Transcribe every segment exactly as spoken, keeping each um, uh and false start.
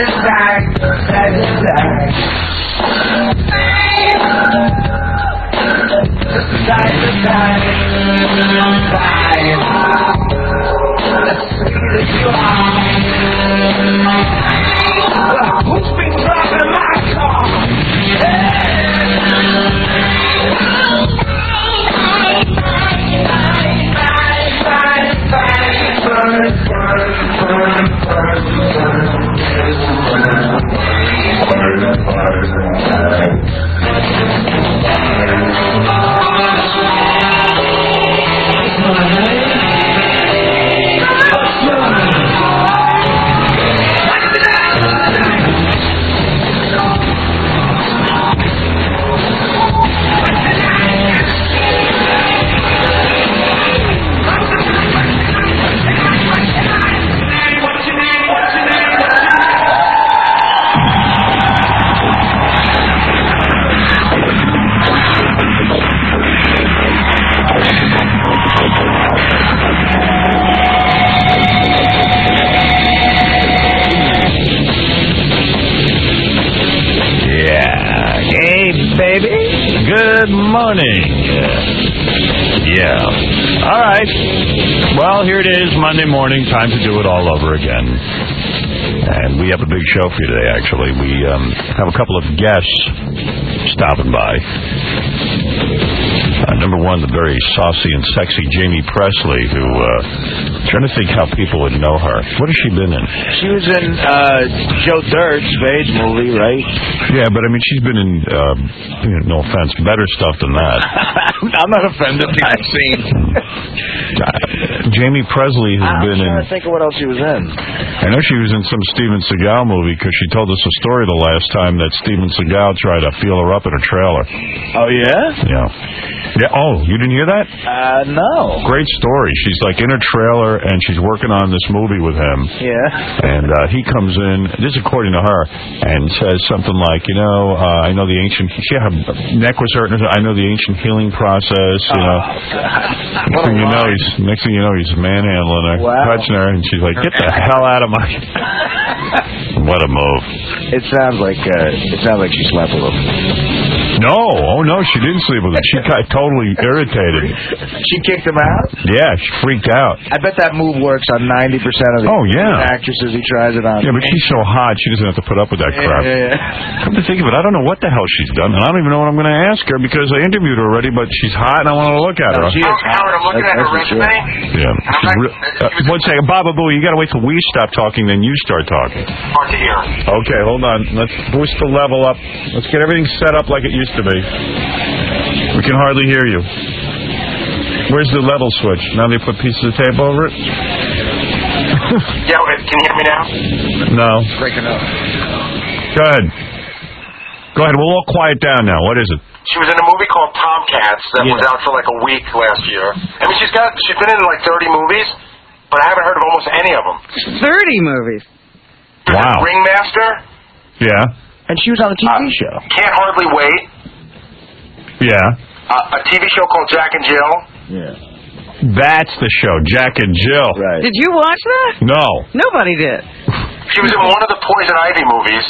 Who's been driving my car? Good morning. Yeah. All right. Well, here it is, Monday morning. Time to do it all over again. And we have a big show for you today, actually. We um, have a couple of guests stopping by. Uh, number one, the very saucy and sexy Jamie Presley, who, uh, trying to think how people would know her. What has she been in? She was in uh, Joe Dirt's Spades movie, right? Yeah, but I mean, she's been in, uh, no offense, better stuff than that. I'm not offended. I've seen. uh, Jamie Presley has I'm been in... I'm trying to think of what else she was in. I know she was in some Steven Seagal movie because she told us a story the last time that Steven Seagal tried to feel her up in a trailer. Oh, yeah? Yeah. Yeah. Oh, you didn't hear that? Uh, no. Great story. She's like in a trailer and she's working on this movie with him. Yeah. And uh, he comes in, this is according to her, and says something like, you know, uh, I know the ancient, she had her neck was hurting, I know the ancient healing process, you know. Oh, next thing you know, he's, next thing you know, he's manhandling her, wow. touching her, and she's like, get the hell out of my... What a move. It sounds like, uh, it sounds like she slept with him. No, oh no, she didn't sleep with him. She got totally irritated. She kicked him out? Yeah, she freaked out. I bet that move works on ninety percent of the oh, yeah. actresses he tries it on. Yeah, but she's so hot, she doesn't have to put up with that crap. Yeah, yeah, yeah. Come to think of it, I don't know what the hell she's done, and I don't even know what I'm going to ask her because I interviewed her already, but she's hot and I want to look at her. No, she is Howard, I'm looking That's, at her resume. Yeah. She's re- uh, one second, Baba Boo, you got to wait till we stop talking, then you start talking. Hard to hear. Okay, hold on. Let's boost the level up. Let's get everything set up like it used to be. We can hardly hear you. Where's the level switch? Now they put pieces of tape over it? Yeah, can you hear me now? No. breaking up. Go ahead. Go ahead. We'll all quiet down now. What is it? She was in a movie called Tomcats that yeah. was out for like a week last year. I mean, she's got she's been in like thirty movies, but I haven't heard of almost any of them. thirty movies. Wow. Ringmaster. Yeah. And she was on a T V uh, show. Can't Hardly Wait. Yeah. Uh, a T V show called Jack and Jill. Yeah. That's the show, Jack and Jill. Right. Did you watch that? No. Nobody did. She was in one of the Poison Ivy movies.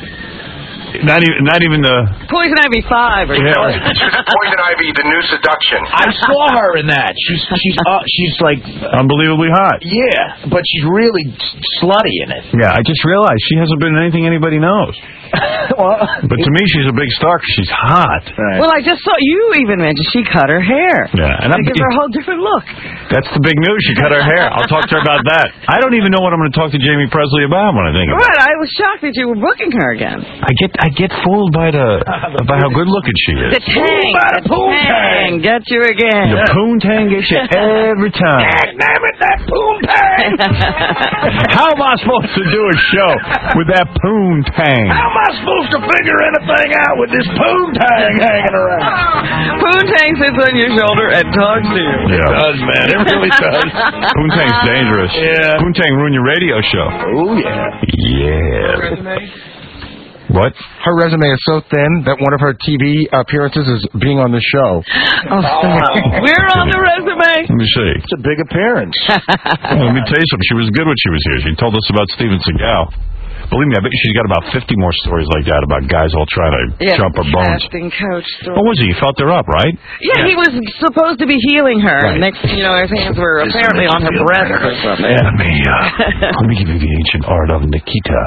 Not even, not even the... Poison Ivy five or yeah. something. She was in Poison Ivy, The New Seduction. I saw her in that. She's she's uh, she's like unbelievably hot. Yeah, but she's really slutty in it. Yeah, I just realized she hasn't been in anything anybody knows. well, but to me, she's a big star because she's hot. Right. Well, I just saw you even mentioned she cut her hair. Yeah, and that gives her a whole different look. That's the big news. She cut her hair. I'll talk to her about that. I don't even know what I'm going to talk to Jamie Presley about when I think about it. Right, I was shocked that you were booking her again. I get I get fooled by the by how good looking she is. The tang, the tang, get you again. The poontang gets you every time. Damn it, that poontang! How am I supposed to do a show with that poontang? How am I supposed to figure anything out with this poontang hanging around? Poontang sits on your shoulder and talks to you. Yeah. It does, man. It really does. Poontang's dangerous. Yeah. Poontang ruin your radio show. Oh, yeah. Yeah. What? Her resume is so thin that one of her T V appearances is being on the show. Oh, we're on the resume. Let me see. It's a big appearance. Well, let me tell you something. She was good when she was here. She told us about Steven Seagal. Believe me, I bet she's got about fifty more stories like that about guys all trying to Yeah, jump her bones. casting couch story. What was he? He felt her up, right? Yeah, he was supposed to be healing her. Right. Next thing you know, his hands were apparently on her breast or something. Let me, uh, let me give you the ancient art of Nikita.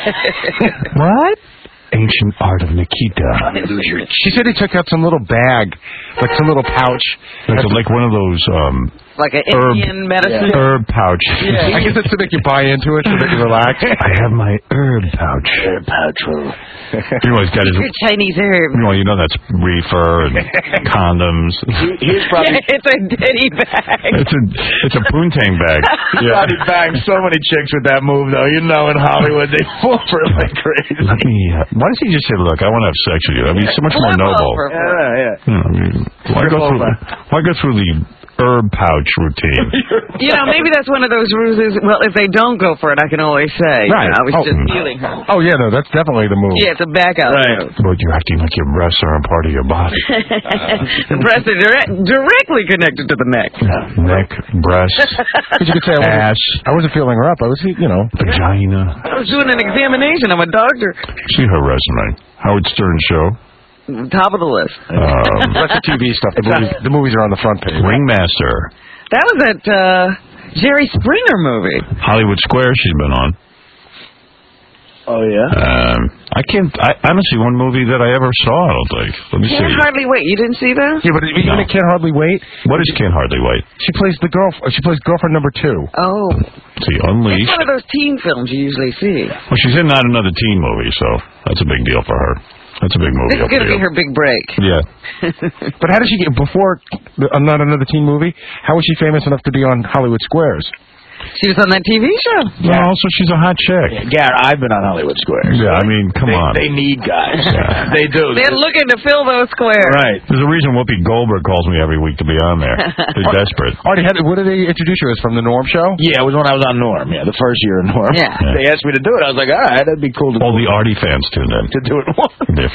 What? Ancient art of Nikita. She said he took out some little bag, like some little pouch. Like, like one of those um, Like an herb, Indian medicine. herb pouch. I guess that's to make you buy into it, to make you relax. I have my herb pouch. Herb pouch. You know, he's got his. Your Chinese herb. Well, you know that's reefer and condoms. He's probably, Yeah, it's a ditty bag. It's a it's a poontang bag. yeah. probably banged so many chicks with that move, though. You know, in Hollywood, they fall for it like crazy. Let me. Uh, why does he just say, "Look, I want to have sex with you"? I mean, it's so much more Flip noble. over. Yeah, yeah. You know, I mean, why go through? Why go through the herb pouch routine? You know, maybe that's one of those ruses. Well, if they don't go for it, I can always say, Right. you know, I was Oh. just healing her. Oh, yeah, no, that's definitely the move. Yeah, it's a back out. Right. But you're acting like your breasts are a part of your body. The breasts are direct, directly connected to the neck. Neck, breasts, Because you could say I wasn't, ass, I wasn't feeling her up. I was, you know. vagina. I was doing an examination. I'm a doctor. See her resume. Howard Stern Show. Top of the list. Um, That's the T V stuff. The movies, the movies are on the front page. Ringmaster. That was that uh, Jerry Springer movie. Hollywood Square she's been on. Oh, yeah? Um, I can't, I, honestly, one movie that I ever saw, I don't think. Let me Can't see. hardly wait. You didn't see that? Yeah, but even No. it Can't Hardly Wait. What is Can't Hardly Wait? She plays the girl. She plays girlfriend number two. Oh. See, It's Unleashed. one of those teen films you usually see. Well, she's in not another teen movie, so that's a big deal for her. That's a big movie. This is up going to for be you. her big break. Yeah. But how did she get before? uh, Not another teen movie. How was she famous enough to be on Hollywood Squares? She was on that T V show. Well, also, she's a hot chick. Yeah, Garrett, I've been on Hollywood Squares. Yeah, I mean, come they, on. They need guys. Yeah. They do. They're looking to fill those squares. Right. There's a reason Whoopi Goldberg calls me every week to be on there. They're desperate. Already had. What did they introduce you as from the Norm Show? Yeah, it was when I was on Norm. Yeah, the first year of Norm. Yeah. They asked me to do it. I was like, all right, that'd be cool to, All the Artie fans tuned in. to do it once. Yeah.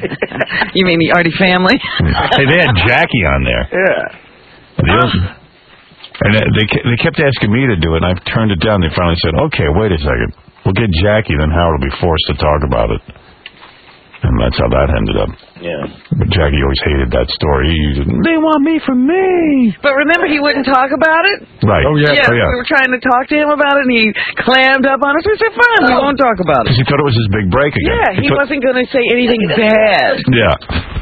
You mean the Artie family? Hey, they had Jackie on there. Yeah. The other- And uh, they ke- they kept asking me to do it, and I turned it down. They finally said, "Okay, wait a second. We'll get Jackie, then Howard will be forced to talk about it." And that's how that ended up. Yeah. But Jackie always hated that story. He, they want me for me. But remember, he wouldn't talk about it? Right. Oh, yeah. Yeah, Oh, yeah. we were trying to talk to him about it, and he clammed up on us. We said, fine, we won't talk about Because it. he thought it was his big break again. Yeah, he thought- wasn't going to say anything bad. Yeah.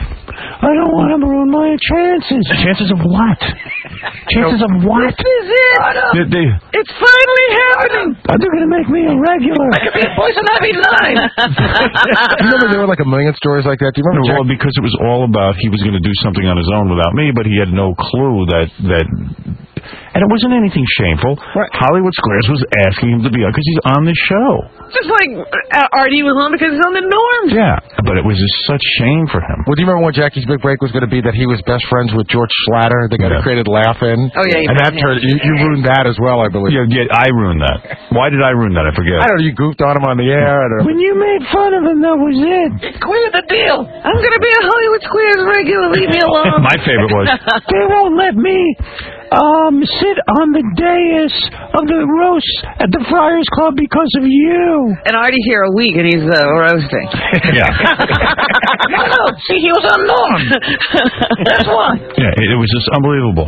I don't want to ruin my chances. Chances of what? Chances of what? This is it. They, they, It's finally happening. are they going to make me a regular? I could be a voice on Ivy Line. Remember there were like a million stories like that. Do you remember? Well, Jack- because it was all about he was going to do something on his own without me, but he had no clue that that. And it wasn't anything shameful. Right. Hollywood Squares was asking him to be on because he's on the show. Just like uh, Artie was on because he's on the Norm. Yeah, but it was just such shame for him. Well, do you remember when Jackie's big break was going to be that he was best friends with George Schlatter? They got Yeah. a created laugh in. Oh, yeah, you And that mentioned turned, you, you ruined that as well, I believe. Yeah, yeah, I ruined that. Why did I ruin that? I forget. I don't know. You goofed on him on the air. I don't know. When you made fun of him, that was it. Clear the deal. I'm going to be a Hollywood Squares regular. Leave me alone. My favorite was they won't let me um sit on the dais of the roast at the Friars Club because of you. And Artie's here a week, and he's uh, roasting. Yeah. No, see, he was on Norm. That's why. Yeah, it, it was just unbelievable.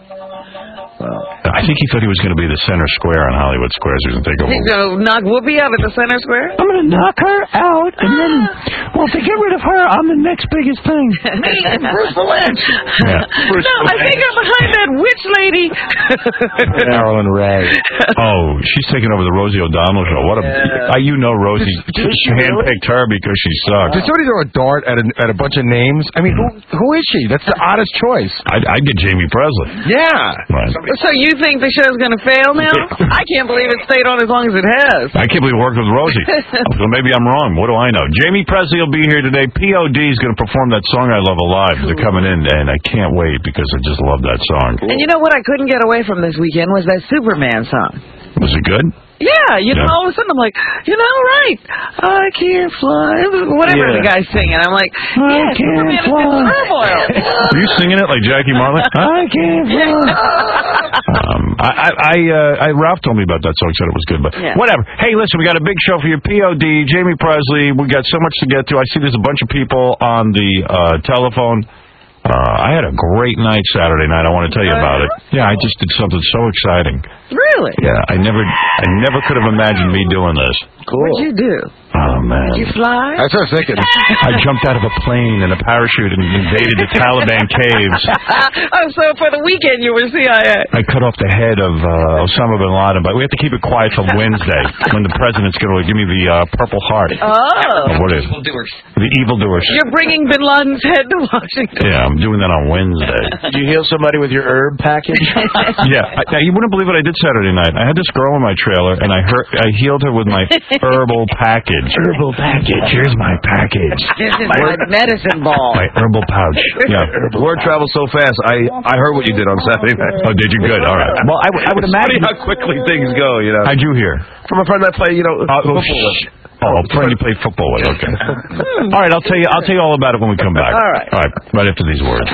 I think he thought he was going to be the center square on Hollywood Squares. He was going to take over. He's going to knock Whoopi out at the center square? I'm going to knock her out, and then, well, if they get rid of her, I'm the next biggest thing. Me and Bruce Valanche. Yeah. No, I think I'm behind that witch lady. Marilyn Ray. Oh, she's taking over the Rosie O'Donnell show. What a, Yeah. uh, you know, Rosie handpicked her because she sucks. Did somebody throw a dart at a, at a bunch of names? I mean, who who is she? That's the oddest choice. I'd, I'd get Jamie Presley. Yeah. Right. So you think the show's going to fail now? I can't believe it stayed on as long as it has. I can't believe it worked with Rosie. So maybe I'm wrong. What do I know? Jamie Presley will be here today. P O D is going to perform that song I Love Alive. They're coming in, and I can't wait because I just love that song. And you know what I couldn't get away from this weekend was that Superman song. Was it good? Yeah, you know, Yeah. all of a sudden I'm like, you know, right, I can't fly. Whatever Yeah. the guy's singing. I'm like, I yes, can't man, it's in fly. turmoil. Are you singing it like Jackie Marley? I can't fly. um, I, I, I, uh, I, Ralph told me about that song, said it was good, but Yeah. whatever. Hey, listen, we got a big show for you. P O D, Jamie Presley. We got so much to get to. I see there's a bunch of people on the uh, telephone. Uh, I had a great night Saturday night. I want to tell you about it. Yeah, I just did something so exciting. Really? Yeah, I never, I never could have imagined me doing this. What'd you do? Oh man! Did you fly? That's what I was thinking. I jumped out of a plane in a parachute and invaded the Taliban caves. Oh, so for the weekend you were C I A. I cut off the head of uh, Osama bin Laden, but we have to keep it quiet till Wednesday when the president's going to give me the uh, Purple Heart. Oh. Or what is it? The evildoers. You're bringing bin Laden's head to Washington. Yeah, I'm doing that on Wednesday. Did you heal somebody with your herb package? Yeah, I, I, you wouldn't believe what I did Saturday night. I had this girl in my trailer, and I hurt, I healed her with my herbal package. Herbal package. Here's my package. This is my medicine ball. My herbal pouch. Yeah. Word travels so fast. I I heard what you did on Saturday night. Oh, did you? Good. All right. Well, I, w- I would It's imagine funny how quickly things go. You know, How'd you hear? from a friend I play. You know, Uh, football oh, with. oh, a friend you play football with. Okay. All right, I'll tell you. I'll tell you all about it when we come back. All right. All right. Right after these words.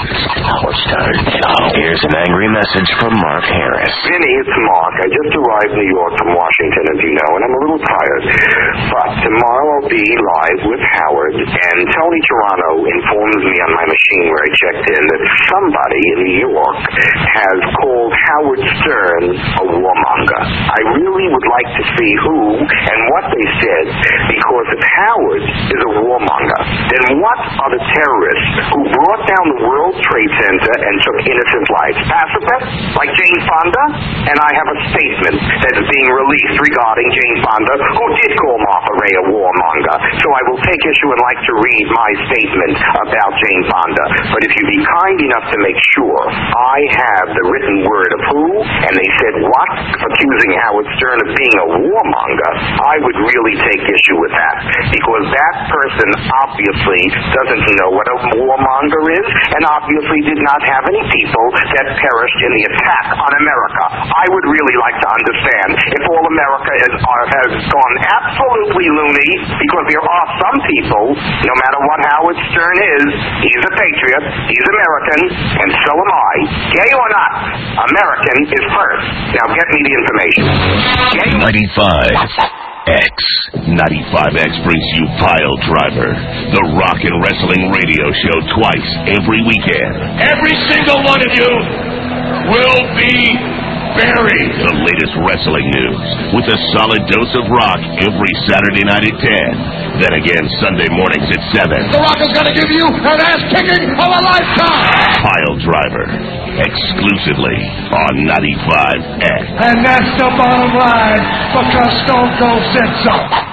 Here's an angry message from Mark Harris. Vinny, it's Mark. I just arrived in New York from Washington, as you know, and I'm a little tired. But tomorrow I'll be live with Howard, and Tony Toronto informs me on my machine where I checked in that somebody in New York has called Howard Stern a warmonger. I really would like to see who and what they said, because if Howard is a warmonger, then what are the terrorists who brought down the World Trade Center and took innocent lives? Pacifists? Like Jane Fonda? And I have a statement that is being released regarding Jane Fonda, who did call Martha Ray a warmonger. So I will take issue and like to read my statement about Jane Fonda. But if you be kind enough to make sure I have the written word of who, and they said what, accusing Howard Stern of being a warmonger, I would really take issue with that. Because that person obviously doesn't know what a warmonger is, and obviously did not have any people that perished in the attack on America. I would really like to understand if all America is, are, has gone absolutely loony, because there are some people, no matter what Howard Stern is, he's a patriot, he's American, and so am I. Gay or not, American is first. Now get me the information. Gay ninety-five X. ninety-five X brings you Pile Driver, the rock and wrestling radio show twice every weekend. Every single one of you will be buried. The latest wrestling news with a solid dose of rock every Saturday night at ten. Then again Sunday mornings at seven. The Rock is going to give you an ass kicking of a lifetime. Pile Driver, exclusively on ninety-five X. And that's the bottom line, because Stone Cold said so.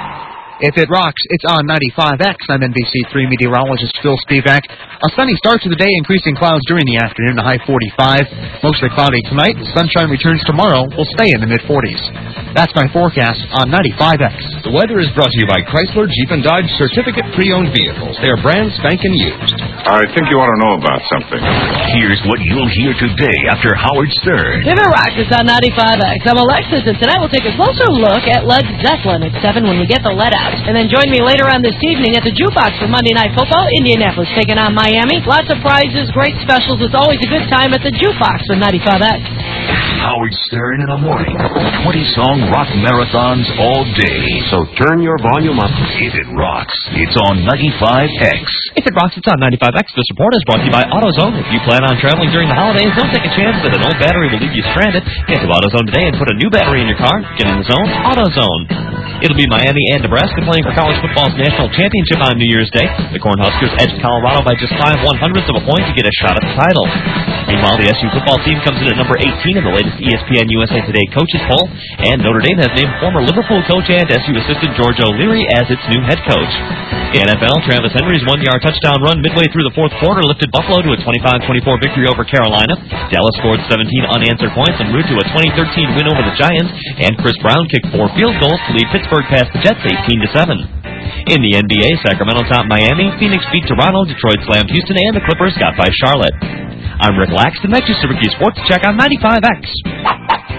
If it rocks, it's on ninety-five X. I'm N B C three meteorologist Phil Spivak. A sunny start to the day, increasing clouds during the afternoon, a high forty-five. Mostly cloudy tonight. Sunshine returns tomorrow. Will stay in the mid-forties. That's my forecast on ninety-five X. The weather is brought to you by Chrysler, Jeep, and Dodge Certificate Pre-Owned Vehicles. They are brand spanking used. I think you want to know about something. Here's what you'll hear today after Howard Stern. If it rocks, it's on ninety-five X. I'm Alexis, and tonight we'll take a closer look at Led Zeppelin at seven when we get the lead out. And then join me later on this evening at the Jukebox for Monday Night Football. Indianapolis taking on Miami. Lots of prizes, great specials. It's always a good time at the Jukebox for ninety-five X. Howard Stern in the morning. twenty-song rock marathons all day. So turn your volume up. If it rocks, it's on ninety-five X. If it rocks, it's on ninety-five X. This report is brought to you by AutoZone. If you plan on traveling during the holidays, don't take a chance that an old battery will leave you stranded. Get to AutoZone today and put a new battery in your car. Get in the zone. AutoZone. It'll be Miami and Nebraska playing for college football's national championship on New Year's Day. The Cornhuskers edged Colorado by just five one-hundredths of a point to get a shot at the title. Meanwhile, the S U football team comes in at number eighteen in the latest E S P N U S A Today coaches poll, and Notre Dame has named former Liverpool coach and S U assistant George O'Leary as its new head coach. In N F L, Travis Henry's one-yard touchdown run midway through the fourth quarter lifted Buffalo to a twenty-five twenty-four victory over Carolina. Dallas scored seventeen unanswered points en route to a twenty thirteen win over the Giants, and Chris Brown kicked four field goals to lead Pittsburgh past the Jets eighteen to seven. In the N B A, Sacramento topped Miami, Phoenix beat Toronto, Detroit slammed Houston, and the Clippers got by Charlotte. I'm Rick Laxton. That's your Syracuse Sports Check on ninety-five X.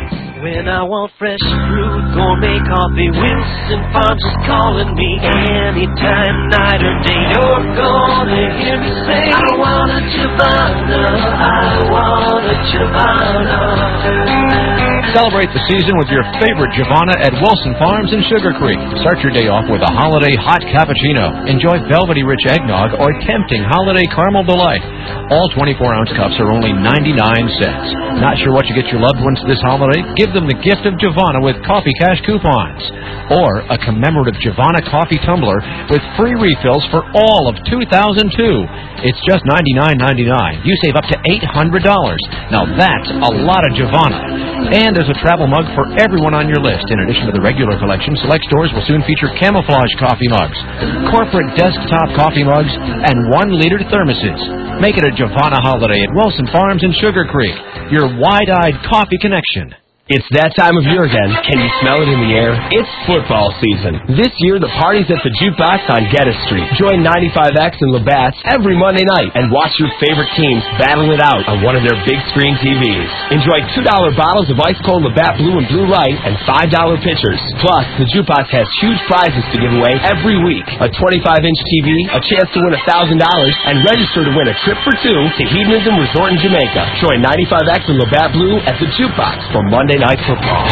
When I want fresh fruit, gourmet coffee, Wilson Farms is calling me. Anytime, night or day, you're gonna hear me say, I want a Giovanna, I want a Giovanna. Celebrate the season with your favorite Giovanna at Wilson Farms in Sugar Creek. Start your day off with a holiday hot cappuccino. Enjoy velvety rich eggnog or tempting holiday caramel delight. All twenty-four ounce cups are only ninety-nine cents. Not sure what you get your loved ones this holiday? Give them the gift of Giovanna with coffee cash coupons. Or a commemorative Giovanna coffee tumbler with free refills for all of two thousand two. It's just ninety-nine ninety-nine. You save up to eight hundred dollars. Now that's a lot of Giovanna. And there's a travel mug for everyone on your list. In addition to the regular collection, select stores will soon feature camouflage coffee mugs, corporate desktop coffee mugs, and one-liter thermoses. Make it a Giovanna holiday at Wilson Farms in Sugar Creek. Your wide-eyed coffee connection. It's that time of year again. Can you smell it in the air? It's football season. This year, the party's at the Jukebox on Geddes Street. Join ninety-five X and Labatt's every Monday night and watch your favorite teams battle it out on one of their big screen T Vs. Enjoy two dollar bottles of ice cold Labatt Blue and Blue Light and five dollar pitchers. Plus, the Jukebox has huge prizes to give away every week. A twenty-five inch T V, a chance to win one thousand dollars, and register to win a trip for two to Hedonism Resort in Jamaica. Join ninety-five X and Labatt Blue at the Jukebox for Monday Night Football.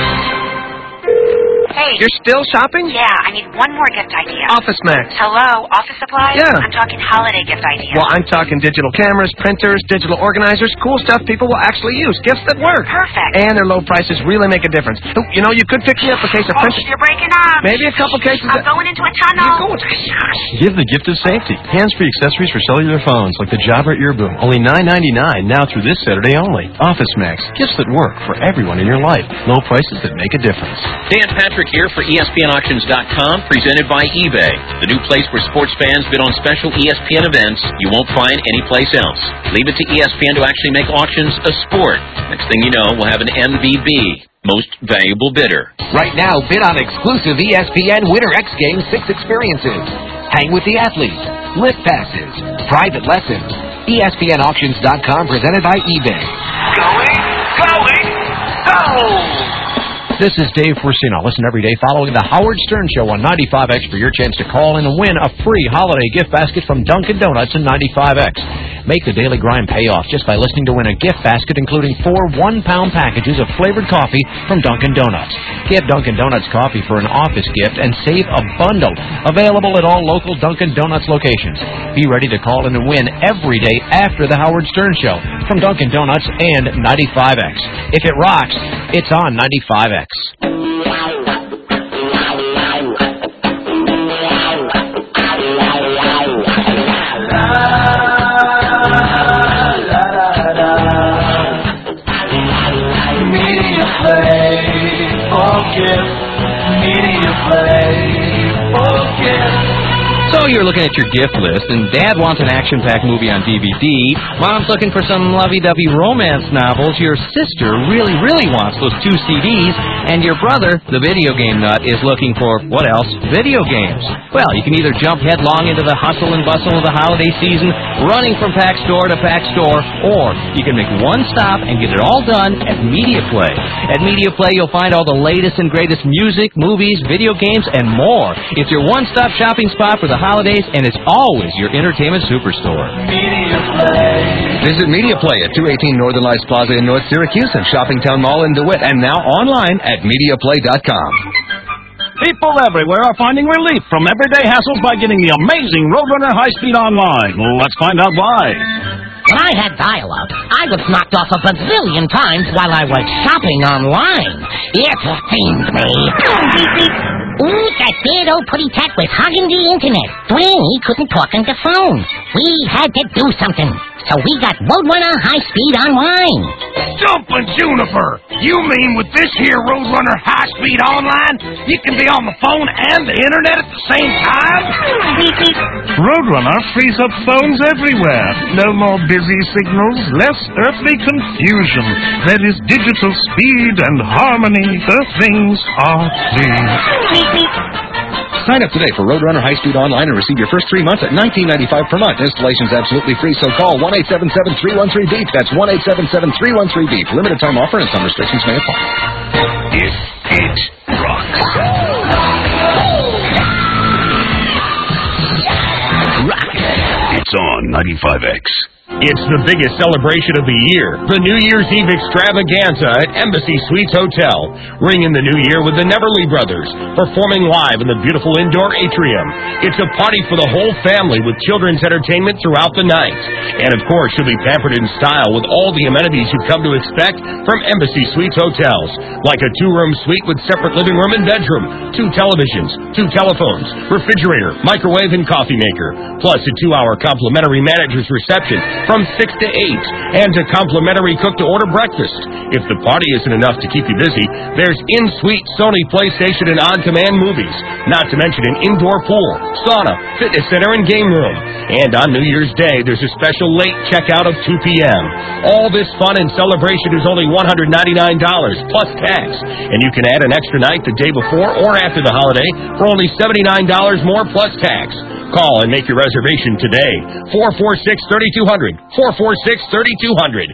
Hey. You're still shopping? Yeah, I need one more gift idea. Office Max. Hello, office supplies? Yeah. I'm talking holiday gift ideas. Well, I'm talking digital cameras, printers, digital organizers, cool stuff people will actually use, gifts that work. Perfect. And their low prices really make a difference. You know, you could pick me up a case of oh, printers. You're breaking up. Maybe a couple cases I'm of... going into a tunnel. You're going... Give the gift of safety. Hands-free accessories for cellular phones like the Jabra Earboom. Only nine ninety-nine now through this Saturday only. Office Max. Gifts that work for everyone in your life. Low prices that make a difference. Dan Patrick here for E S P N Auctions dot com, presented by eBay, the new place where sports fans bid on special E S P N events you won't find anyplace else. Leave it to E S P N to actually make auctions a sport. Next thing you know, we'll have an M V B, Most Valuable Bidder. Right now, bid on exclusive E S P N Winter X Games six experiences. Hang with the athletes, lift passes, private lessons. E S P N Auctions dot com, presented by eBay. Going, going, go! This is Dave Forcino. Listen every day following the Howard Stern Show on ninety-five X for your chance to call in and win a free holiday gift basket from Dunkin' Donuts and ninety-five X. Make the daily grind pay off just by listening to win a gift basket including four one-pound packages of flavored coffee from Dunkin' Donuts. Get Dunkin' Donuts coffee for an office gift and save a bundle. Available at all local Dunkin' Donuts locations. Be ready to call in and win every day after the Howard Stern Show from Dunkin' Donuts and ninety-five X. If it rocks, it's on ninety-five X. So you're looking at your gift list, and Dad wants an action-packed movie on D V D. Mom's looking for some lovey-dovey romance novels. Your sister really, really wants those two C Ds. And your brother, the video game nut, is looking for, what else? Video games. Well, you can either jump headlong into the hustle and bustle of the holiday season, running from pack store to pack store, or you can make one stop and get it all done at Media Play. At Media Play, you'll find all the latest and greatest music, movies, video games, and more. It's your one-stop shopping spot for the holidays, and it's always your entertainment superstore. Media Play. Visit Media Play at two eighteen Northern Lights Plaza in North Syracuse and Shoppingtown Mall in DeWitt, and now online at media play dot com. People everywhere are finding relief from everyday hassles by getting the amazing Roadrunner High-Speed Online. Let's find out why. When I had dial-up, I was knocked off a bazillion times while I was shopping online. It pains me. Ooh, that bad old putty tat was hogging the internet. Granny couldn't talk on the phone. We had to do something. So we got Roadrunner High-Speed Online. Jumpin' Juniper! You mean with this here Roadrunner High-Speed Online, you can be on the phone and the internet at the same time? Roadrunner frees up phones everywhere. No more busy signals, less earthly confusion. There is digital speed and harmony. The things are clear. Sign up today for Roadrunner High-Speed Online and receive your first three months at nineteen ninety-five per month. Installation's absolutely free, so call one eight seven seven, three one three, B E E P. That's one eight seven seven, three one three, B E E P. Limited time offer and some restrictions may apply. It, it rocks. Rock it. It's on ninety-five X. It's the biggest celebration of the year, the New Year's Eve extravaganza at Embassy Suites Hotel. Ring in the new year with the Neverly Brothers, performing live in the beautiful indoor atrium. It's a party for the whole family with children's entertainment throughout the night. And of course, you'll be pampered in style with all the amenities you've come to expect from Embassy Suites Hotels, like a two-room suite with separate living room and bedroom, two televisions, two telephones, refrigerator, microwave, and coffee maker, plus a two-hour complimentary manager's reception from six to eight, and a complimentary cook-to-order breakfast. If the party isn't enough to keep you busy, there's in-suite Sony PlayStation and on-demand movies, not to mention an indoor pool, sauna, fitness center, and game room. And on New Year's Day, there's a special late checkout of two p.m. All this fun and celebration is only one hundred ninety-nine dollars plus tax, and you can add an extra night the day before or after the holiday for only seventy-nine dollars more plus tax. Call and make your reservation today. four four six, three two zero zero. four four six, three two zero zero.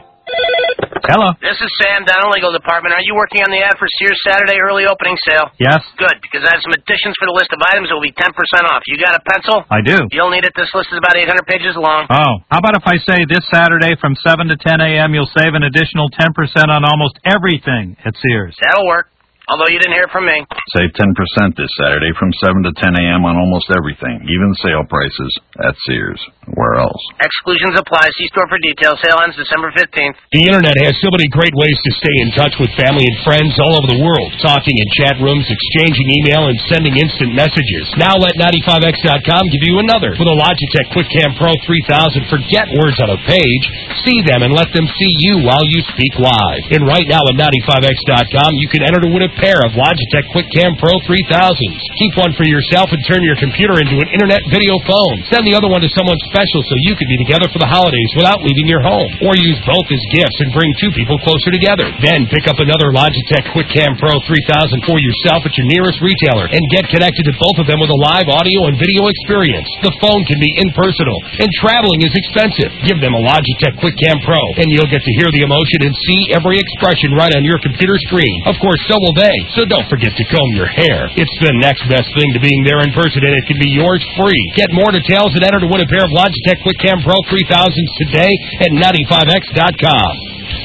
Hello. This is Sam down in the legal department. Are you working on the ad for Sears Saturday early opening sale? Yes. Good, because I have some additions for the list of items that will be ten percent off. You got a pencil? I do. You'll need it. This list is about eight hundred pages long. Oh, how about if I say this Saturday from seven to ten a.m. you'll save an additional ten percent on almost everything at Sears? That'll work. Although you didn't hear it from me. Save ten percent this Saturday from seven to ten a.m. on almost everything, even sale prices at Sears. Where else? Exclusions apply. See store for details. Sale ends December fifteenth. The Internet has so many great ways to stay in touch with family and friends all over the world. Talking in chat rooms, exchanging email, and sending instant messages. Now let ninety-five X dot com give you another. With a Logitech QuickCam Pro three thousand, forget words on a page. See them and let them see you while you speak live. And right now at ninety-five X dot com, you can enter to win a pair of Logitech QuickCam Pro three thousands. Keep one for yourself and turn your computer into an internet video phone. Send the other one to someone special so you can be together for the holidays without leaving your home. Or use both as gifts and bring two people closer together. Then pick up another Logitech QuickCam Pro three thousand for yourself at your nearest retailer and get connected to both of them with a live audio and video experience. The phone can be impersonal and traveling is expensive. Give them a Logitech QuickCam Pro and you'll get to hear the emotion and see every expression right on your computer screen. Of course, so will they. So don't forget to comb your hair. It's the next best thing to being there in person, and it can be yours free. Get more details and enter to win a pair of Logitech QuickCam Pro three thousands today at ninety-five X dot com.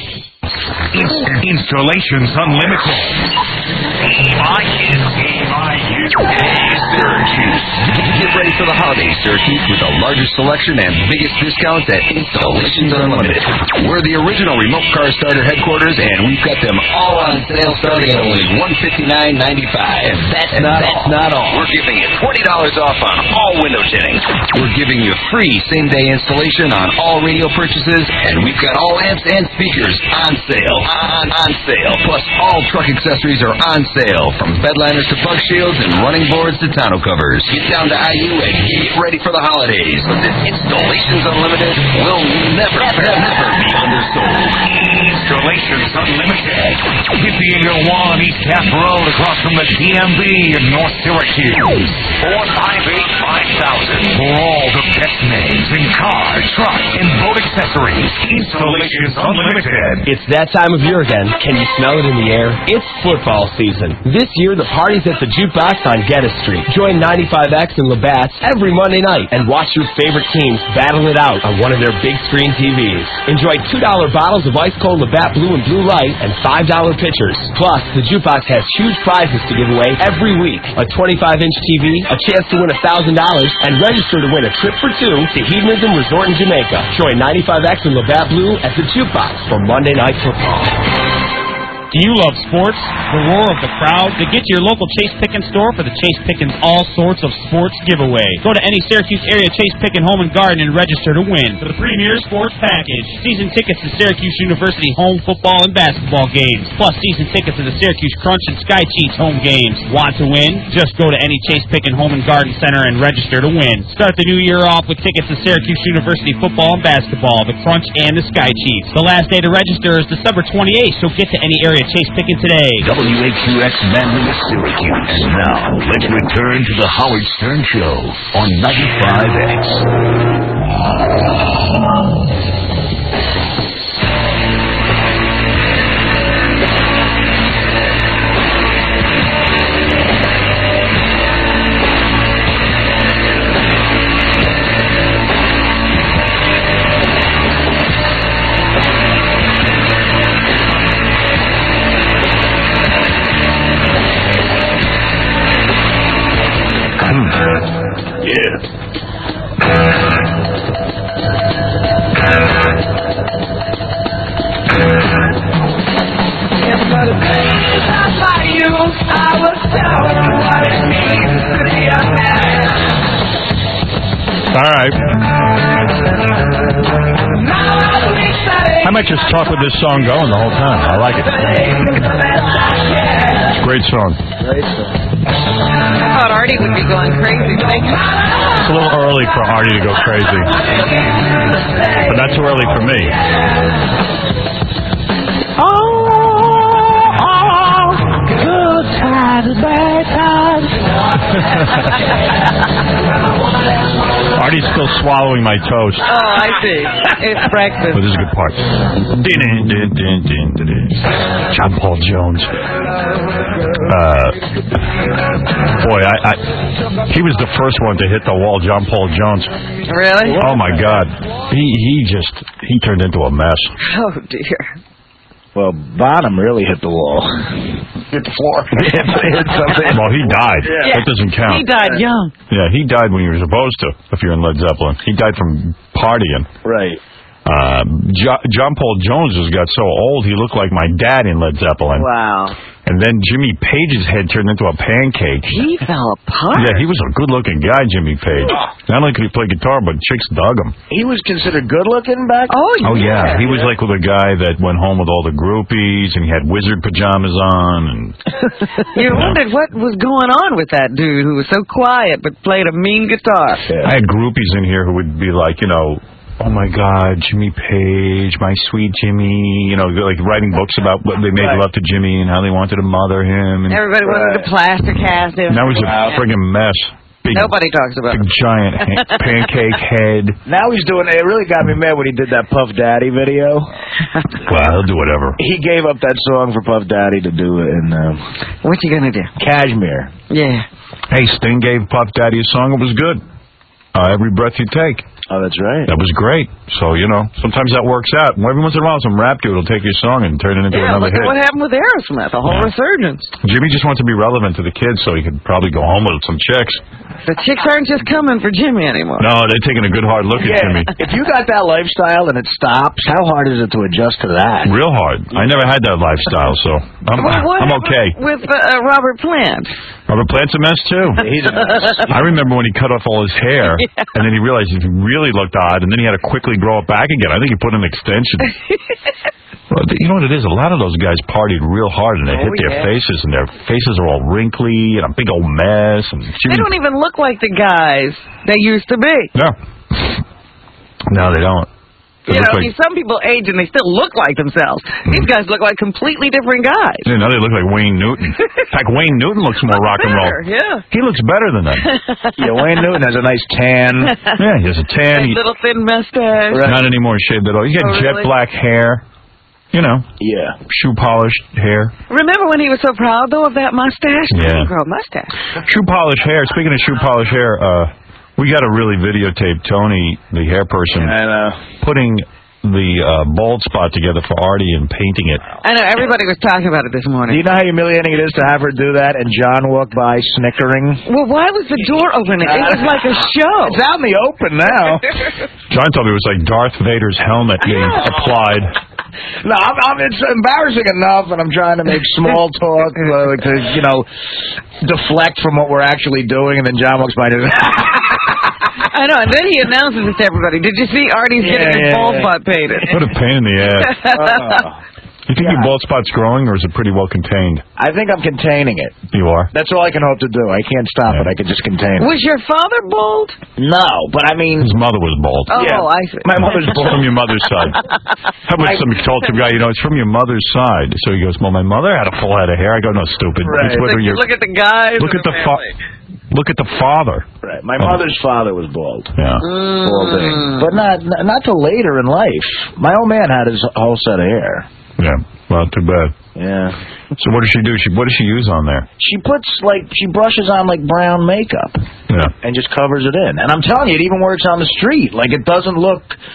Instant installations unlimited. I N A I U. Syracuse. Get ready for the holidays, Syracuse, with the largest selection and biggest discounts at Installations Unlimited. We're the original remote car starter headquarters, and we've got them all on sale starting at only one hundred fifty-nine ninety-five. And that's, and not, that's all. not all. We're giving you twenty dollars off on all window tinting. We're giving you free same-day installation on all radio purchases, and we've got all amps and speakers on sale. On, on sale. Plus, all truck accessories are on sale, from bedliners to bug shields and running boards to tonneau covers. Get down to I U and get ready for the holidays. This Installations Unlimited will never, never, never be undersold. Installations Unlimited. fifty-eight oh one East Cap Road across from the D M V in North Syracuse. four five eight, five thousand. For all the best names in car, truck, and boat accessories. Installations Unlimited. It's that time of year again. Can you smell it in the air? It's football season. This year, the party's at the Jukebox on Geddes Street. Join ninety-five X and Labatt's every Monday night and watch your favorite teams battle it out on one of their big screen T Vs. Enjoy two dollar bottles of ice cold Labatt Blue and Blue Light and five dollar pitchers. Plus, the Jukebox has huge prizes to give away every week. A twenty-five inch T V, a chance to win one thousand dollars, and register to win a trip for two to Hedonism Resort in Jamaica. Join ninety-five X and Labatt Blue at the Jukebox for Monday Night Football. Do you love sports? The roar of the crowd? Then get to your local Chase Pickens store for the Chase Pickens All Sorts of Sports giveaway. Go to any Syracuse area Chase Pickens Home and Garden and register to win for the Premier Sports Package. Season tickets to Syracuse University home football and basketball games. Plus season tickets to the Syracuse Crunch and Sky Cheats home games. Want to win? Just go to any Chase Pickens Home and Garden Center and register to win. Start the new year off with tickets to Syracuse University football and basketball, the Crunch and the Sky Cheats. The last day to register is December twenty-eighth, so get to any area Chase Pickens today. W A Q X Manly, Syracuse. And now, let's return to the Howard Stern Show on ninety-five X. All right. I might just talk with this song going the whole time. I like it. It's a great song. Great song. I thought Artie would be going crazy. It's a little early for Artie to go crazy. But not too early for me. Oh, oh, good times, bad times. Artie's still swallowing my toast. Oh, I see. It's breakfast. But this is a good part. John Paul Jones. Uh, boy, I, I he was the first one to hit the wall. John Paul Jones. Really? Oh my God. He he just he turned into a mess. Oh dear. Well, Bonham really hit the wall. Hit the floor. hit, hit something. Well, he died. Yeah. That doesn't count. He died young. Yeah, he died when you were supposed to, if you're in Led Zeppelin. He died from partying. Right. Uh, jo- John Paul Jones just got so old, he looked like my dad in Led Zeppelin. Wow. And then Jimmy Page's head turned into a pancake. He fell apart. Yeah, he was a good-looking guy, Jimmy Page. Not only could he play guitar, but chicks dug him. He was considered good-looking back. Oh, yeah. Oh, yeah. He was like with a guy that went home with all the groupies, and he had wizard pajamas on. And You wondered what was going on with that dude who was so quiet but played a mean guitar. I had groupies in here who would be like, you know, oh my God, Jimmy Page, my sweet Jimmy, you know, like writing books about what they made Right. love to Jimmy and how they wanted to mother him. And Everybody wanted to plaster cast him. And that was a friggin' mess. Big, Nobody talks about big it. giant ha- pancake head. Now he's doing. It really got me mad when he did that Puff Daddy video. Well, he'll do whatever. He gave up that song for Puff Daddy to do it. And um, what you gonna do? Cashmere. Yeah. Hey, Sting gave Puff Daddy a song. It was good. Uh, Every Breath You Take. Oh, that's right. That was great. So, you know, sometimes that works out. Every once in a while, some rap dude will take your song and turn it into Yeah, another look hit. at what happened with Aerosmith, a whole Yeah. resurgence. Jimmy just wants to be relevant to the kids so he could probably go home with some chicks. The chicks aren't just coming for Jimmy anymore. No, they're taking a good hard look at Yeah, Jimmy. if you got that lifestyle and it stops, how hard is it to adjust to that? Real hard. I never had that lifestyle, so I'm, Well, what I'm happened okay. with uh, Robert Plant? Robert Plant's a mess, too. He's a mess. I remember when he cut off all his hair, Yeah. and then he realized he really looked odd, and then he had to quickly grow it back again. I think he put in extensions. Well, you know what it is? A lot of those guys partied real hard, and they Oh, hit their yeah. faces, and their faces are all wrinkly and a big old mess. And They Jimmy, don't even look like the guys they used to be. no, no, they don't. They You look know, I like, mean, some people age and they still look like themselves. These guys look like completely different guys. yeah, now they look like Wayne Newton. In fact, Wayne Newton looks more rock and roll. Better, yeah. He looks better than them. Yeah, Wayne Newton has a nice tan. Yeah, he has a tan. He, Little thin mustache. Not anymore shaved at all. He's got Oh, jet really? black hair. You know, Yeah. shoe polished hair. Remember when he was so proud, though, of that mustache? Yeah. Grow a mustache. Shoe polish hair. Speaking of shoe polish hair, uh, we got to really videotape Tony, the hair person, And, uh, putting the uh, bald spot together for Artie and painting it. I know, everybody was talking about it this do morning. you know how humiliating it is to have her do that and John walk by snickering? Well, why was the door open? It was like a show. It's out in the open now. John told me it was like Darth Vader's helmet being applied. No, I'm, I'm, it's embarrassing enough, and I'm trying to make small talk uh, to, you know, deflect from what we're actually doing, and then John walks by and says, I know, and then he announces it to everybody. Did you see Artie's Yeah, getting his yeah, bald yeah. spot painted? What a pain in the ass. uh, You think your bald spot's growing, or is it pretty well contained? I think I'm containing it. You are? That's all I can hope to do. I can't stop it. I can just contain it. Was your father bald? No, but I mean... His mother was bald. Oh, Yeah. I see. My mother's It's bald. from your mother's side. How about some told some guy, you know, it's from your mother's side. So he goes, well, my mother had a full head of hair. I go, no, stupid. Right. It's whether Like, you're, look at the guys. look in at the the fa- family. look at the father. Right. My mother's father was bald. Yeah. Balding. But not not till later in life. My old man had his whole set of hair. Yeah. Well, too bad. Yeah. So what does she do? She what does she use on there? She puts, like, she brushes on, like, brown makeup. Yeah. And just covers it in. And I'm telling you, it even works on the street. Like, it doesn't look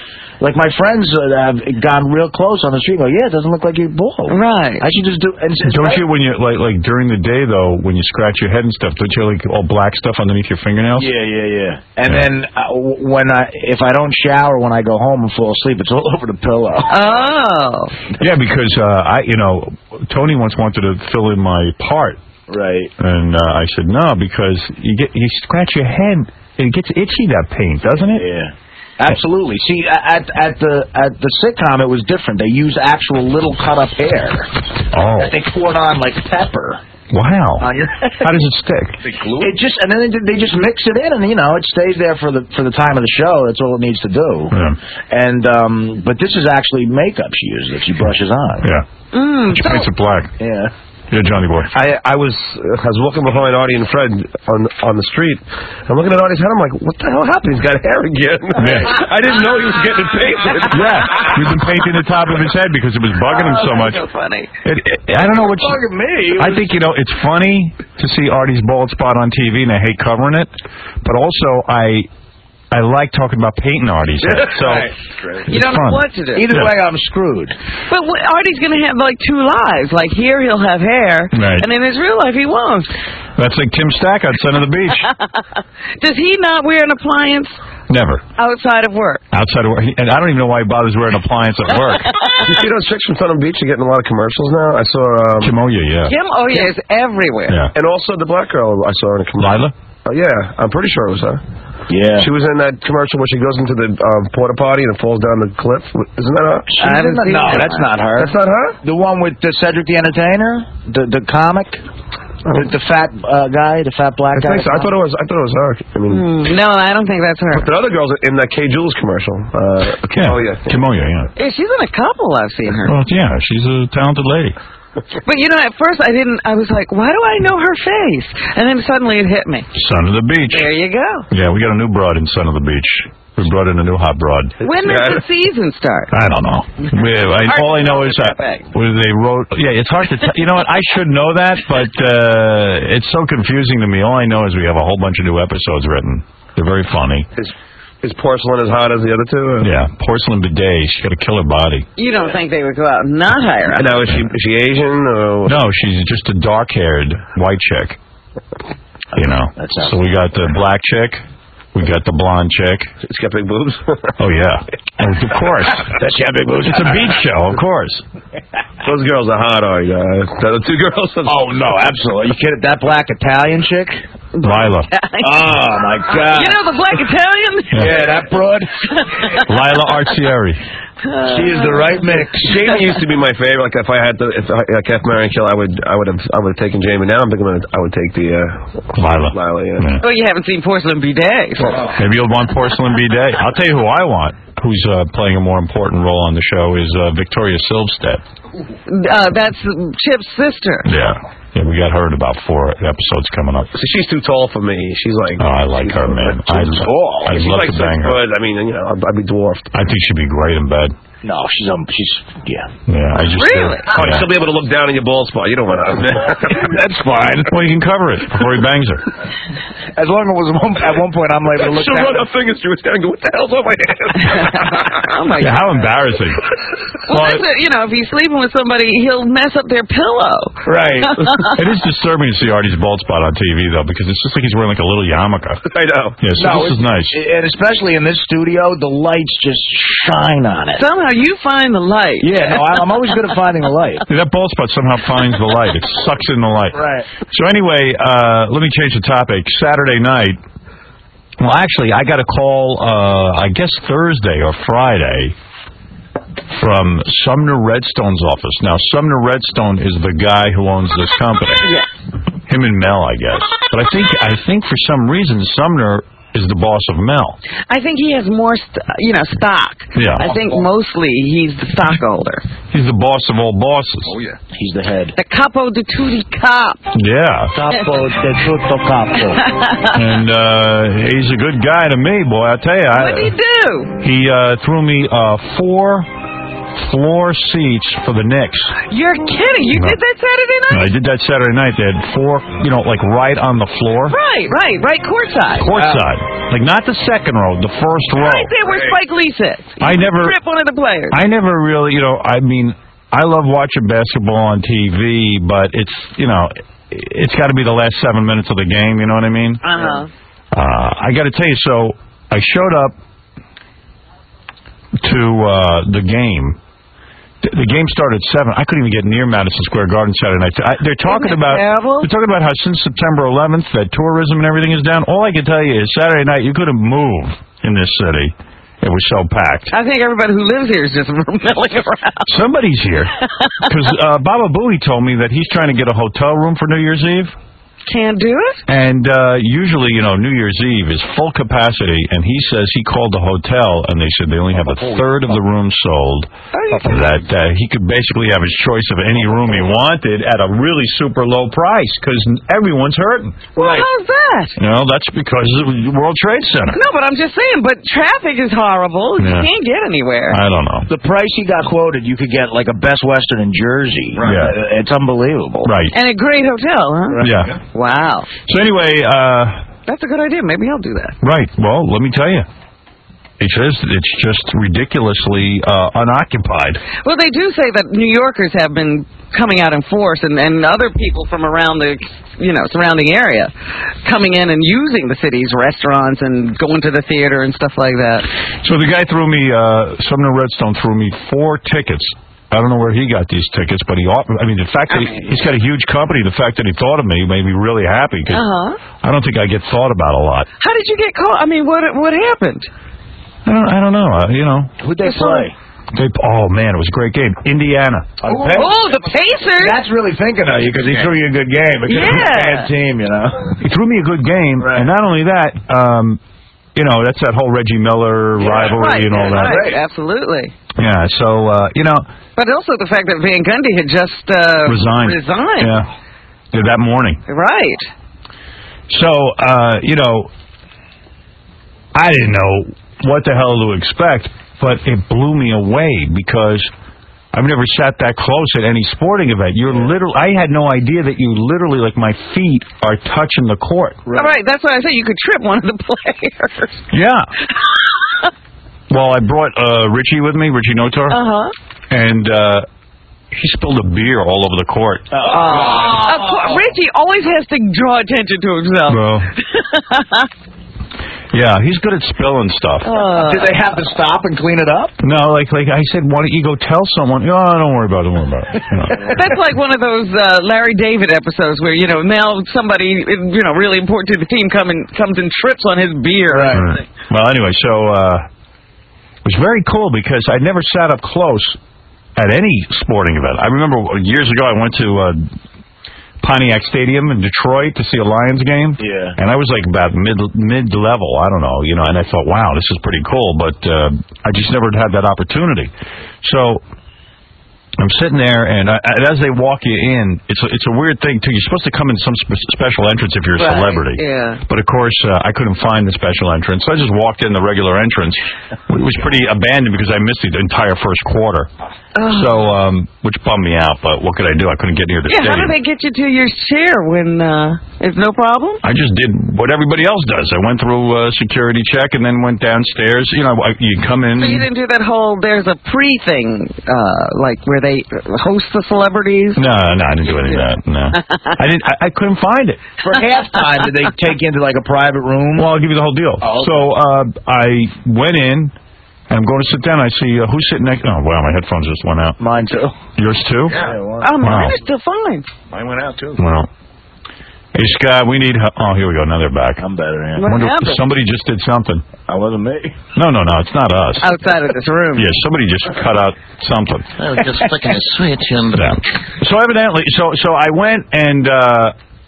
Like my friends uh, have gone real close on the street. Go, yeah, it doesn't look like you're bald. Right. I should just do. And it's Don't right. you when you like like during the day though when you scratch your head and stuff? Don't you like all black stuff underneath your fingernails? Yeah, yeah, yeah. And then uh, w- when I if I don't shower when I go home and fall asleep, it's all over the pillow. Oh. Yeah, because uh, I you know Tony once wanted to fill in my part. Right. And uh, I said no because you get you scratch your head, it gets itchy, that paint, doesn't it? Yeah. Absolutely. See, at at the at the sitcom, it was different. They used actual little cut up hair. Oh. That they poured on like pepper. Wow. On your How does it stick? It just and then they, they just mix it in, and you know it stays there for the for the time of the show. That's all it needs to do. Yeah. And um, but this is actually makeup she uses that she brushes on. Yeah. Mm, She paints it black. Yeah. Yeah, Johnny boy. I I was I was walking behind Artie and Fred on on the street. I'm looking at Artie's head. I'm like, what the hell happened? He's got hair again. Yeah. I didn't know he was getting it painted. Yeah, we've been painting the top of his head because it was bugging him so much. So funny. It, it, I don't know what. Bugging me. I think you know it's funny to see Artie's bald spot on T V, and I hate covering it. But also, I I like talking about painting Artie's head. So You don't fun. know what to do. Either Yeah. way, I'm screwed. But w- Artie's going to have like two lives. Like here he'll have hair, Right. and in his real life he won't. That's like Tim Stack on Son of the Beach. Does he not wear an appliance Never. outside of work? Outside of work. And I don't even know why he bothers wearing an appliance at work. You see those chicks from Sun Beach are getting a lot of commercials now. I saw um, Kimoya, yeah. Kim, oh yeah, is everywhere. Yeah. and also the black girl I saw in a commercial. Lila? Oh, yeah, I'm pretty sure it was her. Yeah. She was in that commercial where she goes into the um, porta potty and it falls down the cliff. Isn't that her? I didn't see no, that. that's not her. That's not her? The one with the Cedric the Entertainer, the the comic, the, the fat uh, guy, the fat black I guy. think so. I thought it was. I thought it was her. I mean, Hmm, no, I don't think that's her. but the other girls in that K. Jules commercial. Uh, Yeah. Oh yeah. Kimoya, yeah. Yeah, she's in a couple I've seen her. Well, yeah, she's a talented lady. But you know, at first I didn't. I was like, why do I know her face? And then suddenly it hit me. Son of the Beach. There you go. Yeah, we got a new broad in Son of the Beach. We brought in a new hot broad. When does the season start? I don't know. We, I, all I know is that when they wrote. Yeah, it's hard to tell. You know what? I should know that, but uh, it's so confusing to me. All I know is we have a whole bunch of new episodes written. They're very funny. Is, is Porcelain as hot as the other two? Or? Yeah, Porcelain Bidet. She's got a killer body. You don't think they would go out and not hire her? Now is she is she Asian or? No, she's just a dark-haired white chick. You know. So we got the black chick. We got the blonde chick. It's got big boobs. Oh yeah, of course. That's got big boobs. It's a beach show, of course. Those girls are hot, are you guys? The two girls. Are... Oh no, absolutely. You kidding? That black Italian chick. Lila. Oh my God. You know the black Italian? Yeah, that broad. Lila Arcieri. She is the right mix. Jamie used to be my favorite. Like if I had to, if I like have Mary and Kill, I would, I would have, I would have taken Jamie. Now I'm thinking I would take the uh, Lila. Lila, yeah. Oh, you haven't seen Porcelain Bidet. So. Maybe you'll want Porcelain Bidet. I'll tell you who I want. Who's uh, playing a more important role on the show is uh, Victoria Silvstedt. Uh, that's Chip's sister. Yeah. Yeah, we got her in about four episodes coming up. So she's too tall for me. She's like. Oh, I like her, man. Too I'd, tall. I'd she's love like to bang six her. foot. I mean, you know, I'd, I'd be dwarfed. I think she'd be great in bed. No, she's um, she's yeah. Yeah, I just Really? Uh, Oh, yeah. she'll be able to look down in your bald spot. You don't want to. That's fine. Well, you can cover it before he bangs her. As long as one, at one point I'm able to look She'll down. run her fingers through his hair and go, "What the hell's on my hand?" Oh my Yeah, God. how embarrassing. Well, that's it. You know, if he's sleeping with somebody, he'll mess up their pillow. Right. It is disturbing to see Artie's bald spot on T V, though, because it's just like he's wearing like a little yarmulke. I know. Yeah, so No, this is it's- nice. And especially in this studio, the lights just shine on it. Somehow you find the light. Yeah, no, I- I'm always good at finding the light. Yeah, that bald spot somehow finds the light. It sucks in the light. Right. So anyway, uh, let me change the topic. Saturday night. Well, actually, I got a call, uh, I guess Thursday or Friday, from Sumner Redstone's office. Now, Sumner Redstone is the guy who owns this company. Yes. Him and Mel, I guess. But I think, I think for some reason, Sumner is the boss of Mel. I think he has more, st- you know, stock. Yeah. I think mostly he's the stockholder. He's the boss of all bosses. Oh yeah, he's the head. The capo de tutti cop. Yeah. Capo de tutto capo. And uh, he's a good guy to me, boy. I tell you. I, What did he do? He uh, threw me uh, four floor seats for the Knicks. You're kidding. You No. did that Saturday night? I did that Saturday night. They had four, you know, like right on the floor. Right, right, right courtside. Courtside. Like not the second row, the first row. Right there where Spike Lee sits. I never... Trip one of the players. I never really, you know, I mean, I love watching basketball on T V, but it's, you know, it's got to be the last seven minutes of the game, you know what I mean? Uh-huh. Uh, I got to tell you, so I showed up to uh, the game. The, the game started at seven. I couldn't even get near Madison Square Garden Saturday night. I, they're talking Isn't about that terrible? they're talking about how since September eleventh that tourism and everything is down. All I can tell you is Saturday night you couldn't move in this city. It was so packed. I think everybody who lives here is just milling around. Somebody's here because uh, Baba Booey told me that he's trying to get a hotel room for New Year's Eve. Can't do it? And uh, usually, you know, New Year's Eve is full capacity, and he says he called the hotel, and they said they only have a third of the rooms sold, that uh, he could basically have his choice of any room he wanted at a really super low price, because everyone's hurting. Well, how's that? You know, that's because of the World Trade Center. No, but I'm just saying, but traffic is horrible. You Yeah. can't get anywhere. I don't know. The price he got quoted, you could get like a Best Western in Jersey. Right. Uh, It's unbelievable. Right. And a great hotel, huh? Yeah. Wow. So anyway, uh... That's a good idea. Maybe I'll do that. Right. Well, let me tell you. It's just, it's just ridiculously uh, unoccupied. Well, they do say that New Yorkers have been coming out in force, and, and other people from around the, you know, surrounding area coming in and using the city's restaurants and going to the theater and stuff like that. So the guy threw me, uh, Sumner Redstone threw me four tickets. I don't know where he got these tickets, but he offered, I mean, the fact that he, he's got a huge company, the fact that he thought of me made me really happy, because Uh-huh. I don't think I get thought about a lot. How did you get caught? I mean, what what happened? I don't, I don't know. Uh, you know. Who'd they play? They, oh, man, it was a great game. Indiana. Oh, the Pacers! That's really thinking of you, because he threw you a good game. It could have been a bad team, you know. He threw me a good game, and not only that, um, you know, that's that whole Reggie Miller rivalry right, and all that. Right, absolutely. Yeah, so, uh, you know. But also the fact that Van Gundy had just uh, Resigned. resigned. Yeah. Yeah, that morning. Right. So, uh, you know, I didn't know what the hell to expect, but it blew me away because I've never sat that close at any sporting event. You're literally, I had no idea that you literally, like, my feet are touching the court. All right, that's why I said you could trip one of the players. Yeah. Well, I brought uh, Richie with me, Richie Notar. Uh-huh. And uh, he spilled a beer all over the court. Uh, of course, Richie always has to draw attention to himself. Well, yeah, he's good at spilling stuff. Uh, Did they have to stop and clean it up? No, like like I said, why don't you go tell someone? Oh, don't worry about it. Don't worry about it. You know. That's like one of those uh, Larry David episodes where, you know, now somebody, you know, really important to the team come and, comes and trips on his beer. Right. Well, anyway, so uh, it was very cool because I never sat up close at any sporting event. I remember years ago I went to uh, Pontiac Stadium in Detroit to see a Lions game. Yeah. And I was like about mid mid level, I don't know, you know, and I thought, wow, this is pretty cool, but uh, I just never had that opportunity. So I'm sitting there, and, I, and as they walk you in, it's a, it's a weird thing too. You're supposed to come in some spe- special entrance if you're a Right, celebrity. yeah. But of course, uh, I couldn't find the special entrance, so I just walked in the regular entrance. It was pretty abandoned because I missed the entire first quarter. So, um, which bummed me out, but what could I do? I couldn't get near the Yeah, how stadium. do they get you to your chair when uh, it's no problem? I just did what everybody else does. I went through a security check and then went downstairs. You know, I- you come in. So you didn't do that whole, there's a pre-thing, uh, like where they host the celebrities? No, no, I didn't do any of that. No, I didn't. I, I couldn't find it. For halftime, did they take you into like a private room? Well, I'll give you the whole deal. Oh, okay. So uh, I went in, and I'm going to sit down. I see uh, who's sitting next. Oh, wow, my headphones just went out. Mine too. Yours too? Yeah, Oh, mine Wow. is still fine. Mine went out too. Well, hey Scott, we need. Oh, here we go. Now they're back. I'm better. Yeah. What Wonder- happened? somebody just did something. I wasn't me. No, no, no. It's not us. Outside of this room. Yeah, somebody just cut out something. I was just flicking a switch and... Yeah. So evidently, so so I went and uh,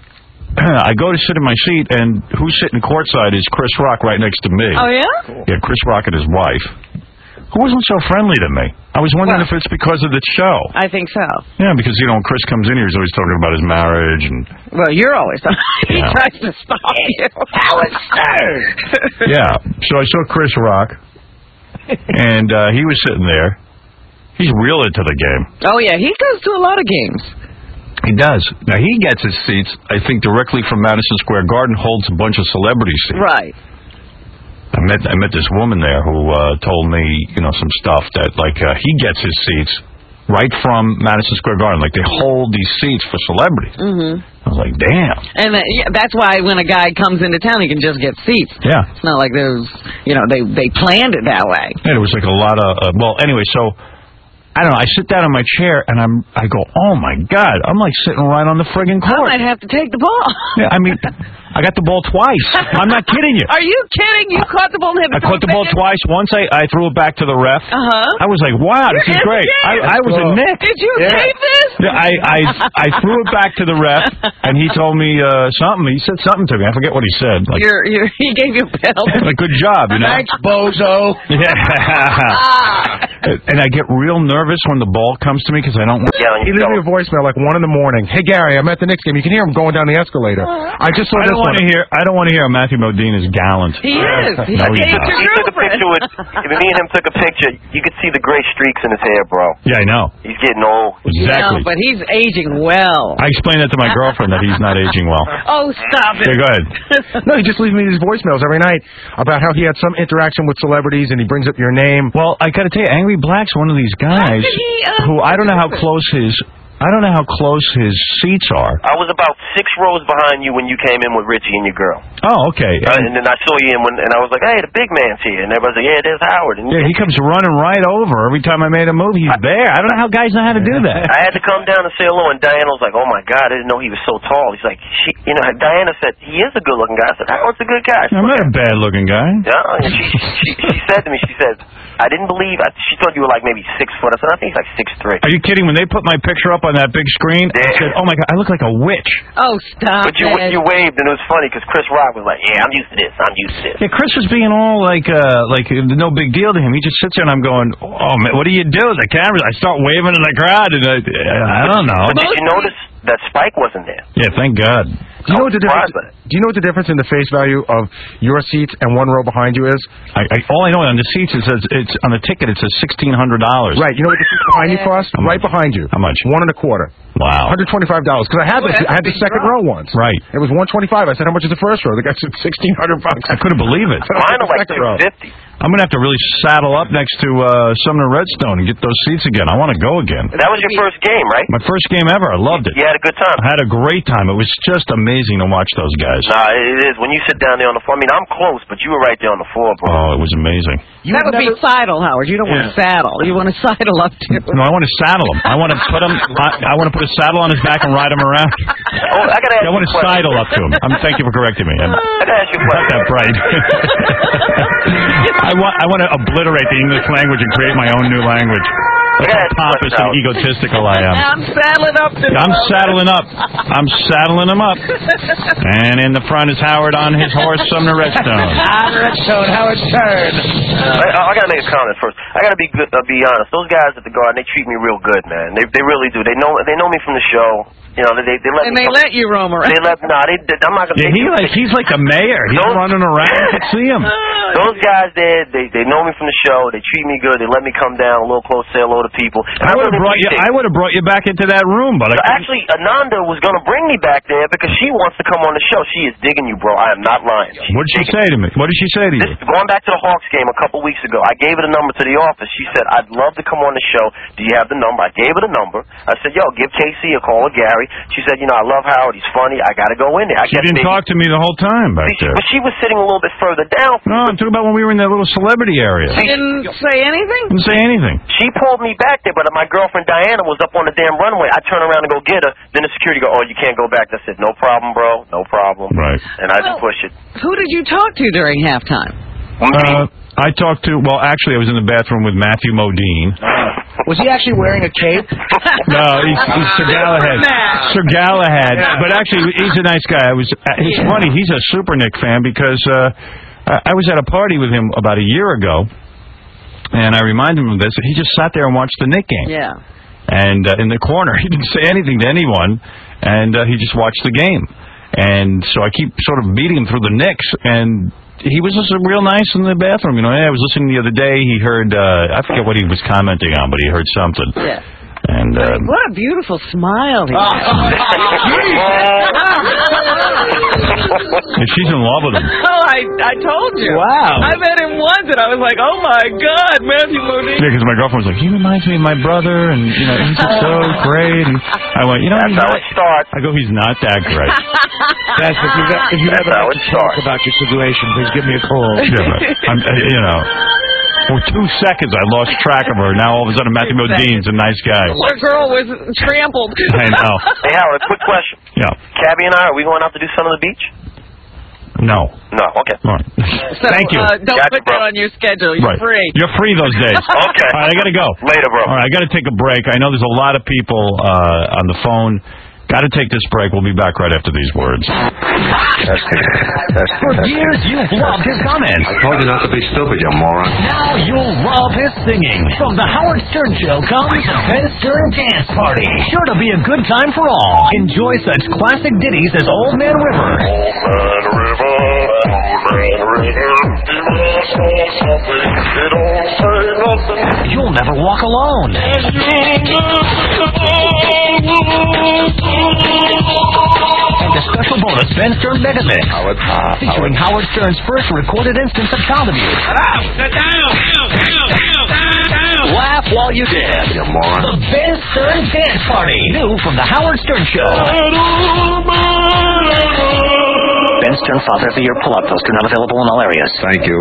I go to sit in my seat, and who's sitting courtside is Chris Rock right next to me. Oh, yeah? Yeah, Chris Rock and his wife, who wasn't so friendly to me. I was wondering Well- if it's because of the show. I think so. Yeah, because, you know, when Chris comes in here, he's always talking about his marriage and... Well, you're always He Yeah. tries to stop you. Howard Stern! Yeah, so I saw Chris Rock, and uh, he was sitting there, He's real into the game. Oh, yeah, he goes to a lot of games. He does. Now, he gets his seats, I think, directly from Madison Square Garden, holds a bunch of celebrity seats. Right. I met I met this woman there who uh, told me, you know, some stuff that, like, uh, he gets his seats right from Madison Square Garden. Like, they hold these seats for celebrities. Mm-hmm. I was like, damn. And uh, yeah, that's why when a guy comes into town, he can just get seats. Yeah. It's not like there's, you know, they, they planned it that way. Yeah, it was like a lot of, uh, well, anyway, so, I don't know, I sit down in my chair, and I'm, I go, oh, my God, I'm like sitting right on the friggin' court. I might have to take the ball. Yeah, I mean, I got the ball twice. I'm not kidding you. Are you kidding? You caught the ball and had to I caught the ball twice. Once I, I threw it back to the ref. Uh-huh. I was like, wow, this is great. I, I was a Nick. Did you Yeah. tape this? Yeah, I, I, I threw it back to the ref, and he told me uh, something. He said something to me. I forget what he said. Like, You're, you're, he gave you a penalty. like, good job, you know? Thanks, bozo. Yeah. And I get real nervous when the ball comes to me because I don't want He leaves me a voicemail like one in the morning. Hey Gary, I'm at the Knicks game. You can hear him going down the escalator. I just saw I this don't want one. to hear. I don't want to hear Matthew Modine is gallant. He is. He No, he's hates not. your He took a girlfriend. picture with. If me and him took a picture, you could see the gray streaks in his hair, bro. Yeah, I know. He's getting old. Exactly. No, but he's aging well. I explained that to my girlfriend that he's not aging well. Oh, stop it. Yeah, go ahead. No, he just leaves me these voicemails every night about how he had some interaction with celebrities and he brings up your name. Well, I got to tell you, Angry Black's one of these guys who I don't know how close his I don't know how close his seats are. I was about six rows behind you when you came in with Richie and your girl. Oh, okay. Uh, and then I saw you in when, and I was like, hey, the big man's here. And everybody's like, yeah, there's Howard. And Yeah, he comes running right over every time I made a move. He's there. I don't know how guys know how to do that. I had to come down and say hello, and Diana was like, oh, my God, I didn't know he was so tall. He's like, she, you know, Diana said, he is a good-looking guy. I said, Howard's a good guy. I'm not a bad-looking guy. Yeah, and she, she, she said to me, she said, I didn't believe, I, she thought you were like maybe six foot. I said, I think he's like six three. Are you kidding? When they put my picture up on that big screen, I said, oh, my God, I look like a witch. Oh, stop But you, it. you waved, and it was funny because Chris Rock was like, yeah, I'm used to this. I'm used to this. Yeah, Chris was being all like, uh, like uh, no big deal to him. He just sits there, and I'm going, oh, man, what do you do? The cameras, I start waving in the crowd, and I, I don't know. But did you notice that Spike wasn't there? Yeah, thank God. Do you know what the difference? Do you know what the difference in the face value of your seats and one row behind you is? I, I all I know on the seats it says it's on the ticket it says sixteen hundred dollars. Right. You know what the seats behind you cost? Right behind you. How much? One and a quarter. Wow. Hundred twenty-five dollars. Because I had Oh, the that's I had a the big second drop. row once. Right. It was one twenty-five. I said, how much is the first row? The guy said sixteen hundred bucks. I couldn't believe it. Mine are like two fifty. I'm gonna have to really saddle up next to uh, Sumner Redstone and get those seats again. I want to go again. That was your first game, right? My first game ever. I loved it. You had a good time. I had a great time. It was just amazing to watch those guys. Nah, it is. When you sit down there on the floor, I mean, I'm close, but you were right there on the floor, bro. Oh, it was amazing. that would be sidle, Howard. You don't want to saddle. You want to sidle up to. No, I want to saddle him. I want to put him. I, I want to put a saddle on his back and ride him around. Oh, I gotta ask I want you to a question. sidle up to him. I'm, thank you for correcting me. I'm I gotta ask you a not question. that bright. I want. I want to obliterate the English language and create my own new language. Look how pompous and egotistical I am. I'm saddling up to. I'm saddling up. I'm saddling him up. And in the front is Howard on his horse, Sumner Redstone. Howard Redstone, Howard Stern. I, I gotta make a comment first. I gotta be good, uh, be honest. Those guys at the Garden, they treat me real good, man. They they really do. They know they know me from the show. You know, they they let And me they come- let you roam around. They let no, they, they I'm not gonna. Yeah, they he do- like he's like a mayor. He's Those- running around. I can see him. Those guys there, they they know me from the show. They treat me good. They let me come down a little close, say hello to people. And I would have really brought you. appreciate I would have brought you back into that room, but I So couldn't. actually, Ananda was going to bring me back there because she wants to come on the show. She is digging you, bro. I am not lying. She's What did she digging say to me? What did she say to you? This, going back to the Hawks game a couple weeks ago, I gave her the number to the office. She said, I'd love to come on the show. Do you have the number? I gave her the number. I said, yo, give Casey a call or Gary. She said, you know, I love Howard. He's funny. I got to go in there. I She guess didn't maybe- talk to me the whole time back See, there. But she was sitting a little bit further down. No, I'm talking about when we were in that little celebrity area. She didn't say anything? Didn't say anything. She pulled me back there, but my girlfriend Diana was up on the damn runway. I turned around to go get her. Then the security go, oh, you can't go back. I said, no problem, bro. No problem. Right. And I didn't push it. Who did you talk to during halftime? Uh, I talked to. Well, actually, I was in the bathroom with Matthew Modine. Was he actually wearing a cape? No, he's, he's Sir Galahad. Sir Galahad. But actually, he's a nice guy. I was. It's funny. He's a Super Nick fan because uh, I I was at a party with him about a year ago, and I reminded him of this. He just sat there and watched the Nick game. Yeah. And uh, in the corner, he didn't say anything to anyone, and uh, he just watched the game. And so I keep sort of beating him through the Knicks, and he was just real nice in the bathroom. You know, I was listening the other day. He heard, uh, I forget what he was commenting on, but he heard something. Yeah. And uh, what a beautiful smile he has. And she's in love with him. Oh, I I told you. Wow. I met him once, and I was like, oh my God, Matthew Modine. Yeah, because my girlfriend was like, he reminds me of my brother, and you know, he's just so great. And I went, you know, That's he's how not, it starts. I go, he's not that great. Guys, if you if you ever have to talk about your situation, please give me a call. Yeah, but I'm, uh, you know. For two seconds, I lost track of her. Now all of a sudden, Matthew Modine's a nice guy. The girl was trampled. I know. Hey, Howard, a quick question. Yeah. Cabby and I, are we going out to do sun on the beach? No. No, okay. All right. So, Thank you. Uh, don't Gotcha, put that bro. on your schedule. You're right. free. You're free those days. Okay. All right, I got to go. Later, bro. All right, I got to take a break. I know there's a lot of people uh, on the phone. Got to take this break. We'll be back right after these words. That's good. That's For years, you've loved his comments. I told you not to be stupid, you moron. Now you'll love his singing. From the Howard Stern Show comes the Ben Stern Dance Party. Sure to be a good time for all. Enjoy such classic ditties as Old Man River. Old Man River, Old Man River, you must know something. It don't say nothing. You'll never walk alone. And a special bonus Ben Stern Mega Mix, Howard, uh, featuring Howard. Howard Stern's first recorded instance of child abuse. Sit down, down, down, down, down. Laugh while you dance. You moron. The Ben Stern Dance Party, new from the Howard Stern Show. Ben Stern Father of the Year pull-out poster, not available in all areas. Thank you.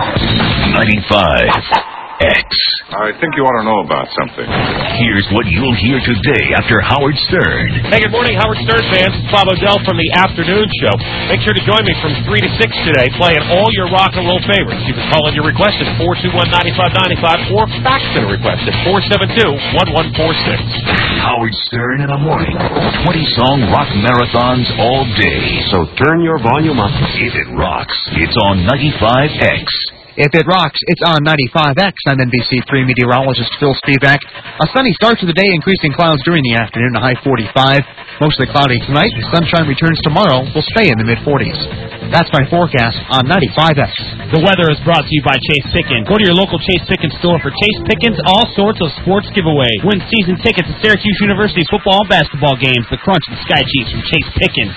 ninety-five X. I think you ought to know about something. Here's what you'll hear today after Howard Stern. Hey, good morning, Howard Stern fans. It's Bob O'Dell from the Afternoon Show. Make sure to join me from three to six today, playing all your rock and roll favorites. You can call in your request at four two one, nine five nine five or fax in a request at four seven two, one one four six. Howard Stern in the morning. twenty-song rock marathons all day. So turn your volume up. If it rocks, it's on ninety-five X. If it rocks, it's on ninety-five X. I'm N B C three meteorologist Phil Spivak. A sunny start to the day, increasing clouds during the afternoon, a high forty-five. Mostly cloudy tonight. The sunshine returns tomorrow. We'll stay in the mid-forties. That's my forecast on ninety-five X. The weather is brought to you by Chase Pickens. Go to your local Chase Pickens store for Chase Pickens all sorts of sports giveaway. Win season tickets to Syracuse University's football and basketball games. The Crunch and the Sky Chiefs from Chase Pickens.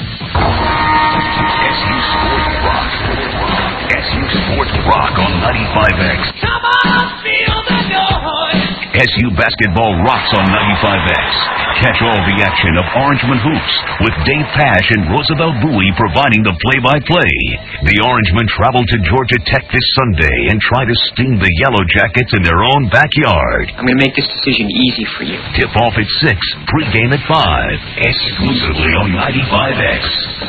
S U Sports Rock. S U Sports Rock on ninety-five X. Come on, feel the noise. S U Basketball rocks on ninety-five X. Catch all the action of Orangeman Hoops with Dave Pash and Roosevelt Bowie providing the play-by-play. The Orangemen travel to Georgia Tech this Sunday and try to sting the Yellow Jackets in their own backyard. I'm going to make this decision easy for you. Tip off at six, pregame at five, exclusively on ninety-five X.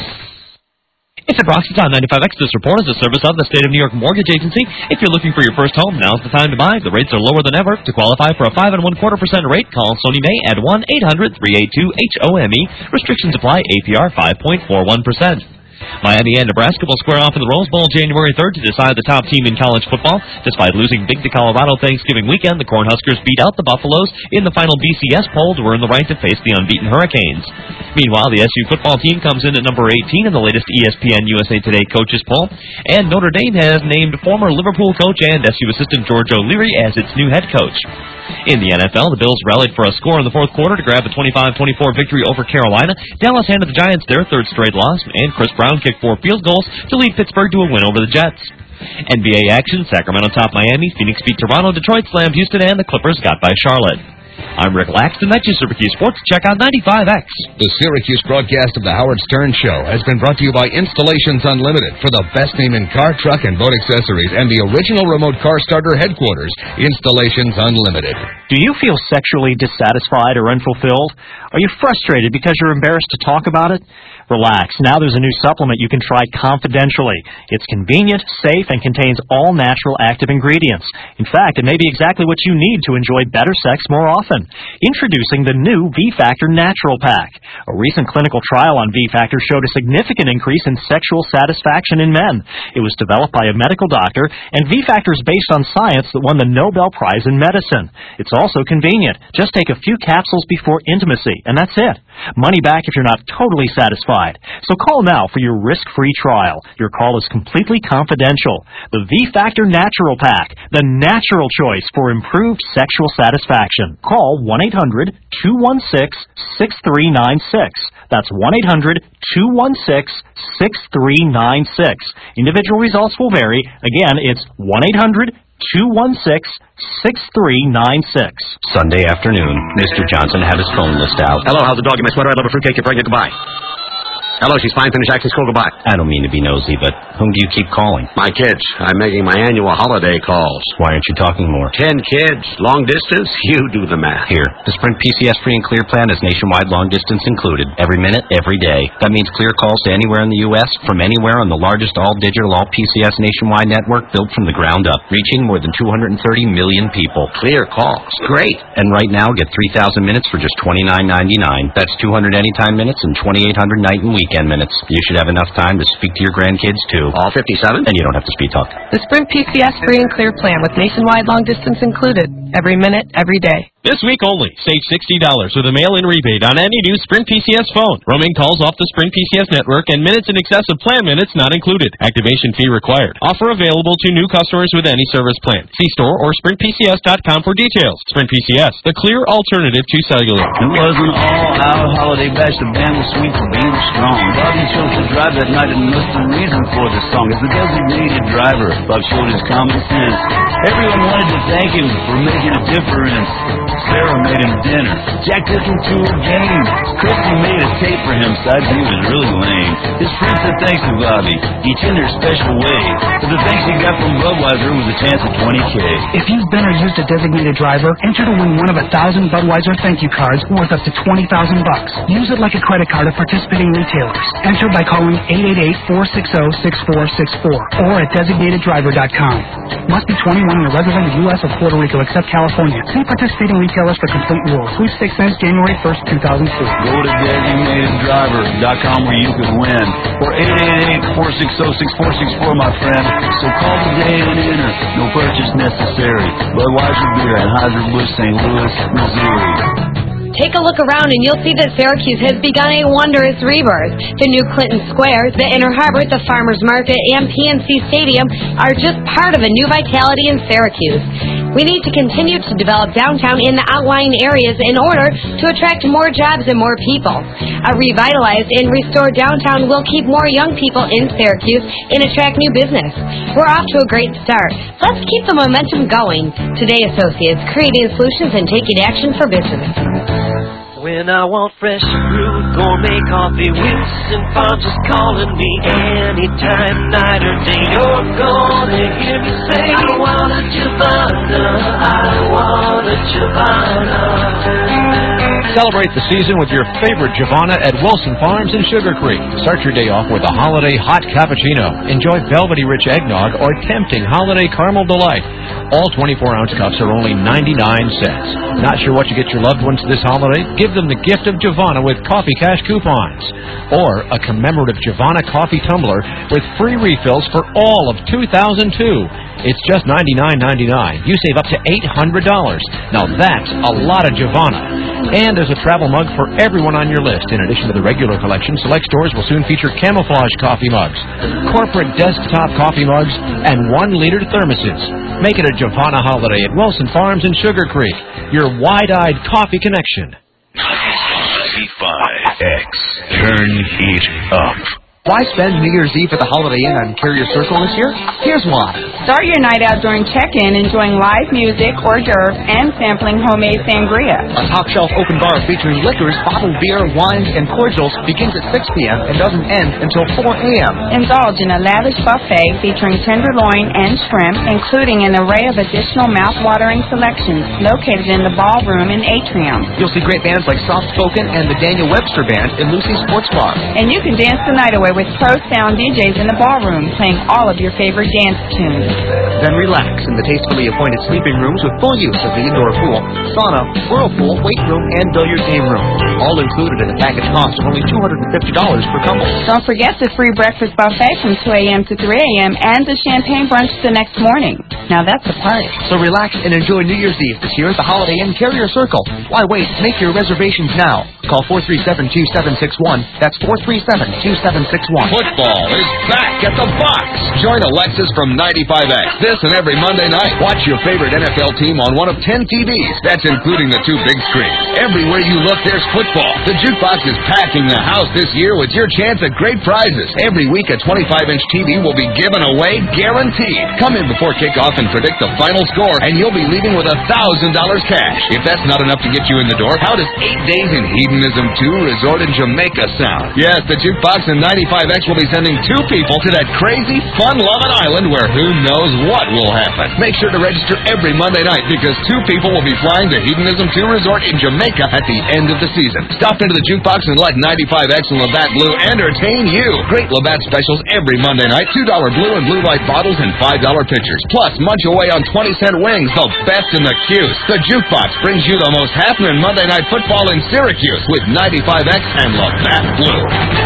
If it rocks, it's on ninety-five X. This report is a service of the State of New York Mortgage Agency. If you're looking for your first home, now's the time to buy. The rates are lower than ever. To qualify for a five and one quarter percent rate, call Sony May at one eight hundred, three eight two, H O M E. Restrictions apply. A P R five point four one percent. Miami and Nebraska will square off in the Rose Bowl January third to decide the top team in college football. Despite losing big to Colorado Thanksgiving weekend, the Cornhuskers beat out the Buffaloes in the final B C S poll to earn the right to face the unbeaten Hurricanes. Meanwhile, the S U football team comes in at number eighteen in the latest E S P N U S A Today coaches poll, and Notre Dame has named former Liverpool coach and S U assistant George O'Leary as its new head coach. In the N F L, the Bills rallied for a score in the fourth quarter to grab a twenty-five twenty-four victory over Carolina. Dallas handed the Giants their third straight loss, and Chris Brown kicked four field goals to lead Pittsburgh to a win over the Jets. N B A action, Sacramento topped Miami, Phoenix beat Toronto, Detroit slammed Houston, and the Clippers got by Charlotte. I'm Rick Lax, and that's your Syracuse Sports Check on ninety-five X. The Syracuse broadcast of the Howard Stern Show has been brought to you by Installations Unlimited for the best name in car, truck, and boat accessories, and the original remote car starter headquarters, Installations Unlimited. Do you feel sexually dissatisfied or unfulfilled? Are you frustrated because you're embarrassed to talk about it? Relax. Now there's a new supplement you can try confidentially. It's convenient, safe, and contains all natural active ingredients. In fact, it may be exactly what you need to enjoy better sex more often. Introducing the new V-Factor Natural Pack. A recent clinical trial on V-Factor showed a significant increase in sexual satisfaction in men. It was developed by a medical doctor, and V-Factor is based on science that won the Nobel Prize in Medicine. It's also convenient. Just take a few capsules before intimacy, and that's it. Money back if you're not totally satisfied. So call now for your risk-free trial. Your call is completely confidential. The V-Factor Natural Pack, the natural choice for improved sexual satisfaction. Call one eight hundred two one six six three nine six. That's one eight hundred two one six six three nine six. Individual results will vary. Again, it's one eight hundred two one six six three nine six. Sunday afternoon, Mister Johnson had his phone list out. Hello, how's the dog in my sweater? I love a fruitcake. You're pregnant. Goodbye. Hello, she's fine. Finish access call. Goodbye. I don't mean to be nosy, but whom do you keep calling? My kids. I'm making my annual holiday calls. Why aren't you talking more? Ten kids. Long distance? You do the math. Here, the Sprint P C S Free and Clear plan is nationwide long distance included. Every minute, every day. That means clear calls to anywhere in the U S from anywhere on the largest all-digital, all-P C S nationwide network built from the ground up, reaching more than two hundred thirty million people. Clear calls. Great. And right now, get three thousand minutes for just twenty-nine ninety-nine. That's two hundred anytime minutes and twenty-eight hundred night and weekend minutes. You should have enough time to speak to your grandkids, too. All fifty-seven? And you don't have to speed talk. The Sprint P C S Free and Clear plan with nationwide long distance included. Every minute, every day. This week only, save sixty dollars with a mail-in rebate on any new Sprint P C S phone. Roaming calls off the Sprint P C S network and minutes in excess of plan minutes not included. Activation fee required. Offer available to new customers with any service plan. See store or sprint p c s dot com for details. Sprint P C S, the clear alternative to cellular. It was an all-out holiday bash. The band was sweet for being strong. Bobby chose to drive that night, and that's the reason for the song. As the designated driver, Bob showed his common sense. Everyone wanted to thank him for making a difference. Sarah made him dinner. Jack took him to a game. Christy made a tape for him, so he was really lame. His friend said thanks to Bobby, each in their special way. But the thanks he got from Budweiser was a chance at twenty K. If you've been or used a designated driver, enter to win one of a thousand Budweiser thank you cards worth up to twenty thousand bucks. Use it like a credit card at participating retailers. Enter by calling eight eight eight, four six zero, six four six four or at designated driver dot com. Must be twenty-one and a resident of the U S or Puerto Rico except California. See participating retailers for complete rules. Sweepstakes ends January first, two thousand four. Go to designated driver dot com where you could win. Or eight eight eight, four six zero, six four six four, my friend. So call today and enter. No purchase necessary. Budweiser beer at Anheuser-Busch, Saint Louis, Missouri. Take a look around and you'll see that Syracuse has begun a wondrous rebirth. The new Clinton Square, the Inner Harbor, the Farmers Market, and P N C Stadium are just part of a new vitality in Syracuse. We need to continue to develop downtown in the outlying areas in order to attract more jobs and more people. A revitalized and restored downtown will keep more young people in Syracuse and attract new business. We're off to a great start. Let's keep the momentum going. Today Associates, creating solutions and taking action for business. When I want fresh brewed gourmet coffee, Winston Farms is calling me anytime, night or day. You're gonna hear me say, I want a Giovanna, I want a Giovanna. Celebrate the season with your favorite Giovanna at Wilson Farms in Sugar Creek. Start your day off with a holiday hot cappuccino. Enjoy velvety rich eggnog or tempting holiday caramel delight. All twenty-four ounce cups are only ninety-nine cents. Not sure what you get your loved ones this holiday? Give them the gift of Giovanna with coffee cash coupons. Or a commemorative Giovanna coffee tumbler with free refills for all of two thousand two. It's just ninety-nine ninety-nine. You save up to eight hundred dollars. Now that's a lot of Giovanna. And there's a travel mug for everyone on your list. In addition to the regular collection, select stores will soon feature camouflage coffee mugs, corporate desktop coffee mugs, and one-liter thermoses. Make it a Giovanna holiday at Wilson Farms in Sugar Creek. Your wide-eyed coffee connection. ninety-five X. Turn it up. Why spend New Year's Eve at the Holiday Inn on Carrier Circle this year? Here's why. Start your night out during check-in enjoying live music, hors d'oeuvres, and sampling homemade sangria. A top-shelf open bar featuring liquors, bottled beer, wines, and cordials begins at six p.m. and doesn't end until four a.m. Indulge in a lavish buffet featuring tenderloin and shrimp, including an array of additional mouth-watering selections located in the ballroom and atrium. You'll see great bands like Soft Spoken and the Daniel Webster Band in Lucy's Sports Bar. And you can dance the night away with pro sound D Js in the ballroom playing all of your favorite dance tunes. Then relax in the tastefully appointed sleeping rooms with full use of the indoor pool, sauna, whirlpool, weight room, and billiard game room. all included in a package cost of only two hundred fifty dollars per couple. Don't forget the free breakfast buffet from two a.m. to three a.m. and the champagne brunch the next morning. Now that's a party. So relax and enjoy New Year's Eve this year at the Holiday Inn Carrier Circle. Why wait? Make your reservations now. Call four three seven, two seven six one. That's four three seven, two seven six one. Football is back at the box. Join Alexis from ninety-five X this and every Monday night. Watch your favorite N F L team on one of ten T Vs. That's including the two big screens. Everywhere you look, there's football. The jukebox is packing the house this year with your chance at great prizes. Every week, a twenty-five inch T V will be given away, guaranteed. Come in before kickoff and predict the final score, and you'll be leaving with one thousand dollars cash. If that's not enough to get you in the door, how does eight days in Hedonism two Resort in Jamaica sound? Yes, the jukebox and ninety-five X will be sending two people to that crazy, fun-loving island where who knows what will happen. Make sure to register every Monday night because two people will be flying to Hedonism two Resort in Jamaica at the end of the season. Stop into the jukebox and let ninety-five X and Labatt Blue entertain you. Great Labatt specials every Monday night. two dollar blue and blue light bottles and five dollar pitchers. Plus, munch away on twenty cent wings, the best in the queues. The jukebox brings you the most happening Monday night football in Syracuse with ninety-five X and Labatt Blue.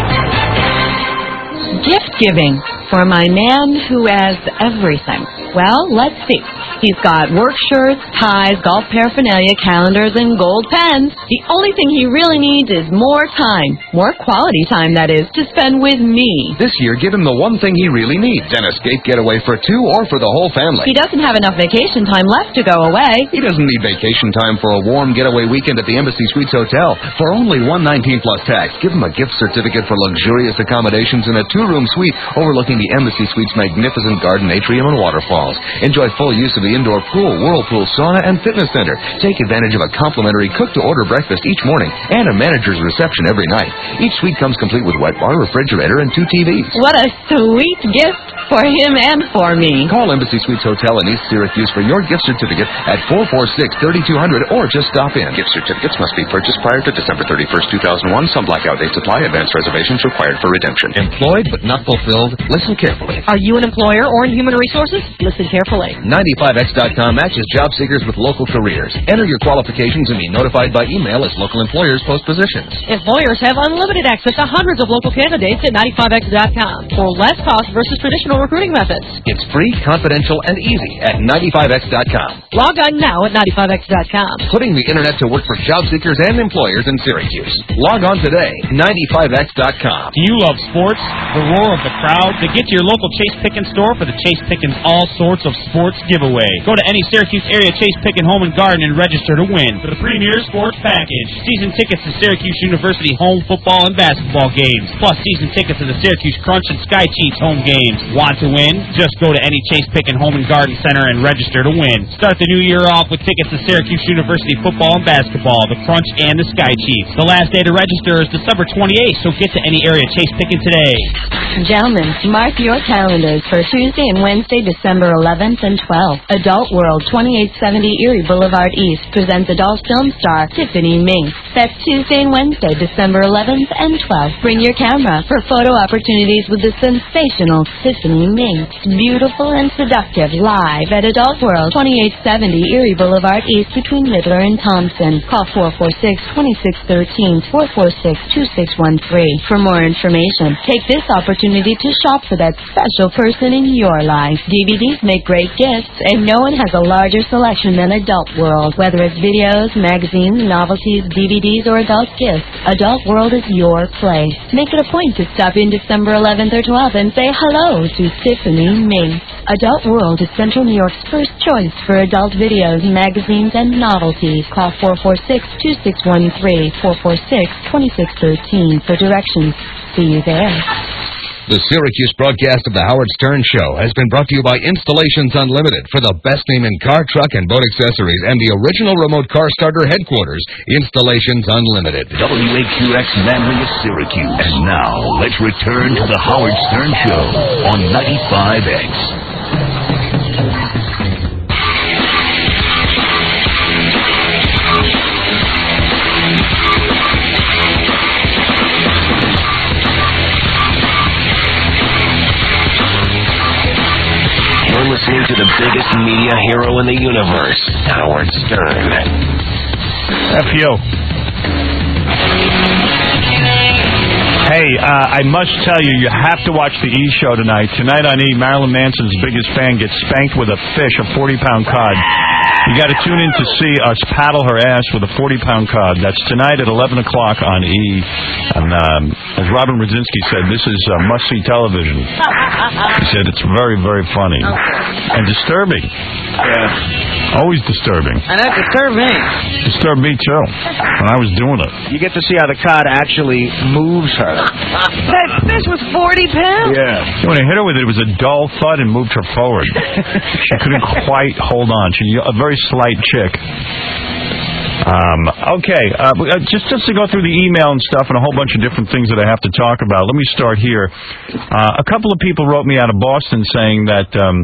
Gift giving for my man who has everything. Well, let's see. He's got work shirts, ties, golf paraphernalia, calendars, and gold pens. The only thing he really needs is more time. More quality time, that is, to spend with me. This year, give him the one thing he really needs, an escape getaway for two or for the whole family. He doesn't have enough vacation time left to go away. He doesn't need vacation time for a warm getaway weekend at the Embassy Suites Hotel. For only one hundred nineteen dollars plus tax, give him a gift certificate for luxurious accommodations in a two-room suite overlooking the Embassy Suites' magnificent garden atrium and waterfalls. Enjoy full use of the indoor pool, whirlpool, sauna, and fitness center. Take advantage of a complimentary cook-to-order breakfast each morning and a manager's reception every night. Each suite comes complete with wet bar, refrigerator, and two T Vs. What a sweet gift for him and for me. Call Embassy Suites Hotel in East Syracuse for your gift certificate at four four six, three two zero zero or just stop in. Gift certificates must be purchased prior to December thirty-first, two thousand one. Some blackout dates apply. Advance reservations required for redemption. Employed but not fulfilled? Listen carefully. Are you an employer or in human resources? Listen carefully. ninety-five X dot com matches job seekers with local careers. Enter your qualifications and be notified by email as local employers post positions. Employers have unlimited access to hundreds of local candidates at ninety-five X dot com for less cost versus traditional recruiting methods. It's free, confidential, and easy at ninety-five X dot com. Log on now at ninety-five X dot com. Putting the internet to work for job seekers and employers in Syracuse. Log on today, ninety-five X dot com. Do you love sports? The roar of the crowd? To get to your local Chase Pickens store for the Chase Pickens All Sorts of Sports giveaway. Go to any Syracuse area Chase Pickens Home and Garden and register to win the Premier Sports Package. Season tickets to Syracuse University home football and basketball games. Plus season tickets to the Syracuse Crunch and Sky Cheats home games. Want to win? Just go to any Chase Pickens Home and Garden Center and register to win. Start the new year off with tickets to Syracuse University football and basketball, the Crunch and the Sky Cheats. The last day to register is December twenty-eighth, so get to any area Chase Pickens today. Gentlemen, mark your calendars for Tuesday and Wednesday, December eleventh and twelfth. Adult World, twenty-eight seventy Erie Boulevard East, presents adult film star Tiffany Mink. That's Tuesday and Wednesday, December eleventh and twelfth. Bring your camera for photo opportunities with the sensational Tiffany Mink. Beautiful and seductive, live at Adult World, twenty-eight seventy Erie Boulevard East between Midler and Thompson. Call four four six, two six one three, four four six, two six one three for more information. Take this opportunity to shop for that special person in your life. D V Ds make great gifts, and no one has a larger selection than Adult World. Whether it's videos, magazines, novelties, D V Ds, or adult gifts, Adult World is your place. Make it a point to stop in December eleventh or twelfth and say hello to Tiffany Mink. Adult World is Central New York's first choice for adult videos, magazines, and novelties. Call four four six, two six one three, four four six, two six one three for directions. See you there. The Syracuse broadcast of the Howard Stern Show has been brought to you by Installations Unlimited for the best name in car, truck, and boat accessories and the original remote car starter headquarters, Installations Unlimited. W A Q X Manlius, Syracuse. And now, let's return to the Howard Stern Show on ninety-five X. Listening to the biggest media hero in the universe, Howard Stern. F you. Hey, uh, I must tell you, you have to watch the E! Show tonight. Tonight on E! Marilyn Manson's biggest fan gets spanked with a fish, a forty-pound cod. You got to tune in to see us paddle her ass with a forty-pound cod. That's tonight at eleven o'clock on E! And um, as Robin Brzezinski said, this is uh, must-see television. He said it's very, very funny. And disturbing. Yeah. Always disturbing. And that disturbed me. Disturbed me, too, when I was doing it. You get to see how the cod actually moves her. That fish was forty pounds? Yeah. When I hit her with it, it was a dull thud and moved her forward. She couldn't quite hold on. She's a very slight chick. Um, okay, uh, just just to go through the email and stuff and a whole bunch of different things that I have to talk about. Let me start here. Uh, a couple of people wrote me out of Boston saying that um,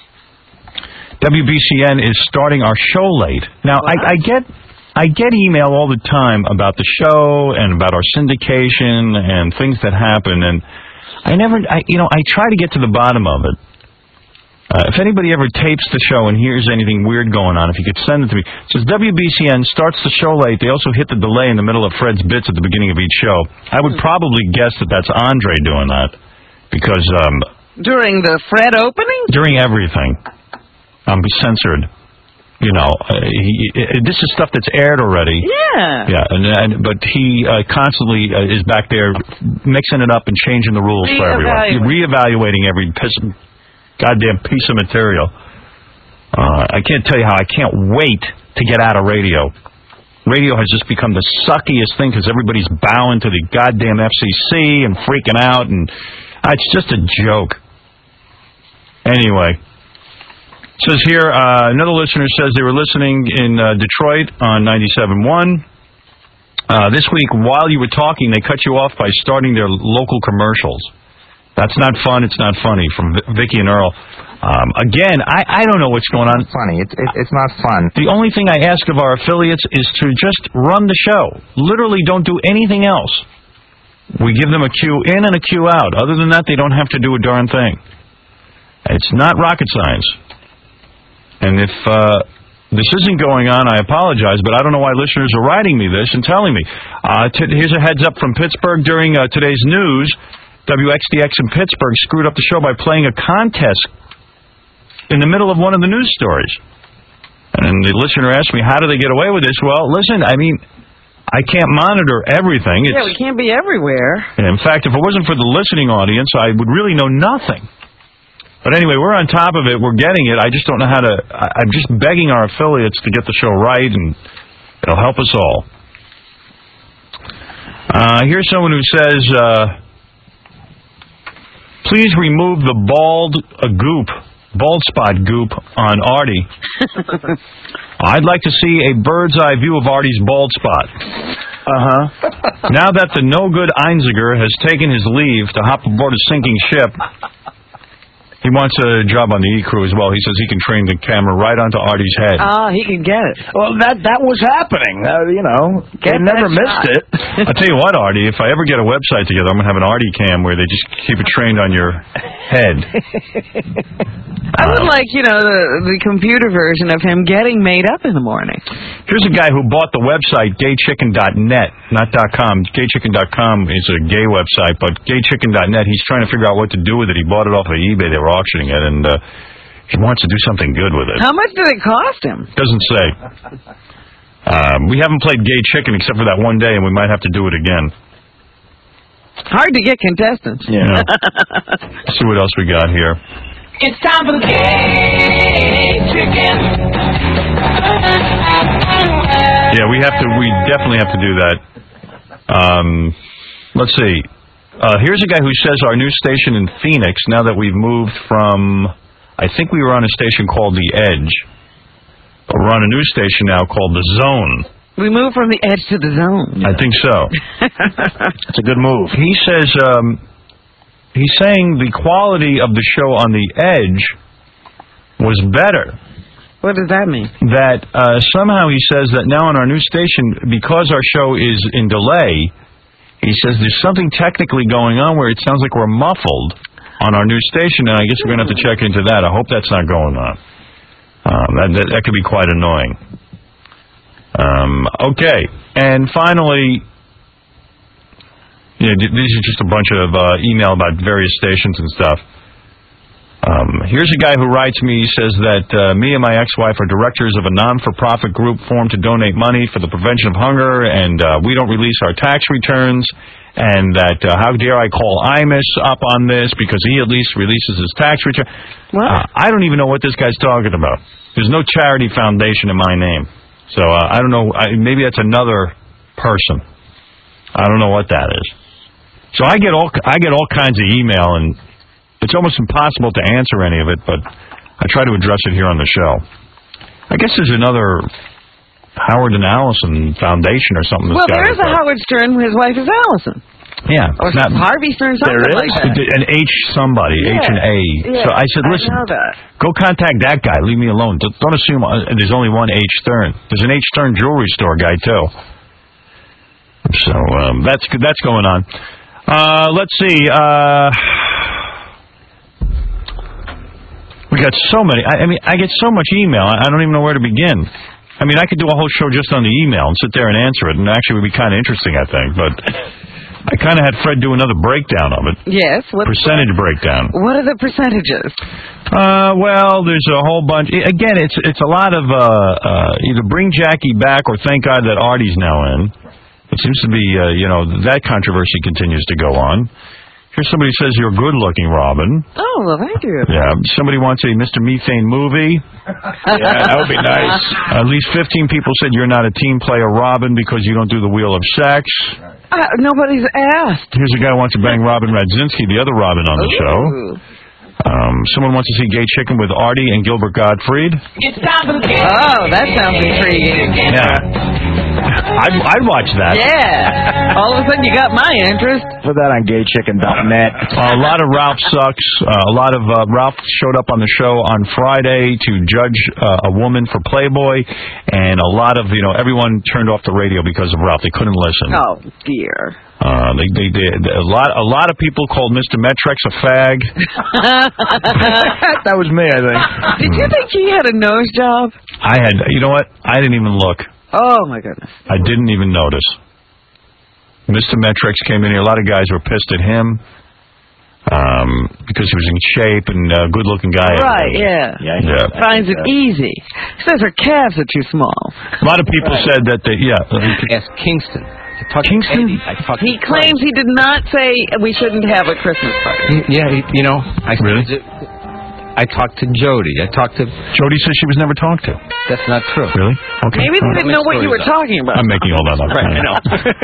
W B C N is starting our show late. Now, I, I get... I get email all the time about the show and about our syndication and things that happen, and I never, I, you know, I try to get to the bottom of it. Uh, if anybody ever tapes the show and hears anything weird going on, if you could send it to me. It says W B C N starts the show late. They also hit the delay in the middle of Fred's bits at the beginning of each show. I would probably guess that that's Andre doing that because um, during the Fred opening, during everything, I'm censored. You know, uh, he, uh, this is stuff that's aired already. Yeah. Yeah, and, and but he uh, constantly uh, is back there mixing it up and changing the rules for everyone. He's reevaluating every piece of, goddamn piece of material. Uh, I can't tell you how I can't wait to get out of radio. Radio has just become the suckiest thing because everybody's bowing to the goddamn F C C and freaking out, and uh, it's just a joke. Anyway. Says here, uh, another listener says they were listening in uh, Detroit on ninety-seven point one. Uh, this week, while you were talking, they cut you off by starting their local commercials. That's not fun. It's not funny. From v- Vicky and Earl. Um, again, I, I don't know what's going on. It's funny. It's, it, it's not fun. The only thing I ask of our affiliates is to just run the show. Literally don't do anything else. We give them a cue in and a cue out. Other than that, they don't have to do a darn thing. It's not rocket science. And if uh, this isn't going on, I apologize, but I don't know why listeners are writing me this and telling me. Uh, t- here's a heads up from Pittsburgh. During uh, today's news, W X D X in Pittsburgh screwed up the show by playing a contest in the middle of one of the news stories. And the listener asked me, how do they get away with this? Well, listen, I mean, I can't monitor everything. It's, yeah, we can't be everywhere. In fact, if it wasn't for the listening audience, I would really know nothing. But anyway, we're on top of it. We're getting it. I just don't know how to... I, I'm just begging our affiliates to get the show right, and it'll help us all. Uh, here's someone who says, uh, please remove the bald uh, goop, bald spot goop on Artie. I'd like to see a bird's eye view of Artie's bald spot. Uh-huh. Now that the no-good Einziger has taken his leave to hop aboard a sinking ship... He wants a job on the E-Crew as well. He says he can train the camera right onto Artie's head. Ah, uh, he can get it. Well, that that was happening. Uh, you know, get they never missed shot. it. I'll tell you what, Artie, if I ever get a website together, I'm going to have an Artie cam where they just keep it trained on your head. I would like, you know, the, the computer version of him getting made up in the morning. Here's a guy who bought the website gay chicken dot net, not .com. gay chicken dot com is a gay website, but gay chicken dot net, he's trying to figure out what to do with it. He bought it off of eBay. They were auctioning it, and uh, he wants to do something good with it. How much did it cost him? Doesn't say. Um, we haven't played Gay Chicken except for that one day, and we might have to do it again. Hard to get contestants. Yeah. Let's see what else we got here. It's time for the Gay Chicken. Yeah, we have to. We definitely have to do that. Um, let's see. Uh, here's a guy who says our new station in Phoenix, now that we've moved from, I think we were on a station called The Edge, but we're on a new station now called The Zone. We moved from The Edge to The Zone. I think so. It's a good move. He says, um, he's saying the quality of the show on The Edge was better. What does that mean? That uh, somehow he says that now on our new station, because our show is in delay, he says there's something technically going on where it sounds like we're muffled on our new station, and I guess we're going to have to check into that. I hope that's not going on. Um, that, that, that could be quite annoying. Um, okay. And finally, Yeah, these are just a bunch of uh, email about various stations and stuff. Um, here's a guy who writes me. He says that uh, me and my ex-wife are directors of a non-for-profit group formed to donate money for the prevention of hunger, and uh, we don't release our tax returns, and that uh, how dare I call Imus up on this because he at least releases his tax return. Uh, I don't even know what this guy's talking about. There's no charity foundation in my name. So uh, I don't know. I, maybe that's another person. I don't know what that is. So I get all I get all kinds of email, and it's almost impossible to answer any of it, but I try to address it here on the show. I guess there's another Howard and Allison Foundation or something. Well, there is a Howard Stern. His wife is Allison. Yeah. Or not, Harvey Stern, something there is? like that. An H somebody, Yeah. H and A. Yeah, So I said, listen, I know that. go contact that guy. Leave me alone. Don't don't assume uh, there's only one H Stern. There's an H Stern jewelry store guy, too. So um, that's that's going on. Uh, let's see. Uh... We got so many. I, I mean, I get so much email. I, I don't even know where to begin. I mean, I could do a whole show just on the email and sit there and answer it, and actually it would be kind of interesting, I think. But I kind of had Fred do another breakdown of it. Yes. What Percentage breakdown. What are the percentages? Uh, well, there's a whole bunch. Again, it's it's a lot of uh, uh, either bring Jackie back or thank God that Artie's now in. It seems to be, uh, you know, that controversy continues to go on. Here somebody says you're good looking, Robin. Oh, well, thank you. Yeah, somebody wants a Mister Methane movie. Yeah, that would be nice. At least fifteen people said you're not a team player, Robin, because you don't do the wheel of sex. Uh, nobody's asked. Here's a guy who wants to bang Robin Radzinski, the other Robin on the Ooh. show. Um, someone wants to see Gay Chicken with Artie and Gilbert Gottfried. It's time for the game. Oh, that sounds intriguing. Yeah. I'd, I'd watch that. Yeah. All of a sudden you got my interest. Put that on gay chicken dot net. Uh, a lot of Ralph Sucks. Uh, a lot of uh, Ralph showed up on the show on Friday to judge uh, a woman for Playboy, and a lot of, you know, everyone turned off the radio because of Ralph. They couldn't listen. Oh, dear. Uh, they, they did. A lot, a lot of people called Mister Metrex a fag. That was me, I think. Did you think he had a nose job? I had, you know what? I didn't even look. Oh, my goodness. I didn't even notice. Mister Metrex came in here. A lot of guys were pissed at him um, because he was in shape and a good-looking guy. Right, yeah. Yeah. yeah. Finds it easy. Says her calves are too small. A lot of people Right. said that they, yeah. Yes, Kingston. Kingston? He claims he did not say we shouldn't have a Christmas party. Yeah, he- you know, I really. I talked to Jody. I talked to Jody says she was never talked to. That's not true. Really? Okay. Maybe they didn't know what you were talking about. I'm making all that up. Right, I know.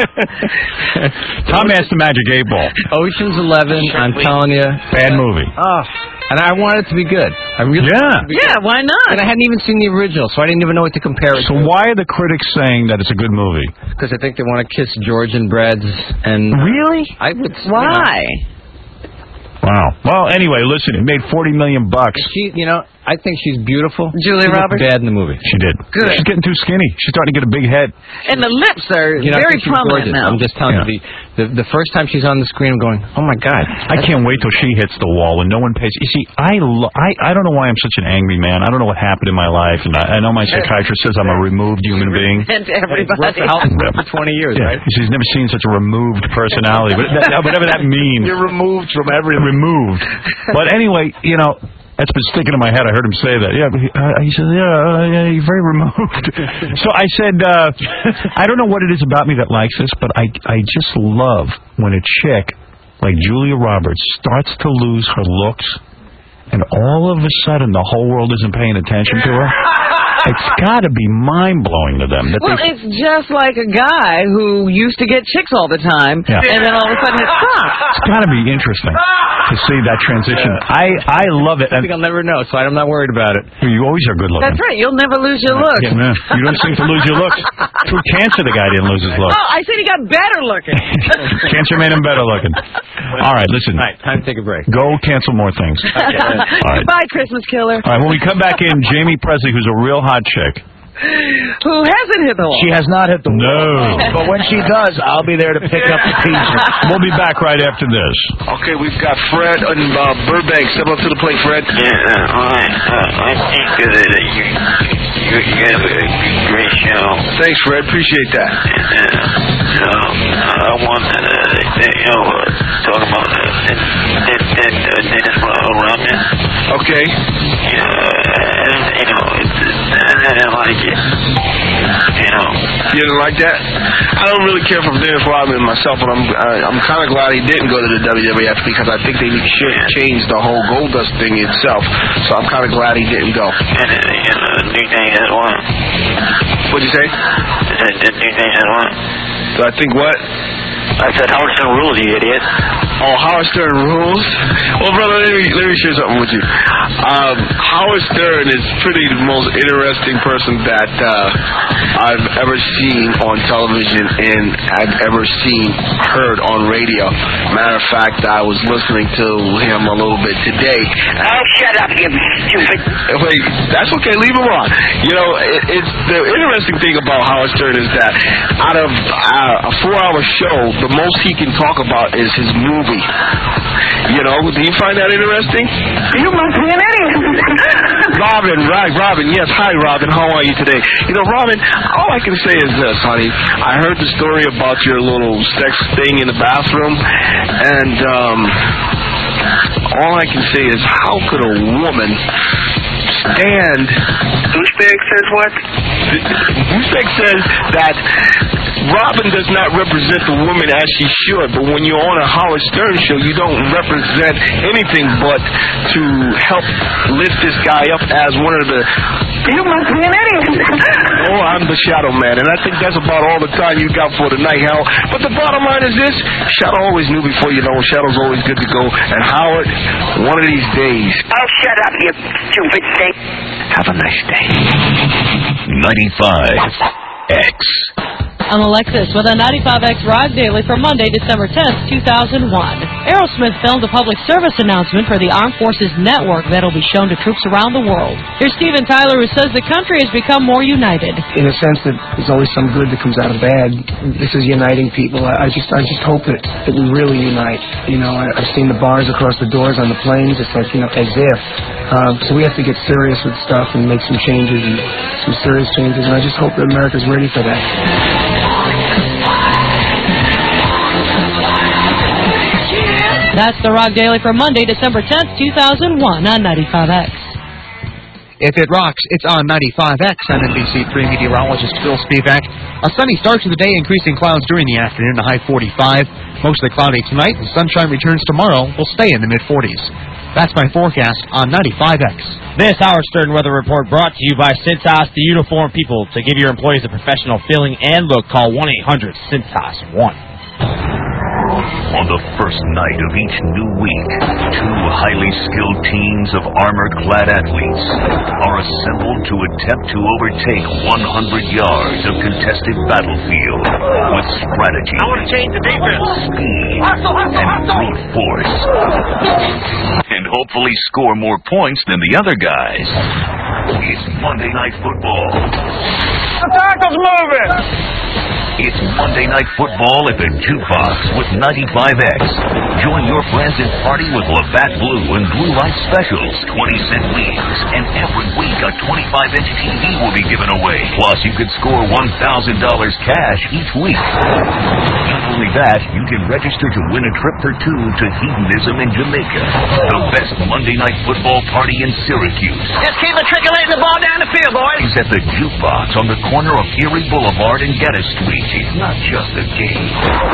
Tom asked the Magic Eight Ball. Ocean's Eleven. I'm telling you, bad movie. Oh, and I wanted it to be good. I really Yeah. wanted it to be Yeah, good. why not? And I hadn't even seen the original, so I didn't even know what to compare it So to. why are the critics saying that it's a good movie? Because I think they want to kiss George and Brad's and Really? I would. Why? Wow. Well, anyway, listen, it made forty million bucks. She, you know, I think she's beautiful. Julia she looked Roberts? bad in the movie. She did. Good. She's getting too skinny. She's starting to get a big head. And the lips are You know, I very think she's prominent gorgeous. now. I'm just telling Yeah. you, the, the the first time she's on the screen, I'm going, oh my god. I can't wait till she hits the wall and no one pays. You see, I, lo- I, I don't know why I'm such an angry man. I don't know what happened in my life, and I, I know my psychiatrist says I'm a removed human being. And everybody. for twenty years, Yeah, right? she's never seen such a removed personality, but that, whatever that means. You're removed from everything. Removed. But anyway, you know, that's been sticking in my head. I heard him say that. Yeah, but he, uh, he said, yeah, uh, yeah, you're very removed. So I said, uh, I don't know what it is about me that likes this, but I, I just love when a chick like Julia Roberts starts to lose her looks, and all of a sudden the whole world isn't paying attention to her. It's got to be mind-blowing to them. That Well, they, it's just like a guy who used to get chicks all the time, Yeah. and then all of a sudden it stopped. it's got to be interesting to see that transition. I, I love it. I think I'll never know, so I'm not worried about it. You always are good looking. That's right. You'll never lose your looks. Yeah, you don't seem to lose your looks. Through cancer, the guy didn't lose his looks. Oh, I said he got better looking. Cancer made him better looking. All right, listen. All right, time to take a break. Go cancel more things. All right. Goodbye, Christmas killer. All right, when we come back in, Jamie Presley, who's a real hot chick. Who hasn't hit the wall? She has not hit the No. wall. But when she does, I'll be there to pick up the pieces. We'll be back right after this. Okay, we've got Fred and uh, Burbank. Step up to the plate, Fred. Yeah, uh, all right. Uh, I think that uh, you, you, you have a great shot You know. Thanks, Fred. Appreciate that. And, uh, um, I want to, uh, you know, uh, talk about uh, Dennis Rodman. Okay. You know, and, you know, it's, I didn't like it. You know. You didn't like that? I don't really care for Dennis Rodman myself, but I'm uh, I'm kind of glad he didn't go to the W W F because I think they should change the whole Goldust thing itself. So I'm kind of glad he didn't go. And, uh, you know, the new thing has won. What'd you say? The, the new thing has won. So I think what? I said Howard Stern rules, you idiot. Oh, Howard Stern rules? Well, brother, let me, let me share something with you. Um, Howard Stern is pretty the most interesting person that uh, I've ever seen on television and I've ever seen, heard on radio. Matter of fact, I was listening to him a little bit today. Oh, shut up, you stupid. Wait, that's okay, leave him on. You know, it, it's the interesting thing about Howard Stern is that out of uh, a four-hour show, the most he can talk about is his movie. You know, do you find that interesting? You must be an idiot. Robin, right, Robin, yes, hi Robin, how are you today? You know, Robin, all I can say is this, honey. I heard the story about your little sex thing in the bathroom, and um, all I can say is, how could a woman stand... Douchebag says what? Douchebag says that Robin does not represent the woman as she should, but when you're on a Howard Stern show, you don't represent anything but to help lift this guy up as one of the... You must be an idiot. Oh, I'm the Shadow Man, and I think that's about all the time you got for tonight, Hal. But the bottom line is this, Shadow always knew before you know, Shadow's always good to go, and Howard, one of these days... Oh, shut up, you stupid thing. Have a nice day. ninety-five X. I'm Alexis with a ninety-five X Rock Daily for Monday, December tenth, two thousand one. Aerosmith filmed a public service announcement for the Armed Forces Network that will be shown to troops around the world. Here's Steven Tyler, who says the country has become more united. In a sense that there's always some good that comes out of bad. This is uniting people. I, I just I just hope that, that we really unite. You know, I, I've seen the bars across the doors on the planes. It's like, you know, as if. Um, so we have to get serious with stuff and make some changes, and some serious changes. And I just hope that America's ready for that. That's the Rock Daily for Monday, December tenth, two thousand one on ninety-five X. If it rocks, it's on ninety-five X. I'm N B C three meteorologist Phil Spivak. A sunny start to the day, increasing clouds during the afternoon, a high forty-five. Mostly cloudy tonight, and sunshine returns tomorrow. Will stay in the mid-forties. That's my forecast on ninety-five X. This Howard Stern Weather Report brought to you by Cintas, the uniform people. To give your employees a professional feeling and look, call one eight hundred Cintas one. On the first night of each new week, two highly skilled teams of armor-clad athletes are assembled to attempt to overtake one hundred yards of contested battlefield with strategy, I want to change the defense. speed, Hustle, hustle, and hustle. brute force, and hopefully score more points than the other guys. It's Monday Night Football. The tackle's moving. It's Monday Night Football at the Jukebox with ninety-five X. Join your friends and party with Labatt Blue and Blue Light Specials, twenty cent wings, and every week a twenty-five inch T V will be given away. Plus, you could score one thousand dollars cash each week. Not only that, you can register to win a trip for two to Hedonism in Jamaica. The best Monday Night Football party in Syracuse. Just keep matriculating the ball down the field, boys. He's at the Jukebox on the corner of Erie Boulevard and Gaddis Street. It's not just a game.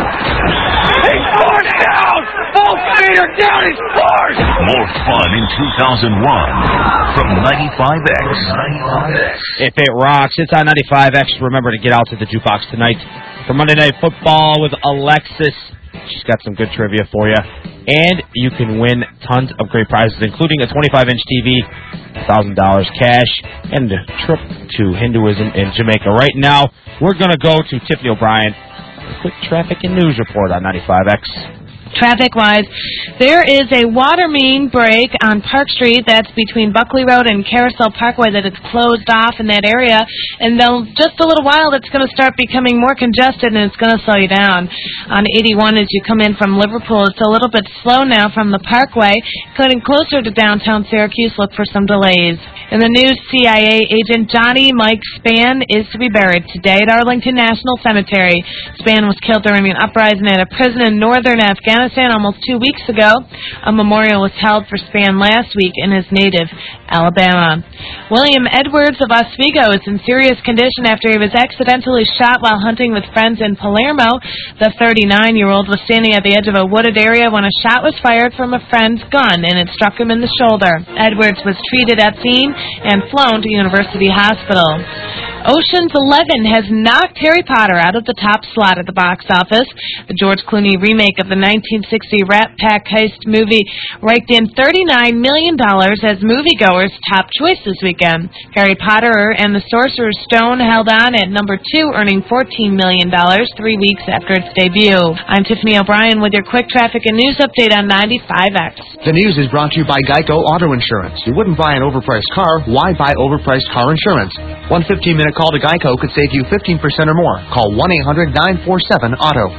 He's forced down! Full speed or down, he's forced! More fun in two thousand one from ninety-five X. ninety-five X. If it rocks, it's on ninety-five X. Remember to get out to the Jukebox tonight for Monday Night Football with Alexis. She's got some good trivia for you. And you can win tons of great prizes, including a twenty-five inch T V, one thousand dollars cash, and a trip to Hinduism in Jamaica. Right now, we're going to go to Tiffany O'Brien. A quick traffic and news report on ninety-five X. Traffic-wise, there is a water main break on Park Street. That's between Buckley Road and Carousel Parkway that is closed off in that area. And then just a little while, it's going to start becoming more congested, and it's going to slow you down. On eighty-one, as you come in from Liverpool, it's a little bit slow now from the Parkway. Getting closer to downtown Syracuse, look for some delays. In the news, C I A agent Johnny Mike Spann is to be buried today at Arlington National Cemetery. Spann was killed during an uprising at a prison in northern Afghanistan almost two weeks ago. A memorial was held for Spann last week in his native Alabama. William Edwards of Oswego is in serious condition after he was accidentally shot while hunting with friends in Palermo. The thirty-nine-year-old was standing at the edge of a wooded area when a shot was fired from a friend's gun, and it struck him in the shoulder. Edwards was treated at scene and flown to University Hospital. Ocean's Eleven has knocked Harry Potter out of the top slot at the box office. The George Clooney remake of the nineteen sixty Rat Pack heist movie raked in thirty-nine million dollars as moviegoers' top choice this weekend. Harry Potter and the Sorcerer's Stone held on at number two, earning fourteen million dollars three weeks after its debut. I'm Tiffany O'Brien with your quick traffic and news update on ninety-five X. The news is brought to you by Geico Auto Insurance. You wouldn't buy an overpriced car. Why buy overpriced car insurance? One fifteen-minute call to Geico could save you fifteen percent or more. Call one eight hundred nine four seven auto.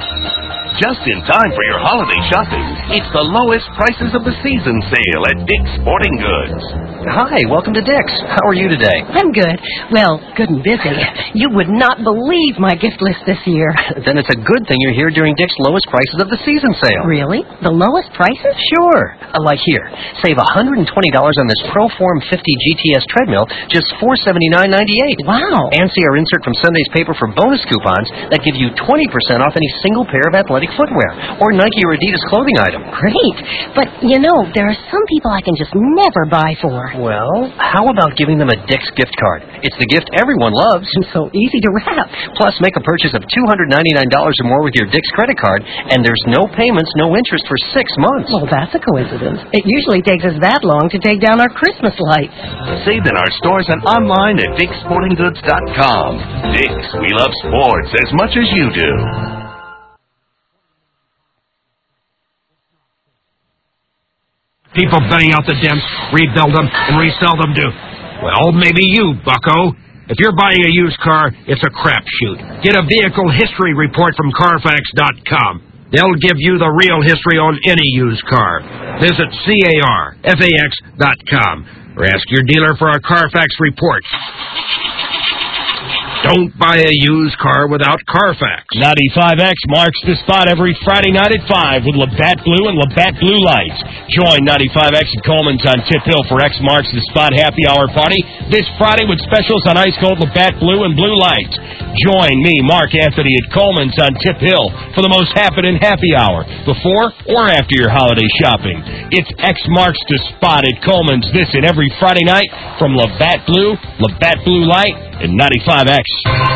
Just in time for your holiday shopping, it's the lowest prices of the season sale at Dick's Sporting Goods. Hi, welcome to Dick's. How are you today? I'm good. Well, good and busy. You would not believe my gift list this year. Then it's a good thing you're here during Dick's lowest prices of the season sale. Really? The lowest prices? Sure. Uh, like here. Save one hundred twenty dollars on this ProForm fifty G T S treadmill, just four seventy-nine ninety-eight. Wow. And see our insert from Sunday's paper for bonus coupons that give you twenty percent off any single pair of athletic footwear or Nike or Adidas clothing item. Great. But, you know, there are some people I can just never buy for. Well, how about giving them a Dick's gift card? It's the gift everyone loves. And so easy to wrap. Plus, make a purchase of two hundred ninety-nine dollars or more with your Dick's credit card, and there's no payments, no interest for six months. Well, that's a coincidence. It usually takes us that long to take down our Christmas lights. Save in our stores and online at Dick's Sporting Goods dot com. Dick's, we love sports as much as you do. People betting out the dents, rebuild them, and resell them to, well, maybe you, bucko. If you're buying a used car, it's a crapshoot. Get a vehicle history report from Carfax dot com. They'll give you the real history on any used car. Visit C A R F A X dot com or ask your dealer for a Carfax report. Don't buy a used car without Carfax. ninety-five X marks the spot every Friday night at five with Labatt Blue and Labatt Blue Lights. Join ninety-five X at Coleman's on Tip Hill for X Marks the Spot Happy Hour Party this Friday with specials on ice cold Labatt Blue and Blue Lights. Join me, Mark Anthony, at Coleman's on Tip Hill for the most happening happy hour before or after your holiday shopping. It's X Marks the Spot at Coleman's this and every Friday night from Labatt Blue, Labatt Blue Light, and ninety-five X.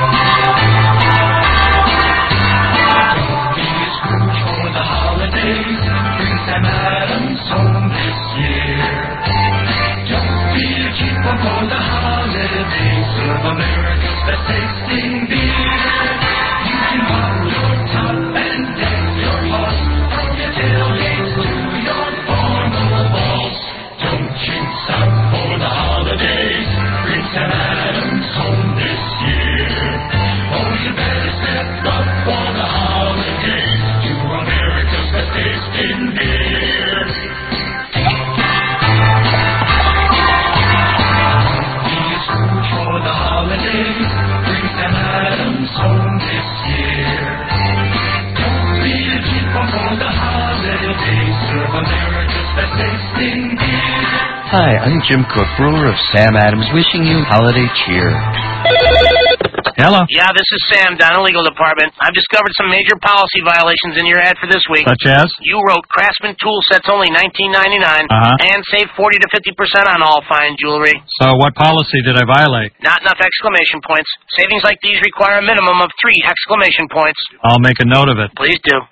Hi, I'm Jim Cook, brewer of Sam Adams, wishing you holiday cheer. Hello. Yeah, this is Sam down in the legal department. I've discovered some major policy violations in your ad for this week. Such as? You wrote Craftsman tool sets only nineteen ninety-nine Uh-huh. and save forty to fifty percent on all fine jewelry. So what policy did I violate? Not enough exclamation points. Savings like these require a minimum of three exclamation points. I'll make a note of it. Please do.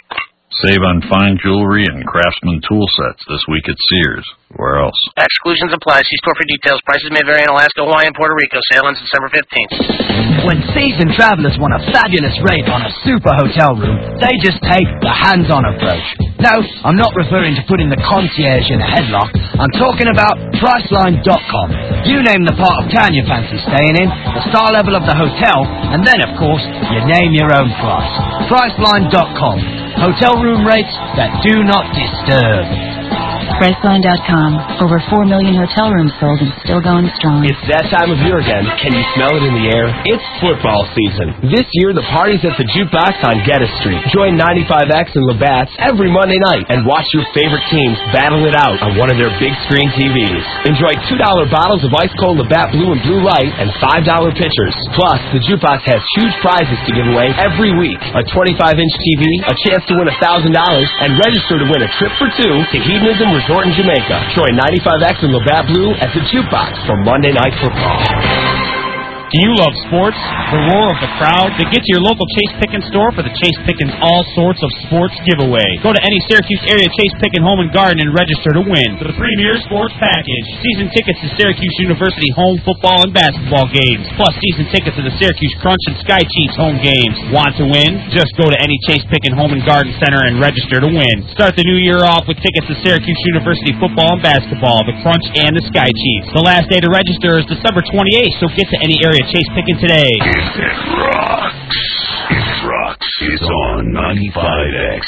Save on fine jewelry and Craftsman tool sets this week at Sears. Where else? Exclusions apply. See store for details. Prices may vary in Alaska, Hawaii, and Puerto Rico. Sale ends December fifteenth. When seasoned travelers want a fabulous rate on a super hotel room, they just take the hands-on approach. No, I'm not referring to putting the concierge in a headlock. I'm talking about Priceline dot com. You name the part of town you fancy staying in, the star level of the hotel, and then, of course, you name your own price. Priceline dot com. Hotel room rates that do not disturb. Priceline dot com. Over four million hotel rooms sold and still going strong. It's that time of year again. Can you smell it in the air? It's football season. This year, the party's at the Jukebox on Geddes Street. Join ninety-five X and Labatt's every Monday night and watch your favorite teams battle it out on one of their big screen T Vs. Enjoy two dollar bottles of ice cold Labatt Blue and Blue Light and five dollar pitchers. Plus, the Jukebox has huge prizes to give away every week. A twenty-five inch T V, a chance to win one thousand dollars, and register to win a trip for two to Hedonism Resort in Jamaica. Join ninety-five X and Labatt Blue at the Jukebox for Monday Night Football. Do you love sports? The roar of the crowd? Then get to your local Chase Pickens store for the Chase Pickens All Sorts of Sports giveaway. Go to any Syracuse area Chase Pickens Home and Garden and register to win the Premier Sports Package. Season tickets to Syracuse University home football and basketball games. Plus season tickets to the Syracuse Crunch and Sky Chiefs home games. Want to win? Just go to any Chase Pickens Home and Garden Center and register to win. Start the new year off with tickets to Syracuse University football and basketball, the Crunch and the Sky Chiefs. The last day to register is December twenty-eighth, so get to any area Chase Pickens today. It rocks. It rocks. It's on ninety-five X.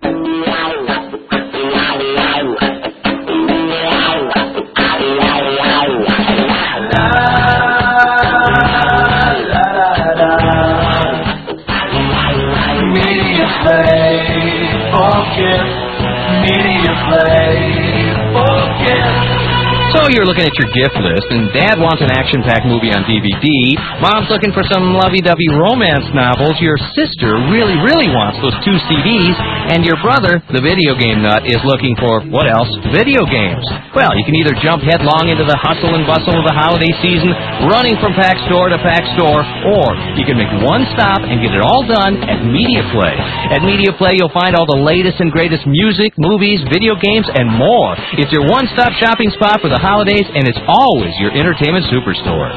Media play, focus. Media play, focus. So you're looking at your gift list, and Dad wants an action-packed movie on D V D. Mom's looking for some lovey-dovey romance novels. Your sister really, really wants those two C Ds. And your brother, the video game nut, is looking for, what else? Video games. Well, you can either jump headlong into the hustle and bustle of the holiday season, running from pack store to pack store, or you can make one stop and get it all done at Media Play. At Media Play, you'll find all the latest and greatest music, movies, video games, and more. It's your one-stop shopping spot for the holidays, and it's always your entertainment superstore.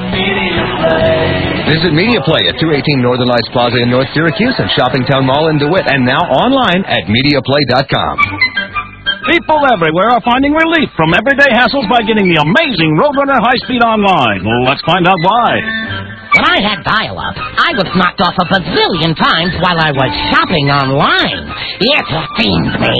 Visit Media Play at two eighteen Northern Lights Plaza in North Syracuse and Shopping Town Mall in DeWitt, and now online at media play dot com. People everywhere are finding relief from everyday hassles by getting the amazing Roadrunner High-Speed Online. Let's find out why. When I had dial-up, I was knocked off a bazillion times while I was shopping online. It fiends me.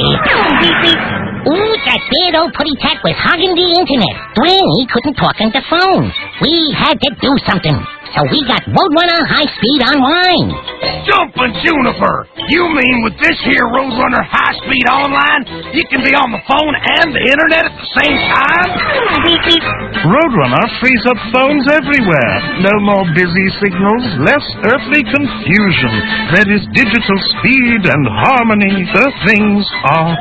Ooh, that bad old putty tech was hogging the internet. Dwayne, he couldn't talk on the phone. We had to do something. So we got Roadrunner High-Speed Online. Jumpin' Juniper! You mean with this here Roadrunner High-Speed Online, you can be on the phone and the internet at the same time? Roadrunner frees up phones everywhere. No more busy signals, less earthly confusion. There is digital speed and harmony. The things are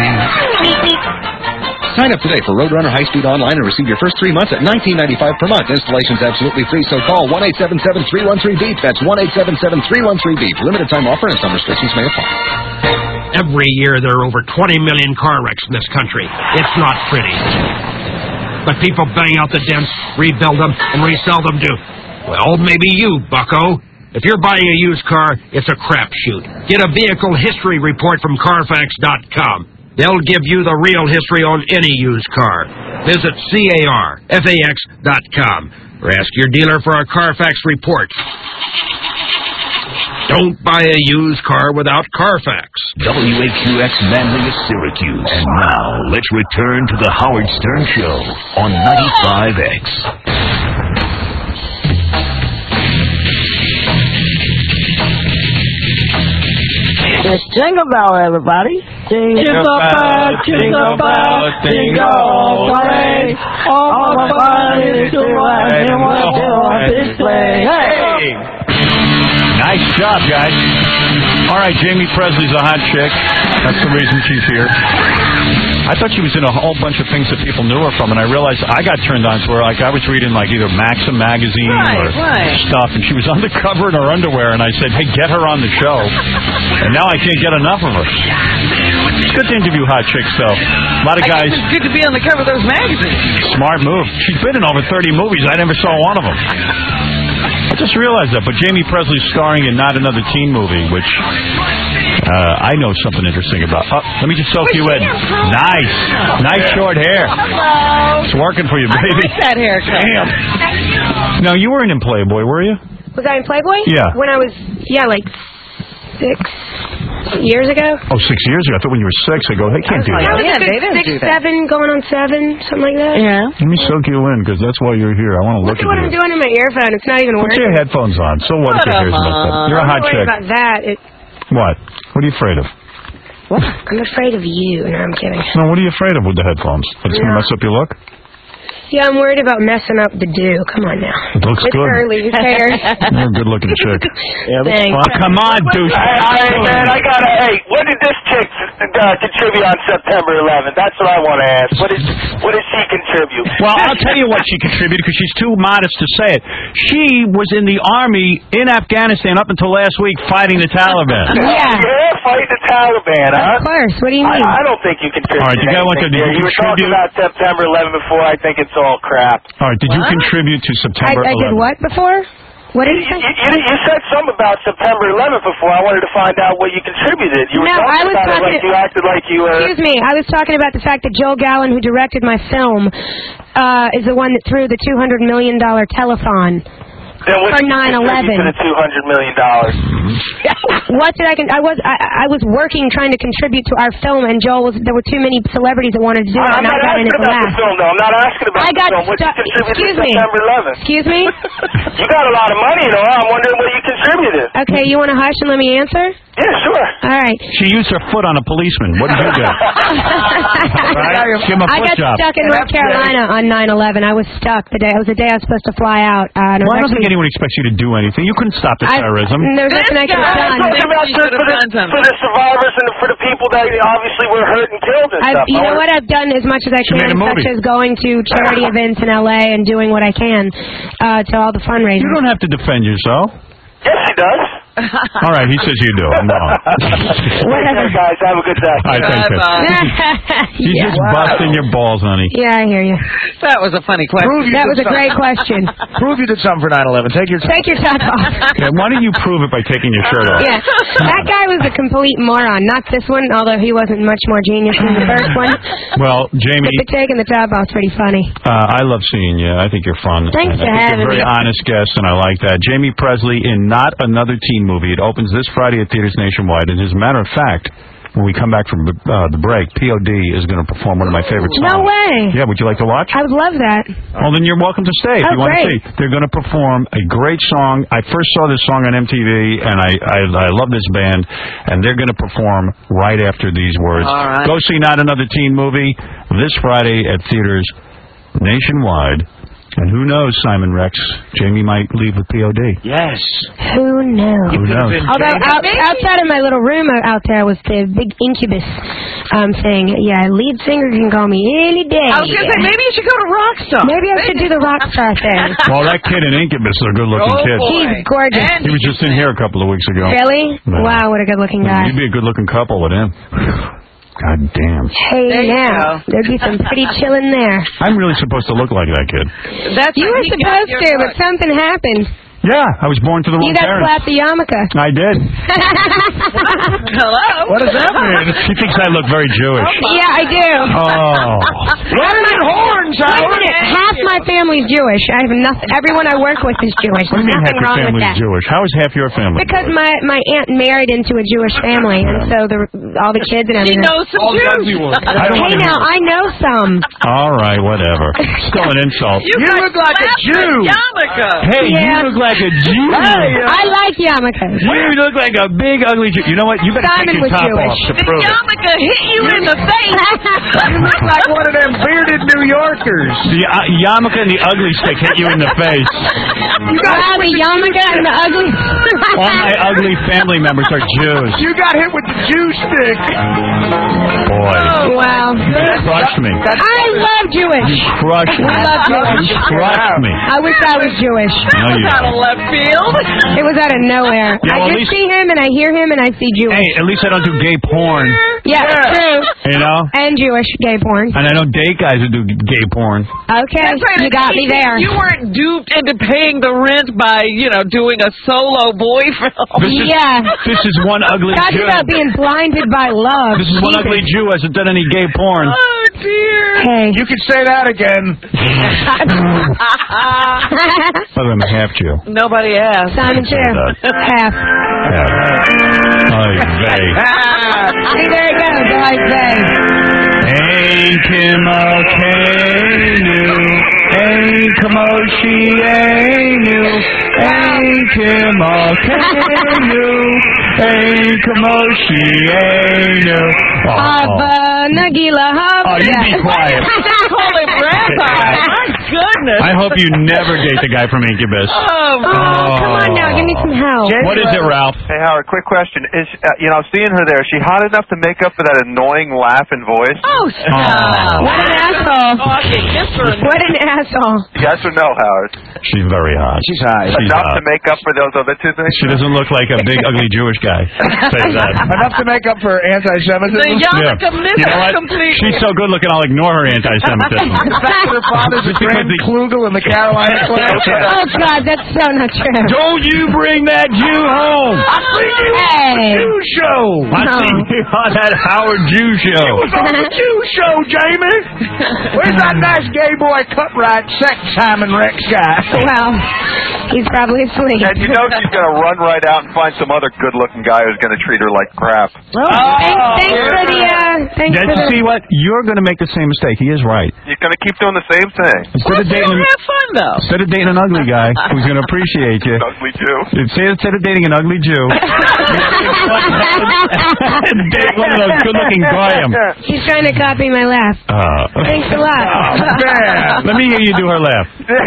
clean. Sign up today for Roadrunner High-Speed Online and receive your first three months at nineteen ninety-five per month. Installation's absolutely free, so call one eight seven seven, three one three, beep. That's one eight seven seven, three one three, beep. Limited time offer and some restrictions may apply. Every year there are over twenty million car wrecks in this country. It's not pretty. But people bang out the dents, rebuild them, and resell them to, well, maybe you, bucko. If you're buying a used car, it's a crapshoot. Get a vehicle history report from Carfax dot com. They'll give you the real history on any used car. Visit Carfax dot com or ask your dealer for a Carfax report. Don't buy a used car without Carfax. W A Q X Manlius Syracuse. And now, let's return to the Howard Stern Show on ninety-five X. It's Jingle Bell, everybody. Jingle bell, jingle bell, jingle all the way. All the fun is to ride in one big sleigh. Hey! Nice job, guys. All right, Jamie Presley's a hot chick. That's the reason she's here. I thought she was in a whole bunch of things that people knew her from, and I realized I got turned on to her. Like, I was reading, like, either Maxim magazine right, or right. stuff, and she was on the cover in her underwear, and I said, hey, get her on the show. And now I can't get enough of her. It's good to interview hot chicks, though. A lot of I guys. guess it's good to be on the cover of those magazines. Smart move. She's been in over thirty movies. I never saw one of them. I just realized that. But Jamie Presley's starring in Not Another Teen Movie, which uh, I know something interesting about. Oh, let me just soak you in. Nice. Nice short hair. Hello. It's working for you, baby. I like that haircut. Damn. Now, you weren't in Playboy, were you? Was I in Playboy? Yeah. When I was, yeah, like six years ago. Oh, six years ago. I thought when you were six, I go, they can't do I that. was Yeah, a they good didn't six, do that. seven, going on seven, something like that. Yeah. Let me soak you in, because that's why you're here. I want to look Look at what at I'm you. doing in my earphone. It's not even Put working. your headphones on. So what if Put you hear 'em about that? on. You're a I'm hot not worried chick. about that. It, What? What are you afraid of? what? I'm afraid of you. No, I'm kidding. No, what are you afraid of with the headphones? It's going to mess up your look? Yeah, I'm worried about messing up the do. Come on now. It looks it's good. early. Who cares? You're a good-looking chick. Thanks. Oh, come on, douche. Hey, hey, man, I gotta, hey, what did this chick uh, contribute on September eleventh? That's what I want to ask. What did, what did she contribute? Well, I'll tell you what she contributed, because she's too modest to say it. She was in the Army in Afghanistan up until last week fighting the Taliban. Yeah. Yeah, fighting the Taliban, huh? Of course. What do you mean? I, I don't think you contributed. All right, you got one anything to- did there. you You were talking contribute- about September eleventh before. I think it's all crap. All right, did you contribute to I, September I did eleventh? what before? What did you You, say? you, you said something about September eleventh before. I wanted to find out what you contributed. You were No, talking I was about talking- it like you acted like you were. Excuse me. I was talking about the fact that Joel Gallen, who directed my film, uh, is the one that threw the two hundred million dollars telethon. Then what For did you nine contribute eleven. to the two hundred million dollars? What did I? Con- I was I, I was working trying to contribute to our film, and Joel was. There were too many celebrities that wanted to do it, I'm and I not got in asking it about the last. film, though. I'm not asking about I the got film. What did stuck. you contribute Excuse to me. September eleventh? Excuse me. You got a lot of money, though. I'm wondering what you contributed. Okay, you want to hush and let me answer? Yeah, sure. All right. She used her foot on a policeman. What did you do? Right? Give him a I foot got job. stuck in North Carolina on nine eleven. I was stuck the day. It was the day I was supposed to fly out. Uh, and Well, I don't actually, think anyone expects you to do anything. You couldn't stop the I- terrorism. There's nothing I could have I'm done. talking about for, for, the, for the survivors and for the people that obviously were hurt and killed and I've, stuff. you I know wanna- what? I've done as much as I She made can, a movie. such as going to charity events in L A and doing what I can uh, to all the fundraisers. You don't have to defend yourself. Yes, he does. All right, he says you do. I'm wrong. Whatever, guys. Have a good day. All right, thank you. She's Yeah. just busting your balls, honey. Yeah, I hear you. That was a funny question. That was a great question. Prove you did something for nine eleven. Take your Take your top off. Yeah, why don't you prove it by taking your shirt off? Yeah, that guy was a complete moron. Not this one, although he wasn't much more genius than the first one. Well, Jamie, But taking the top off is pretty funny. uh, I love seeing you. I think you're fun. Thanks And for I think having you're a very me. honest guest, and I like that. Jamie Presley in Not Another Teen Movie. It opens this Friday at theaters nationwide. And as a matter of fact, when we come back from uh, the break, P O D is going to perform one of my favorite songs. No way. Yeah, would you like to watch? I would love that. Well, then you're welcome to stay if Oh, you want to see. great. They're going to perform a great song. I first saw this song on M T V, and I I, I love this band, and they're going to perform right after these words. All right. Go see Not Another Teen Movie this Friday at theaters nationwide. And who knows, Simon Rex, Jamie might leave with P O D. Yes. Who knows? Who knows? Although out, outside of my little room out there was the big Incubus um, saying, yeah, lead singer can call me any day. I was going to say, maybe you should go to Rockstar. Maybe I should do the Rockstar thing. Well, that kid in Incubus is a good-looking Oh, kid. boy. He's gorgeous. He was just in here a couple of weeks ago. Really? Yeah. Wow, what a good-looking guy. You'd be a good-looking couple with him. God damn. Hey, There you now, go. there'd be some pretty chillin' there. I'm really supposed to look like that kid. That's You what were he got supposed your to, but heart. something happened. Yeah, I was born to the wrong You got parents. slapped the yarmulke. I did. Hello? What does that mean? She thinks I look very Jewish. Yeah, I do. Oh. Roman horns, Wait a minute. Half my family's Jewish. I have nothing. Everyone I work with is Jewish. What do you There's mean half nothing your wrong with family's that. Jewish? How is half your family? Because my my aunt married into a Jewish family, and so the all the kids and She everything. knows some Jews. I don't Hey, wanna now hear- I know some. All right, whatever. Still an insult. You, You look like a Jew. Yarmulke. Hey, Yeah. you look like a Jew. I like yarmulkes. You look like a big, ugly Jew. You know what? You better Simon take your was top Jewish. off to The prove it. yarmulke hit you in the face. You look like one of them bearded New Yorkers. The uh, yarmulke and the ugly stick hit you in the face. You got wow, the yarmulke and the ugly. All my ugly family members are Jews. You got hit with the Jew stick. Arabic. Boy. Wow. You crushed me. I love Jewish. You crushed me. We love Jewish. You crushed me. I wish I was Jewish. No, you Out of left field. It was out of nowhere. Yeah, well, I at just least- see him and I hear him and I see Jewish. Hey, at least I don't do gay porn. Yeah, true. You know? And Jewish gay porn. And I don't date guys who do gay porn. Okay, you got me there. You weren't duped into paying the rent by, you know, doing a solo boy film. This is, Yeah. This is one ugly Talk Jew. about being blinded by love. This is one Jesus. ugly Jew who hasn't done any gay porn. Oh, dear. Hey. You can say that again. By the way, I'm a half Jew. Nobody asked. Simon too. Half. Yeah. Oy vey. See, there he goes. Oy vey. Ein Kimokeinu, Ein Kamoshi Einu, Ein Kimokeinu, Ein Kamoshi Einu. Hava Nagila Hava. Oh, you be quiet. Call him Rabbi. My goodness. I hope you never date the guy from Incubus. Oh, Oh, come on now. Give me some help. What is it, Ralph? Hey, Howard, quick question. Is uh, you know, seeing her there, is she hot enough to make up for that annoying laugh and voice? Oh, stop. What an asshole. Okay, yes or no? What an asshole. Yes or no, Howard? She's very hot. She's high. She's Enough hot. to make up for those other two things? She doesn't look like a big, ugly Jewish guy. Say that. Enough to make up for anti-Semitism. The yarmulke missed You know what? completely. She's so good looking, I'll ignore her anti-Semitism. The fact that her father's a Just because Grand the- Klugel in the Carolina Club. Oh, God, that's so not true. Don't you bring that Jew home! I think it was Hey. the Jew show. I seen you on that Howard Jew show. It was on the Jew show, Jamie. Where's that nice gay boy cut right sex Simon Rex guy? Well, he's probably asleep. And you know she's going to run right out and find some other good-looking guy who's going to treat her like crap. Oh, thanks, thanks for the, uh, thanks Then for the... see what? You're going to make the same mistake. He is right. You're going to keep doing the same thing. Instead of dating, Have fun, though. instead of dating an ugly guy who's going to appreciate you, Ugly Jew. instead instead of dating an ugly Jew, date one of those good-looking Graham. She's trying to copy my laugh. Uh, Thanks a lot. man. Let me hear you do her laugh.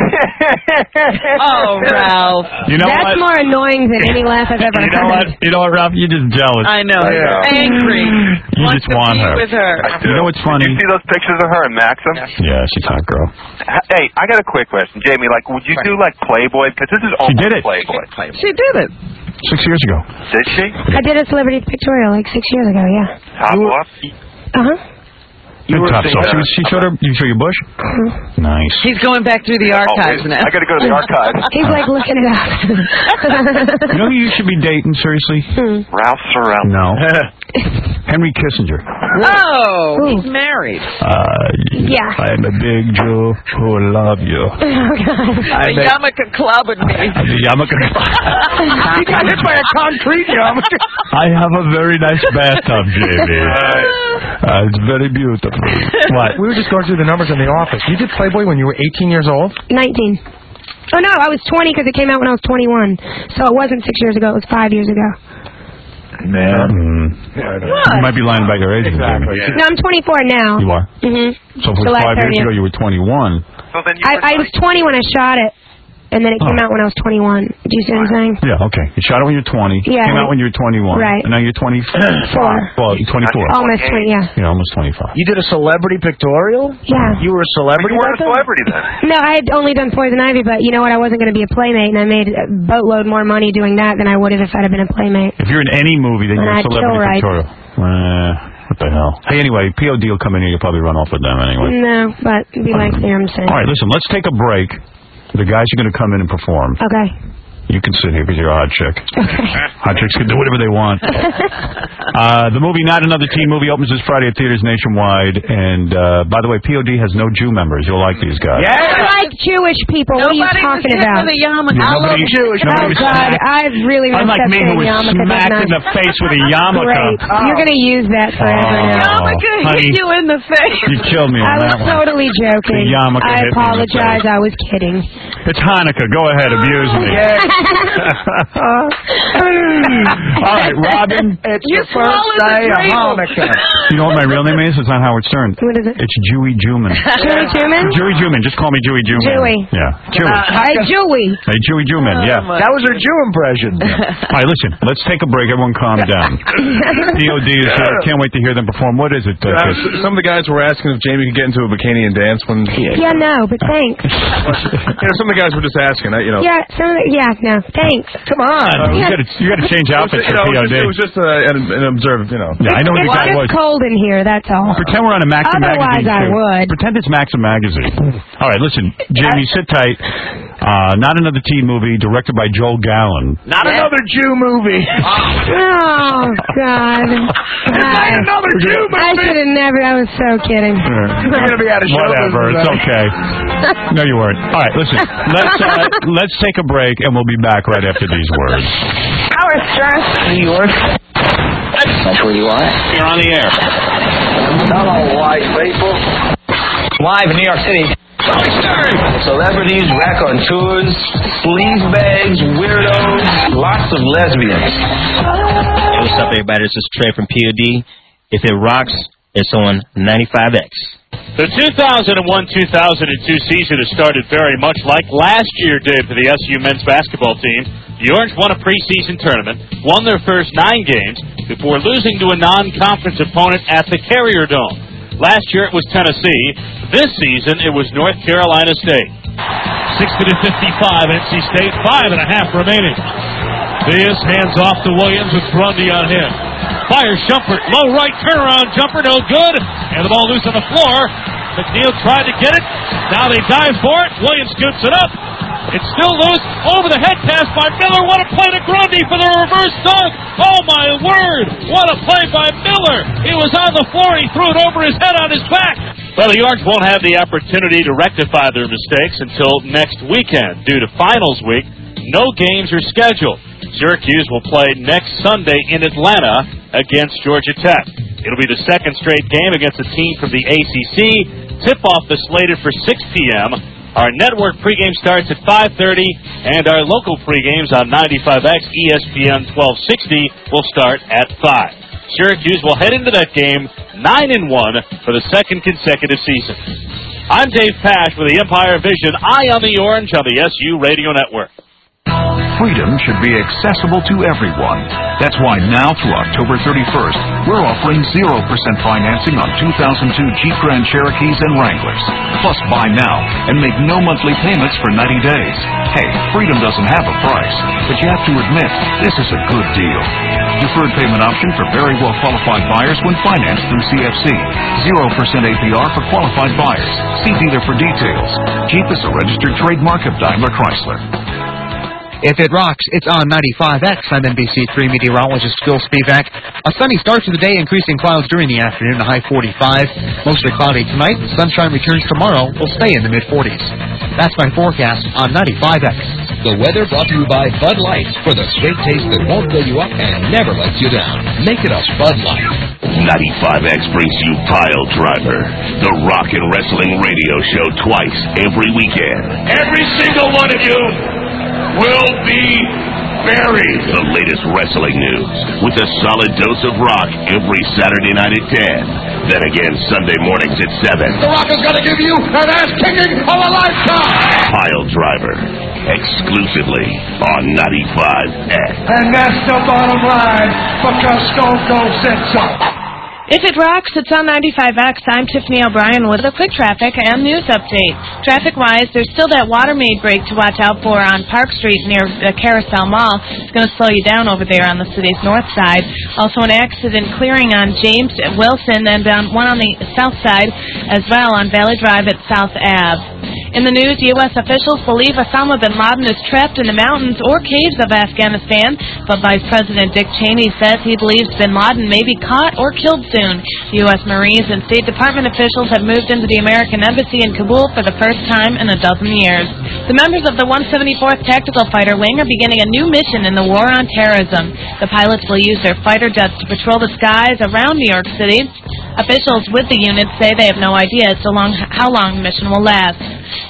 Oh, Ralph. You know That's what? more annoying than any laugh I've ever You know what? heard. You know what, Ralph? You're just jealous. I know. Yeah. Angry. You Wants just to want be her. with her. You know what's funny? Did you see those pictures of her in Maxim? Yeah, she's a hot girl. Hey, I got a quick question. Jamie, like, would you do, like, Playboy? Because this is almost did it. Playboy. She did it. Six years ago. Did she? I did a celebrity pictorial like six years ago, yeah. Top off? Uh-huh. You were top thinking- off. She, was, she showed her. You show your bush. Nice. He's going back through the archives Oh, wait, now. I got to go to the archives. He's like looking it up. You know who you should be dating? Seriously? Ralph Sorrell. No. Henry Kissinger. Oh, he's married. Uh, Yeah. I'm a big Jew who love you. Oh, God. The yarmulke clobbered me. The yarmulke. He got hit by a concrete yarmulke. I have a very nice bathtub, Jamie. Uh, it's very beautiful. What? We were just going through the numbers in the office. You did Playboy when you were eighteen years old? nineteen. Oh, no, I was twenty because it came out when I was twenty-one. So it wasn't six years ago. It was five years ago. Man. Mm. You might be lying about your age, Exactly. Jamie. No, I'm twenty-four now. You are? Mm-hmm. So if it was July five years thirtieth. ago, you were twenty-one. So then you were I, I was twenty when I shot it, and then it came Oh. out when I was twenty-one. Do you see what I'm saying? Yeah, okay. You shot it when you were twenty. Yeah. Came out when you were twenty-one. Right. And now you're twenty-four. Well, you're twenty-four. Almost twenty, yeah. You're almost twenty-five. You did a celebrity pictorial? Yeah. You were a celebrity? You weren't a back then? celebrity then. No, I had only done Poison Ivy, but you know what? I wasn't going to be a playmate, and I made a boatload more money doing that than I would have if I'd have been a playmate. If you're in any movie, then And you're a I'd kill celebrity right. pictorial. Uh, what the hell? Hey, anyway, P O D will come in here. You'll probably run off with them anyway. No, but it'd be like the I'm saying. All right, listen, let's take a break. The guys are going to come in and perform. Okay. You can sit here because you're a hot chick. Okay. Hot chicks can do whatever they want. uh, the movie Not Another Teen Movie opens this Friday at theaters nationwide. And, uh, by the way, P O D has no Jew members. You'll like these guys. I like Jewish people. What are you Nobody talking was hit about? with a yarmulke. Yeah, I love nobody- Jewish. Oh, nobody was God. smacked. I really messed Unlike up me, who saying was yarmulke. That's smacked in nice. the face with a yarmulke. Great. You're going to use that forever Oh. now. Yarmulke honey. hit you in the face. You killed me on I was that one. totally joking. The yarmulke I hit me in the apologize. face. I was kidding. It's Hanukkah. Go ahead, abuse me. All right, Robin. It's You the first swallowed the day of dreidel. Hanukkah. You know what my real name is? It's not Howard Stern. What is it? It's Jewy Juman. Jewy Juman? Jewy Juman. Just call me Jewy Juman. Jewy. Yeah. Jewy. Hey, Jewy. Hey, Jewy Juman. Yeah. That was her Jew impression. All right, listen. Let's take a break. Everyone calm down. D O D is here. Can't wait to hear them perform. What is it? Uh, Uh, s- some of the guys were asking if Jamie could get into a bikini and dance when. Yeah, no, but thanks. You know, some of the guys were just asking. uh, You know. Yeah, some of the, yeah, no, thanks. Come on. Uh, you got to you got to change outfits You for know, P O it D. was just, it was just uh, an, an observed, you know. Yeah, I know what It's the guy was. just cold in here, that's all. Pretend we're on a Maxim Otherwise, magazine. I too. would. Pretend it's Maxim magazine. All right, listen, Jamie, sit tight. Uh, not another teen movie, directed by Joel Gallen. Not another Jew movie. Oh, God. I, another Jew movie. I should have never, I was so kidding. You're going to be out of show Whatever, business, it's buddy. okay. No, you weren't. All right, listen. Let's uh, let's take a break, and we'll be back right after these words. Howard Stern. New York. That's where you are. You're on the air. Hello, white people. Live in New York City. Celebrities, raconteurs, sleaze bags, weirdos, lots of lesbians. Hey, what's up, everybody? This is Trey from P O D. If it rocks, it's on ninety-five X. The two thousand one two thousand two season has started very much like last year did for the S U men's basketball team. The Orange won a preseason tournament, won their first nine games, before losing to a non-conference opponent at the Carrier Dome. Last year it was Tennessee. This season it was North Carolina State. sixty to fifty-five, N C State, five and a half remaining. This hands off to Williams with Grundy on him. Fires Shumpert, low right turnaround jumper, no good. And the ball loose on the floor. McNeil tried to get it. Now they dive for it. Williams scoops it up. It's still loose. Over the head pass by Miller. What a play to Grundy for the reverse dunk. Oh, my word. What a play by Miller. He was on the floor. He threw it over his head on his back. Well, the Orange won't have the opportunity to rectify their mistakes until next weekend. Due to finals week, no games are scheduled. Syracuse will play next Sunday in Atlanta against Georgia Tech. It'll be the second straight game against a team from the A C C. Tip-off is slated for six p.m. Our network pregame starts at five thirty, and our local pregames on ninety-five X E S P N twelve sixty will start at five. Syracuse will head into that game nine and one for the second consecutive season. I'm Dave Pash with the Empire Vision, Eye on the Orange on the S U Radio Network. Freedom should be accessible to everyone. That's why now through October thirty-first, we're offering zero percent financing on two thousand two Jeep Grand Cherokees and Wranglers. Plus, buy now and make no monthly payments for ninety days. Hey, Freedom doesn't have a price, but you have to admit, this is a good deal. Deferred payment option for very well-qualified buyers when financed through C F C. zero percent A P R for qualified buyers. See dealer for details. Jeep is a registered trademark of Daimler Chrysler. If it rocks, it's on ninety-five X. I'm N B C three meteorologist Phil Spivak. A sunny start to the day, increasing clouds during the afternoon, a high forty-five. Mostly cloudy tonight. Sunshine returns tomorrow. Will stay in the mid-forties. That's my forecast on ninety-five X. The weather brought to you by Bud Light, for the straight taste that won't fill you up and never lets you down. Make it a Bud Light. ninety-five X brings you Pile Driver, the rock and wrestling radio show twice every weekend. Every single one of you will be buried. The latest wrestling news with a solid dose of rock every Saturday night at ten. Then again Sunday mornings at seven. The Rock is going to give you an ass-kicking of a lifetime. Pile Driver, exclusively on ninety-five X. And that's the bottom line, because Stone Cold said so. If it rocks, it's on ninety-five X. I'm Tiffany O'Brien with a quick traffic and news update. Traffic-wise, there's still that water main break to watch out for on Park Street near the Carousel Mall. It's going to slow you down over there on the city's north side. Also, an accident clearing on James Wilson and um, one on the south side as well on Valley Drive at South Ave. In the news, U S officials believe Osama bin Laden is trapped in the mountains or caves of Afghanistan, but Vice President Dick Cheney says he believes bin Laden may be caught or killed soon. U S Marines and State Department officials have moved into the American Embassy in Kabul for the first time in a dozen years. The members of the one seventy-fourth Tactical Fighter Wing are beginning a new mission in the war on terrorism. The pilots will use their fighter jets to patrol the skies around New York City. Officials with the unit say they have no idea as to long, how long the mission will last.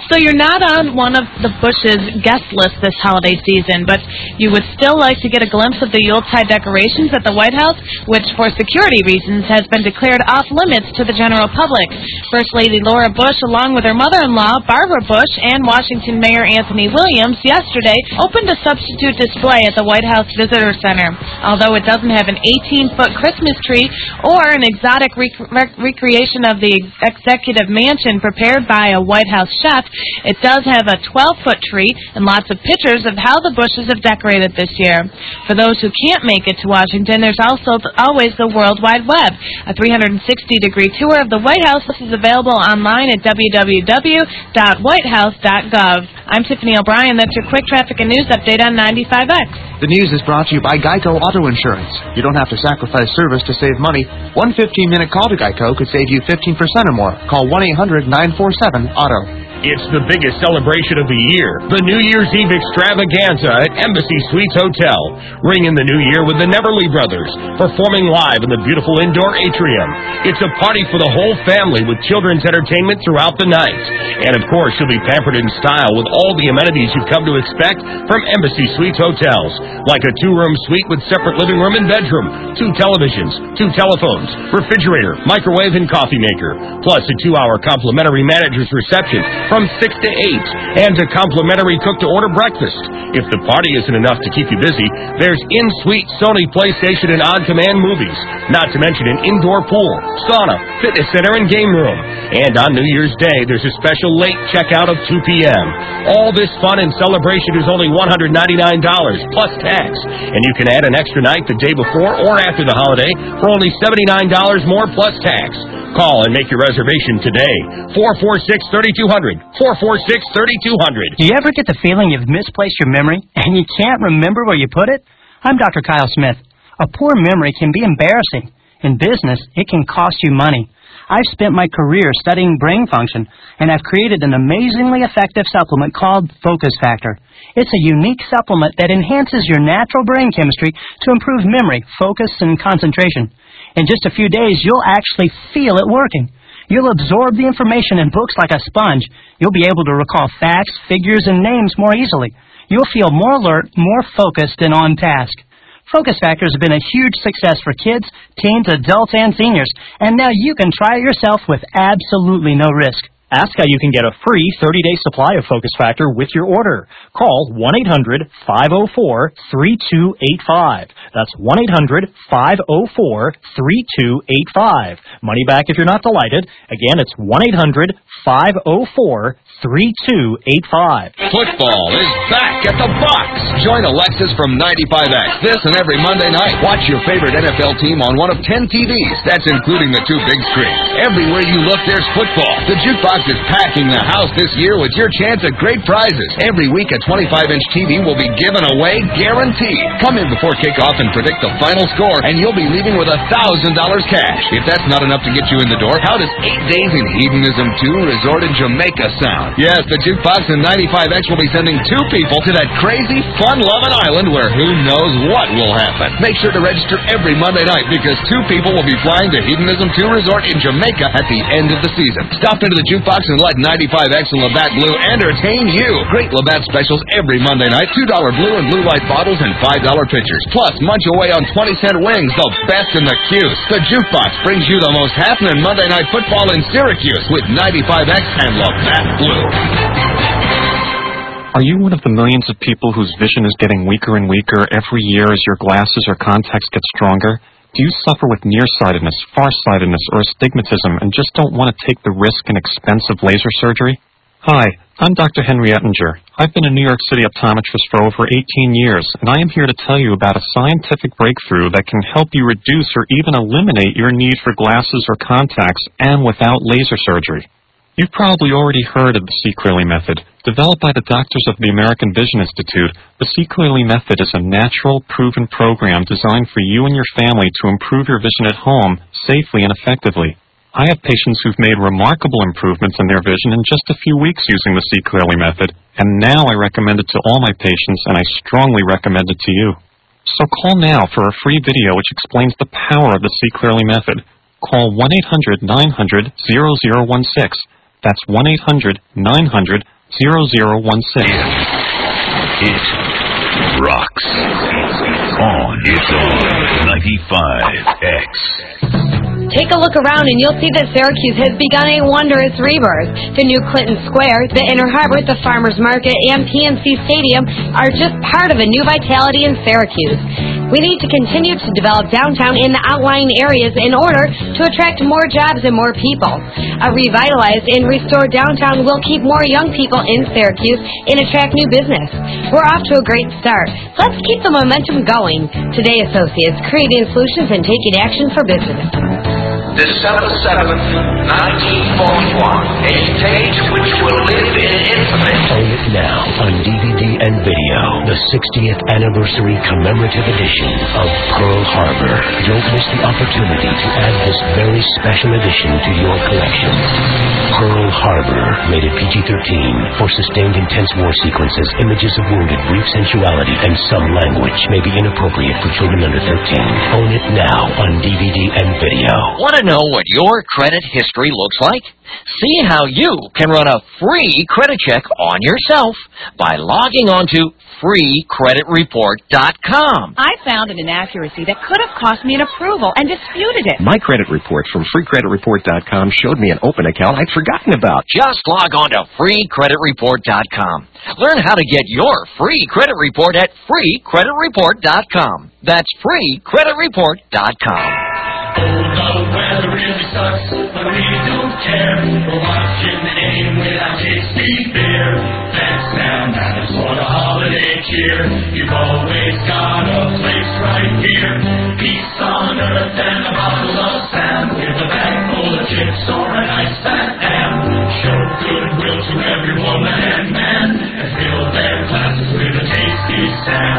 So you're not on one of the Bush's guest list this holiday season, but you would still like to get a glimpse of the Yuletide decorations at the White House, which for security reasons has been declared off limits to the general public. First Lady Laura Bush, along with her mother-in-law, Barbara Bush, and Washington Mayor Anthony Williams, yesterday opened a substitute display at the White House Visitor Center. Although it doesn't have an eighteen-foot Christmas tree or an exotic rec- rec- recreation of the executive mansion prepared by a White House chef, it does have a twelve-foot tree and lots of pictures of how the Bushes have decorated this year. For those who can't make it to Washington, there's also th- always the World Wide Web. A three sixty degree tour of the White House is available online at w w w dot white house dot gov. I'm Tiffany O'Brien. That's your quick traffic and news update on ninety-five X. The news is brought to you by Geico Auto Insurance. You don't have to sacrifice service to save money. One fifteen-minute call to Geico could save you fifteen percent or more. Call one eight hundred nine four seven auto. It's the biggest celebration of the year, the New Year's Eve extravaganza at Embassy Suites Hotel. Ring in the new year with the Neverly Brothers, performing live in the beautiful indoor atrium. It's a party for the whole family with children's entertainment throughout the night. And of course, you'll be pampered in style with all the amenities you've come to expect from Embassy Suites Hotels, like a two-room suite with separate living room and bedroom, two televisions, two telephones, refrigerator, microwave, and coffee maker, plus a two-hour complimentary manager's reception from six to eight, and a complimentary cook-to-order breakfast. If the party isn't enough to keep you busy, there's in-suite Sony PlayStation and on-demand movies, not to mention an indoor pool, sauna, fitness center, and game room. And on New Year's Day, there's a special late checkout of two p.m. All this fun and celebration is only one hundred ninety-nine dollars plus tax, and you can add an extra night the day before or after the holiday for only seventy-nine dollars more plus tax. Call and make your reservation today. four four six, three two zero zero. four four six, three two zero zero. Do you ever get the feeling you've misplaced your memory and you can't remember where you put it? I'm Doctor Kyle Smith. A poor memory can be embarrassing. In business, it can cost you money. I've spent my career studying brain function, and I've created an amazingly effective supplement called Focus Factor. It's a unique supplement that enhances your natural brain chemistry to improve memory, focus, and concentration. In just a few days, you'll actually feel it working. You'll absorb the information in books like a sponge. You'll be able to recall facts, figures, and names more easily. You'll feel more alert, more focused, and on task. Focus Factor has been a huge success for kids, teens, adults, and seniors, and now you can try it yourself with absolutely no risk. Ask how you can get a free thirty-day supply of Focus Factor with your order. Call one eight hundred, five oh four, three two eight five. That's one eight hundred, five oh four, three two eight five. Money back if you're not delighted. Again, it's one eight hundred, five oh four, three two eight five. Football is back at the box. Join Alexis from ninety-five X this and every Monday night. Watch your favorite N F L team on one of ten T Vs. That's including the two big screens. Everywhere you look, there's football. The Jukebox is packing the house this year with your chance at great prizes. Every week, a twenty-five inch T V will be given away, guaranteed. Come in before kickoff and predict the final score, and you'll be leaving with one thousand dollars cash. If that's not enough to get you in the door, how does eight days in Hedonism two Resort in Jamaica sound? Yes, the Jukebox and ninety-five X will be sending two people to that crazy, fun-loving island where who knows what will happen. Make sure to register every Monday night because two people will be flying to Hedonism two Resort in Jamaica at the end of the season. Stop into the Jukebox and let ninety-five X and Labatt Blue entertain you. Great Labatt specials every Monday night. two dollar Blue and Blue Light bottles and five dollar pitchers. Plus, munch away on twenty cent wings, the best in the queues. The Jukebox brings you the most happening Monday Night Football in Syracuse with ninety-five X and Labatt Blue. Are you one of the millions of people whose vision is getting weaker and weaker every year as your glasses or contacts get stronger? Do you suffer with nearsightedness, farsightedness, or astigmatism and just don't want to take the risk and expense of laser surgery? Hi, I'm Doctor Henry Ettinger. I've been a New York City optometrist for over eighteen years, and I am here to tell you about a scientific breakthrough that can help you reduce or even eliminate your need for glasses or contacts, and without laser surgery. You've probably already heard of the See Clearly method. Developed by the doctors of the American Vision Institute, the See Clearly method is a natural, proven program designed for you and your family to improve your vision at home safely and effectively. I have patients who've made remarkable improvements in their vision in just a few weeks using the See Clearly method, and now I recommend it to all my patients, and I strongly recommend it to you. So call now for a free video which explains the power of the See Clearly method. Call one eight hundred, nine hundred, zero zero one six. That's one eight hundred, nine hundred, zero zero one six. It rocks. On. It's on ninety-five X. Take a look around and you'll see that Syracuse has begun a wondrous rebirth. The new Clinton Square, the Inner Harbor, the Farmers Market, and P N C Stadium are just part of a new vitality in Syracuse. We need to continue to develop downtown in the outlying areas in order to attract more jobs and more people. A revitalized and restored downtown will keep more young people in Syracuse and attract new business. We're off to a great start. Let's keep the momentum going. Today Associates, creating solutions and taking action for business. December seventh, nineteen forty-one, a date which will live in infamy. Own it now on D V D and video. The sixtieth anniversary commemorative edition of Pearl Harbor. Don't miss the opportunity to add this very special edition to your collection. Pearl Harbor, rated P G thirteen. For sustained intense war sequences, images of wounded, brief sensuality, and some language may be inappropriate for children under thirteen. Own it now on D V D and video. Want to know what your credit history looks like? See how you can run a free credit check on yourself by logging on to free credit report dot com. I found an inaccuracy that could have cost me an approval and disputed it. My credit report from free credit report dot com showed me an open account I'd forgotten about. Just log on to free credit report dot com. Learn how to get your free credit report at free credit report dot com. That's free credit report dot com. Oh, the weather really sucks, but we don't care. We're watching the game without tasty beer. That's Sam Adams for the holiday cheer. You've always got a place right here. Peace on earth and a bottle of Sam, with a bag full of chips or a nice fat ham. Show goodwill to every woman and man, and fill their glasses with a tasty Sam.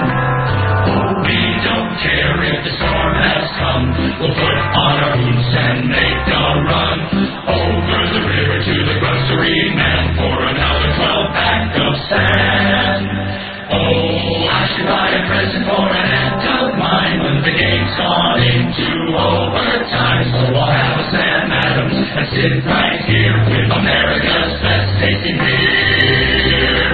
Oh, we don't care if the storm has come. We'll put on our boots and make a run over the river to the grocery man for another twelve pack of sand. Oh, I should buy a present for an aunt of mine when the game's gone into overtime. So I'll have a Sam Adams and sit right here with America's best tasting beer.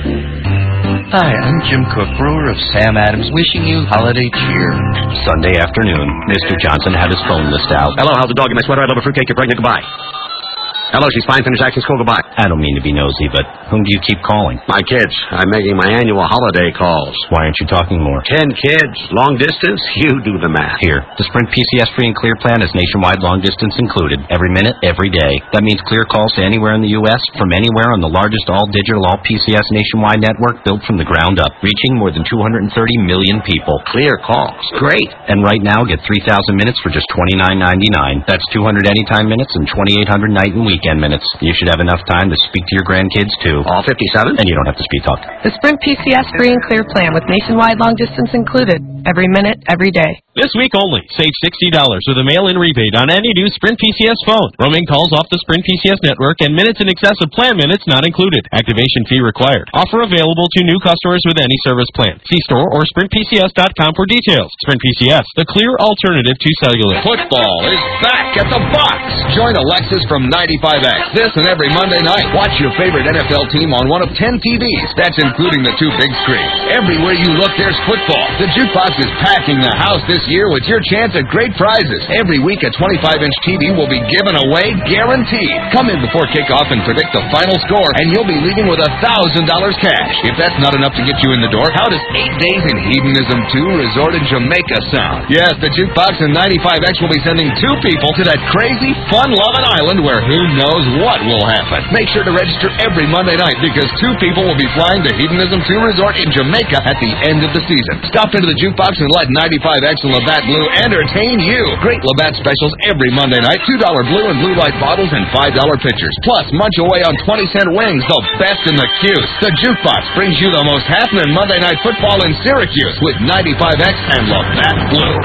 Hi, I'm Jim Cook, brewer of Sam Adams, wishing you holiday cheer. Sunday afternoon, Mister Johnson had his phone list out. Hello, how's the dog in my sweater? I love a fruitcake. You're pregnant. Goodbye. Hello, she's fine. Finish action's cool. Goodbye. I don't mean to be nosy, but whom do you keep calling? My kids. I'm making my annual holiday calls. Why aren't you talking more? Ten kids. Long distance? You do the math. Here, the Sprint P C S Free and Clear plan is nationwide long distance included. Every minute, every day. That means clear calls to anywhere in the U S, from anywhere on the largest all-digital, all-P C S nationwide network built from the ground up, reaching more than two hundred thirty million people. Clear calls. Great. And right now, get three thousand minutes for just twenty-nine ninety-nine. That's two hundred anytime minutes and twenty-eight hundred night and weekend minutes. You should have enough time to speak to your grandkids, too. All fifty-seven? And you don't have to speed talk. The Sprint P C S Free and Clear plan with nationwide long distance included. Every minute, every day. This week only, save sixty dollars with a mail-in rebate on any new Sprint P C S phone. Roaming calls off the Sprint P C S network and minutes in excess of plan minutes not included. Activation fee required. Offer available to new customers with any service plan. See store or sprint p c s dot com for details. Sprint P C S, the clear alternative to cellular. Football is back at the box. Join Alexis from ninety-five X this and every Monday night. Watch your favorite N F L team on one of ten T Vs. That's including the two big screens. Everywhere you look, there's football. The jukebox is packing the house this year with your chance at great prizes. Every week, a twenty-five inch T V will be given away, guaranteed. Come in before kickoff and predict the final score, and you'll be leaving with one thousand dollars cash. If that's not enough to get you in the door, how does eight days in Hedonism two Resort in Jamaica sound? Yes, the jukebox and ninety-five X will be sending two people to that crazy, fun-loving island where who knows what will happen. Make sure to register every Monday night because two people will be flying to Hedonism two Resort in Jamaica at the end of the season. Stop into the jukebox and let ninety-five X and Labatt Blue entertain you. Great Labatt specials every Monday night. two dollar blue and blue light bottles and five dollar pitchers. Plus, munch away on twenty cent wings, the best in the queues. The jukebox brings you the most happening Monday night football in Syracuse with ninety-five X and Labatt Blue.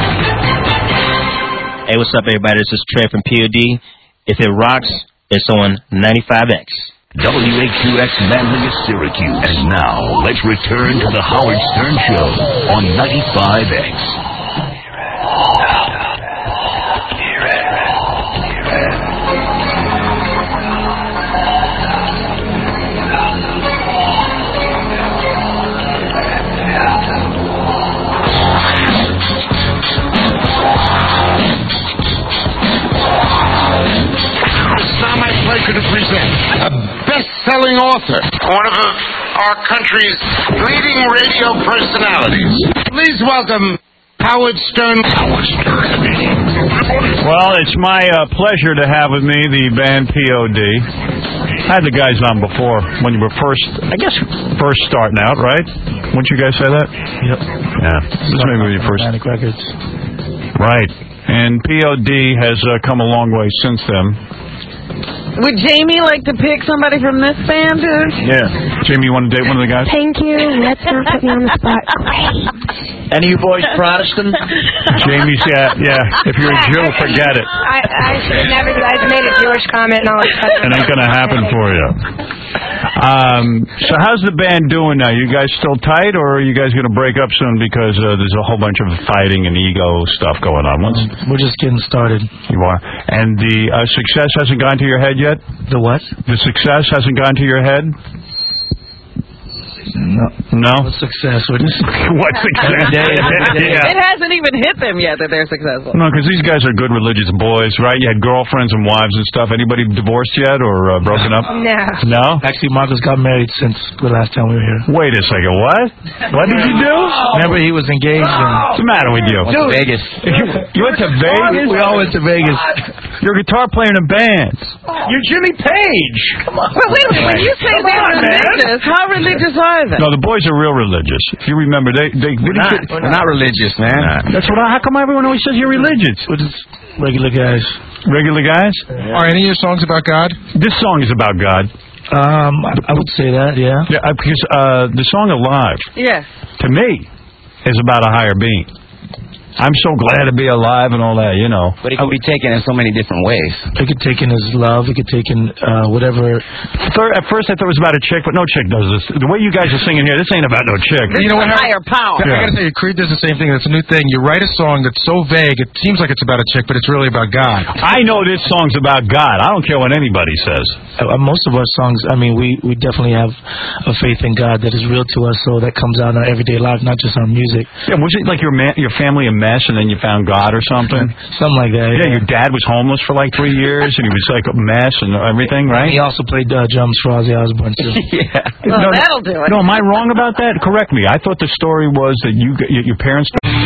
Hey, what's up, everybody? This is Trey from P O D. If it rocks, it's on ninety-five X. W A Q X Manlius Syracuse. And now, let's return to the Howard Stern Show on ninety-five X. best-selling author, one of uh, our country's leading radio personalities. Please welcome Howard Stern. Howard Stern. Well, it's my uh, pleasure to have with me the band P O D. I had the guys on before when you were first, I guess, first starting out, right? Wouldn't you guys say that? Yep. Yeah. This is maybe your first. Atlantic Records. Right. And P O D has uh, come a long way since then. Would Jamie like to pick somebody from this band, too? Yeah. Jamie, you want to date one of the guys? Thank you. Let's not put me on the spot. Great. Any of you boys Protestant? Jamie's, yeah, yeah. If you're a Jew, forget it. I, I should have never. I made a Jewish comment, and all of a sudden. It ain't going to happen for you. Um, so how's the band doing now? You guys still tight, or are you guys going to break up soon because uh, there's a whole bunch of fighting and ego stuff going on? What's... We're just getting started. You are. And the uh, success hasn't gone to your head yet? The what? The success hasn't gone to your head? No. No? What success? What, is... what success? Yeah. It hasn't even hit them yet that they're successful. No, because these guys are good religious boys, right? You had girlfriends and wives and stuff. Anybody divorced yet or uh, broken up? No. No? Actually, Marcus got married since the last time we were here. Wait a second, what? What did you do? Remember, he was engaged. And... What's the matter with you? Went to Vegas. You, you went to Vegas? We all went to Vegas. You're a guitar player in a band. You're Jimmy Page. Come on. Well, wait a minute. When you say they're on, religious, man. how religious are they? No, the boys are real religious. If you remember, they... they we're, not, we're not religious, man. Nah. That's what I... How come everyone always says you're religious? We're just regular guys. Regular guys? Yeah. Are any of your songs about God? This song is about God. Um, I, I would say that, yeah. Yeah, because uh, the song Alive, yes, to me, is about a higher being. I'm so glad to be alive and all that, you know. But it could be taken in so many different ways. It could taken as love. It could taken uh, whatever. At first, I thought it was about a chick, but no chick does this. The way you guys are singing here, this ain't about no chick. This you know is what? a higher power. I gotta say, Creed does the same thing. That's a new thing. You write a song that's so vague, it seems like it's about a chick, but it's really about God. I know this song's about God. I don't care what anybody says. Uh, most of our songs, I mean, we, we definitely have a faith in God that is real to us, so that comes out in our everyday life, not just our music. Yeah, was it like your ma- your family a mess, and then you found God or something? Something like that. Yeah, yeah, your dad was homeless for like three years, and he was like a mess and everything, right? He also played uh, drums for Ozzy Osbourne, too. Yeah. Well, no, that'll do it. No, am I wrong about that? Correct me. I thought the story was that you, your parents...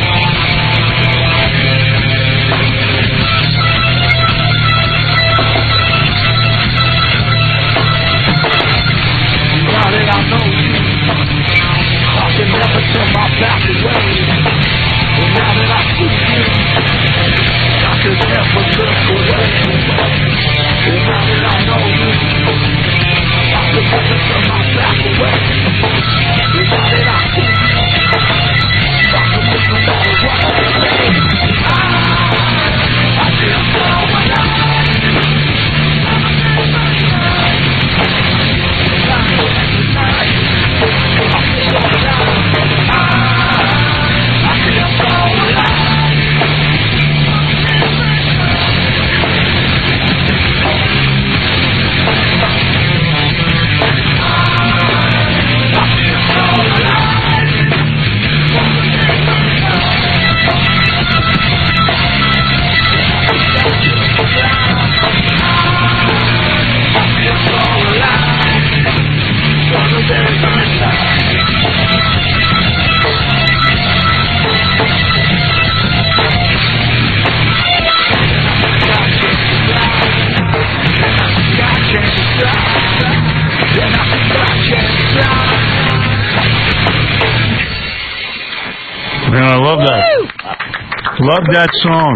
Man, I love that. Love that song.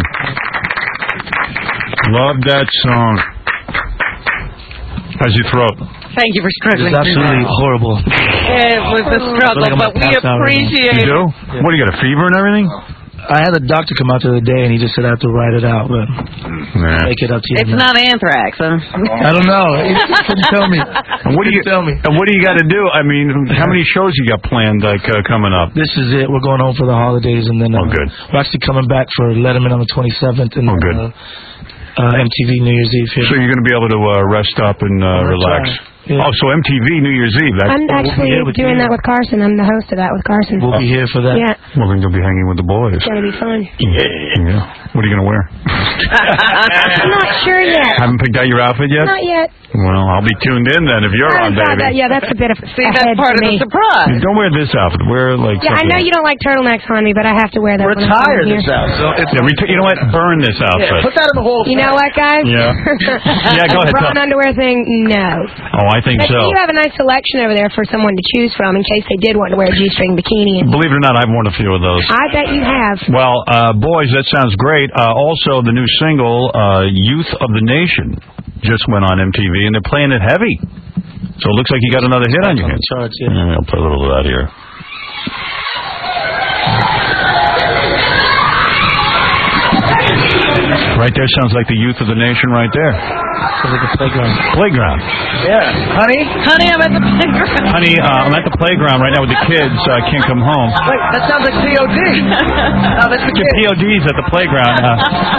Love that song. How's your throat? Thank you for struggling. It's absolutely horrible. It was a struggle, like but we appreciate it. You do? Yeah. What, you got a fever and everything? I had a doctor come out the other day, and he just said I have to write it out, but nah. make it up to you. It's not anthrax, huh? I don't know. He couldn't tell me. And what do you tell me? And what do you got to do? I mean, how many shows you got planned, like uh, coming up? This is it. We're going home for the holidays, and then uh, oh, good. We're actually coming back for Letterman on the twenty-seventh, and oh, good. Uh, uh, M T V New Year's Eve here. So you're going to be able to uh, rest up and uh, relax. Try. Yeah. Oh, so M T V New Year's Eve. That's I'm actually here with doing you. that with Carson. I'm the host of that with Carson. We'll be here for that. Yeah. Well, then you'll be hanging with the boys. It's going to be fun. Yeah. What are you going to wear? I'm not sure yet. Haven't picked out your outfit yet? Not yet. Well, I'll be tuned in then if you're I on, haven't thought baby. that. Yeah, that's a bit of See, that's ahead part for of me. the surprise. Don't wear this outfit. Wear like Yeah, I something. know you don't like turtlenecks on me, but I have to wear that. when I'm Retire here. this outfit. So it's, Yeah, reti- you know what? Burn this outfit. put that in the whole. You know what, guys? Yeah. Yeah, go ahead, The bra and tell- underwear thing, no. Oh, I think But so. you have a nice selection over there for someone to choose from in case they did want to wear a G-string bikini. And Believe it or not, I've worn a few of those. I bet you have. Well, uh, boys, that sounds great. Uh, also, the new single, uh, Youth of the Nation, just went on M T V, and they're playing it heavy. So it looks like you got another hit on your hands. Charts, yeah. Yeah, I'll play a little of that here. Right there sounds like the Youth of the Nation right there. Sounds like a playground. Playground. Yeah. Honey? Honey, I'm at the playground. Honey, uh, I'm at the playground right now with the kids, so I can't come home. Wait, that sounds like P O D. No, that's the Your kid. P O D's at the playground. Uh,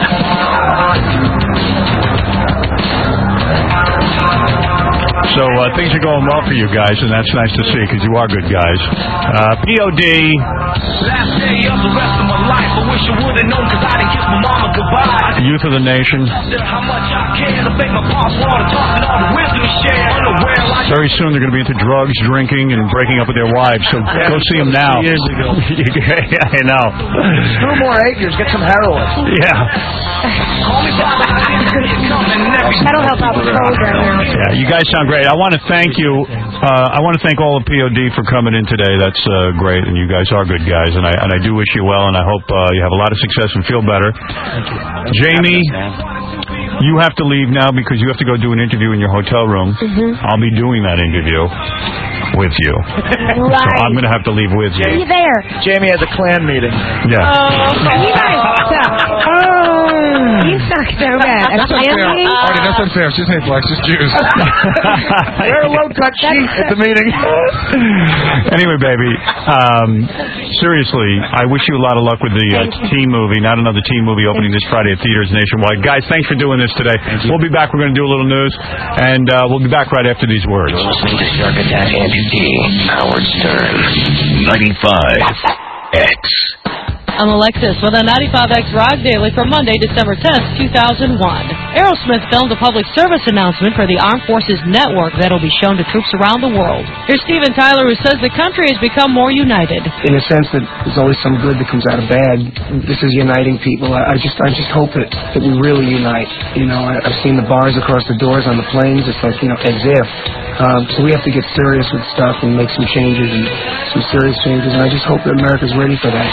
So uh, things are going well for you guys, and that's nice to see because you are good guys. Uh, P O D. Last day of the rest of my life, I wish I would have known because I didn't kiss my mama goodbye. Youth of the Nation. How much I care to make my pops water talk and all the wisdom to share. Unaware like Very soon they're going to be into drugs, drinking, and breaking up with their wives. So go see them now. Years ago. Yeah, I know. Two more acres. Get some heroin. Yeah. call me father, I didn't see it coming. Every That'll help out with cold right now. Yeah, you guys sound great. I want to thank you. Uh, I want to thank all of P O D for coming in today. That's uh, great, and you guys are good guys, and I and I do wish you well, and I hope uh, you have a lot of success and feel better. Jamie, you have to leave now because you have to go do an interview in your hotel room. Mm-hmm. I'll be doing that interview with you. So Right. I'm going to have to leave with Are you. you there? Jamie has a clan meeting. Yeah. You guys suck. Oh, you suck so bad. A That's clan unfair. meeting? Artie, that's unfair. She's hate blacks. She's Jews. Wear a low-cut sheet at the meeting. Anyway, baby, um, seriously, I wish you a lot of luck with the uh, team movie. Not another team movie opening this Friday at theaters nationwide. Guys, thanks for doing this today. We'll be back. We're going to do a little news, and uh, we'll be back right after these words. You're listening to Shark Attack Amputee, Howard Stern. ninety-five X. I'm Alexis with a ninety-five X Rock Daily for Monday, December tenth, two thousand one. Aerosmith filmed a public service announcement for the Armed Forces Network that will be shown to troops around the world. Here's Steven Tyler, who says the country has become more united. In a sense that there's always some good that comes out of bad. This is uniting people. I, I just I just hope that, that we really unite. You know, I, I've seen the bars across the doors on the planes. It's like, you know, as if. Um, so we have to get serious with stuff and make some changes and some serious changes. And I just hope that America's ready for that.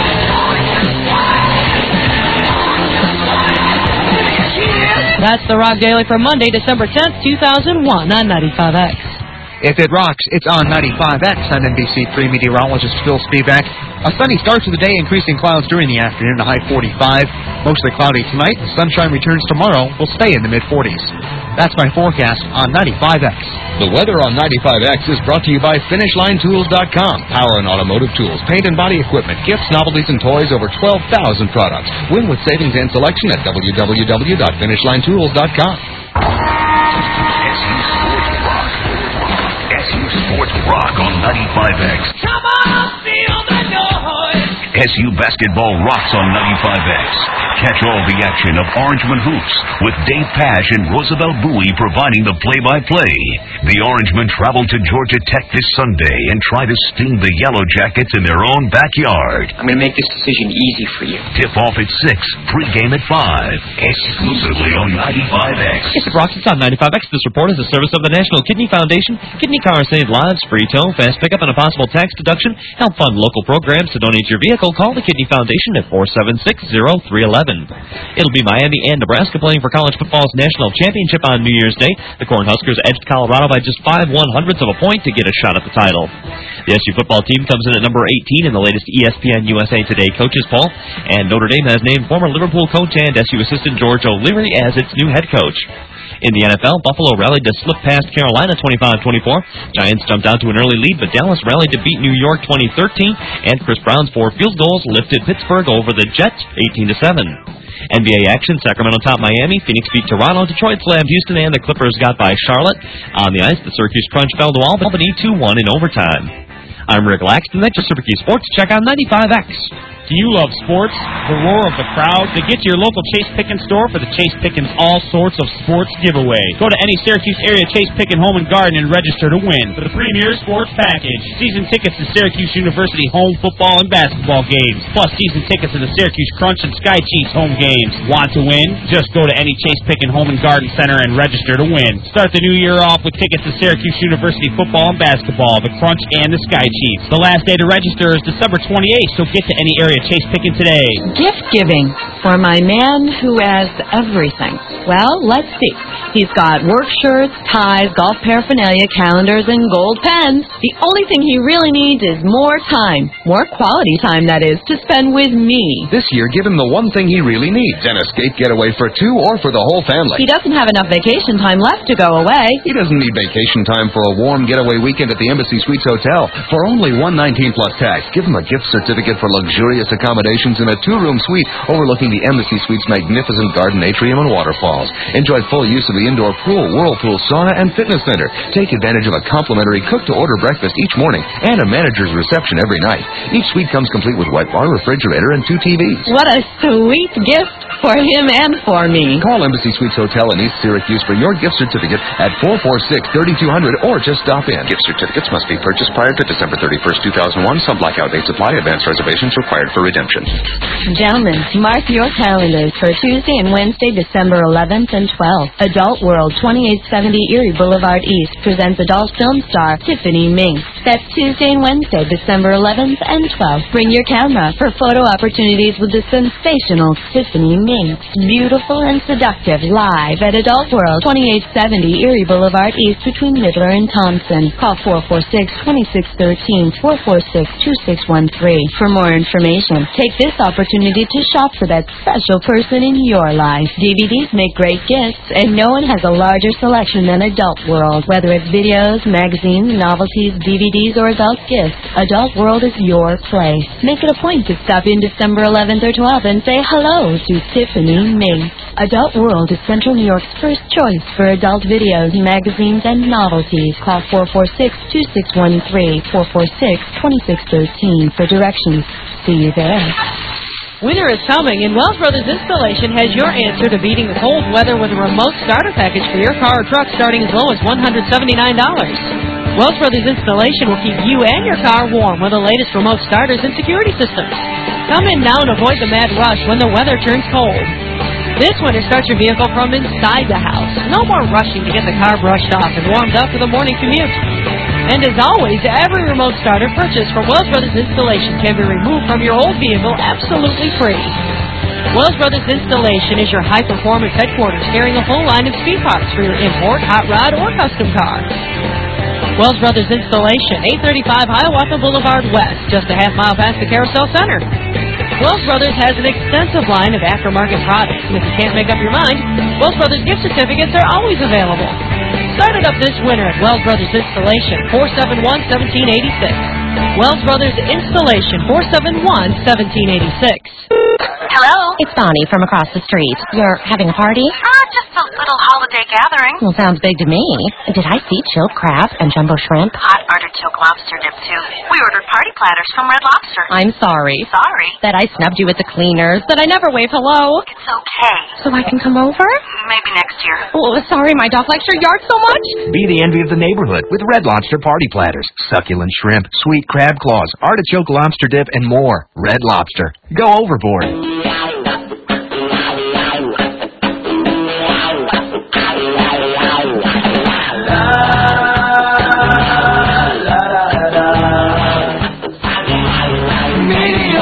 That's the Rock Daily for Monday, December tenth, two thousand one on ninety-five X. If it rocks, it's on ninety-five X. I'm N B C three meteorologist Phil Spivak. A sunny start to the day, increasing clouds during the afternoon, a high forty-five. Mostly cloudy tonight. The sunshine returns tomorrow. Will stay in the mid-forties. That's my forecast on ninety-five X. The weather on ninety-five X is brought to you by Finish Line Tools dot com. Power and automotive tools, paint and body equipment, gifts, novelties, and toys, over twelve thousand products. Win with savings and selection at w w w dot finish line tools dot com. S U Sports Rock on ninety-five X. Come on, feel the noise. S U Basketball rocks on ninety-five X. Catch all the action of Orangeman Hoops with Dave Pash and Roosevelt Bowie providing the play-by-play. The Orangemen travel to Georgia Tech this Sunday and try to sting the Yellow Jackets in their own backyard. I'm going to make this decision easy for you. Tip-off at six, pregame at five. Exclusively on ninety-five X. Yes, it rocks. It's on ninety-five X. This report is a service of the National Kidney Foundation. Kidney cars save lives, free tow, fast pickup, and a possible tax deduction. Help fund local programs. To donate your vehicle, call the Kidney Foundation at four seven six, zero three one one. It'll be Miami and Nebraska playing for college football's national championship on New Year's Day. The Cornhuskers edged Colorado by just five one-hundredths of a point to get a shot at the title. The S U football team comes in at number eighteen in the latest E S P N U S A Today coaches poll, and Notre Dame has named former Liverpool coach and S U assistant George O'Leary as its new head coach. In the N F L, Buffalo rallied to slip past Carolina twenty-five twenty-four. Giants jumped out to an early lead, but Dallas rallied to beat New York twenty thirteen, and Chris Brown's four field goals lifted Pittsburgh over the Jets eighteen to seven. N B A action, Sacramento topped Miami, Phoenix beat Toronto, Detroit slammed Houston, and the Clippers got by Charlotte. On the ice, the Syracuse Crunch fell to Albany two one in overtime. I'm Rick Laxton, that's your Syracuse Sports. Check out ninety-five X. Do you love sports? The roar of the crowd? To get to your local Chase Pickens store for the Chase Pickens All Sorts of Sports giveaway. Go to any Syracuse area Chase Pickens Home and Garden and register to win for the Premier Sports Package. Season tickets to Syracuse University home football and basketball games. Plus season tickets to the Syracuse Crunch and Sky Chiefs home games. Want to win? Just go to any Chase Pickens Home and Garden Center and register to win. Start the new year off with tickets to Syracuse University football and basketball, the Crunch and the Sky Chiefs. The last day to register is December twenty-eighth, so get to any area Chase Pickens today. Gift giving for my man who has everything. Well, let's see. He's got work shirts, ties, golf paraphernalia, calendars, and gold pens. The only thing he really needs is more time. More quality time, that is, to spend with me. This year, give him the one thing he really needs, an escape getaway for two or for the whole family. He doesn't have enough vacation time left to go away. He doesn't need vacation time for a warm getaway weekend at the Embassy Suites Hotel. For only one hundred nineteen dollars plus tax, give him a gift certificate for luxurious accommodations in a two-room suite overlooking the Embassy Suites' magnificent garden atrium and waterfalls. Enjoy full use of the indoor pool, whirlpool, sauna, and fitness center. Take advantage of a complimentary cook-to-order breakfast each morning and a manager's reception every night. Each suite comes complete with white bar, refrigerator, and two T Vs. What a sweet gift for him and for me. Call Embassy Suites Hotel in East Syracuse for your gift certificate at four four six, three two zero zero or just stop in. Gift certificates must be purchased prior to December thirty-first, two thousand one. Some blackout dates apply. Advance reservations required for redemption. Gentlemen, mark your calendars for Tuesday and Wednesday, December eleventh and twelfth. Adult World, twenty-eight seventy Erie Boulevard East, presents adult film star Tiffany Mink. That's Tuesday and Wednesday, December eleventh and twelfth. Bring your camera for photo opportunities with the sensational Tiffany Mink. Beautiful and seductive, live at Adult World, twenty-eight seventy Erie Boulevard East between Midler and Thompson. Call four four six, two six one three, four four six, two six one three for more information. Take this opportunity to shop for that special person in your life. D V Ds make great gifts, and no one has a larger selection than Adult World. Whether it's videos, magazines, novelties, D V Ds, or adult gifts, Adult World is your place. Make it a point to stop in December eleventh or twelfth and say hello to Tiffany Mink. Adult World is Central New York's first choice for adult videos, magazines, and novelties. Call four four six, two six one three, four four six, two six one three for directions. See you there. Winter is coming, and Wells Brothers Installation has your answer to beating the cold weather with a remote starter package for your car or truck starting as low as one hundred seventy-nine dollars. Wells Brothers Installation will keep you and your car warm with the latest remote starters and security systems. Come in now and avoid the mad rush when the weather turns cold. This winter, start your vehicle from inside the house. No more rushing to get the car brushed off and warmed up for the morning commute. And as always, every remote starter purchased from Wells Brothers Installation can be removed from your old vehicle absolutely free. Wells Brothers Installation is your high-performance headquarters, carrying a full line of speed parts for your import, hot rod, or custom car. Wells Brothers Installation, eight thirty-five Hiawatha Boulevard West, just a half mile past the Carousel Center. Wells Brothers has an extensive line of aftermarket products, and if you can't make up your mind, Wells Brothers gift certificates are always available. Start it up this winter at Wells Brothers Installation, four seven one, one seven eight six. Wells Brothers Installation, four seven one, one seven eight six. Hello? It's Bonnie from across the street. You're having a party? Ah, just a little holiday gathering. Well, sounds big to me. Did I see chilled crab and jumbo shrimp? Hot artichoke lobster dip, too. We ordered party platters from Red Lobster. I'm sorry. Sorry? That I snubbed you at the cleaners, that I never wave hello. It's okay. So I can come over? Maybe next year. Oh, sorry, my dog likes your yard so much. Be the envy of the neighborhood with Red Lobster party platters. Succulent shrimp, sweet crab claws, artichoke lobster dip, and more. Red Lobster. Go overboard.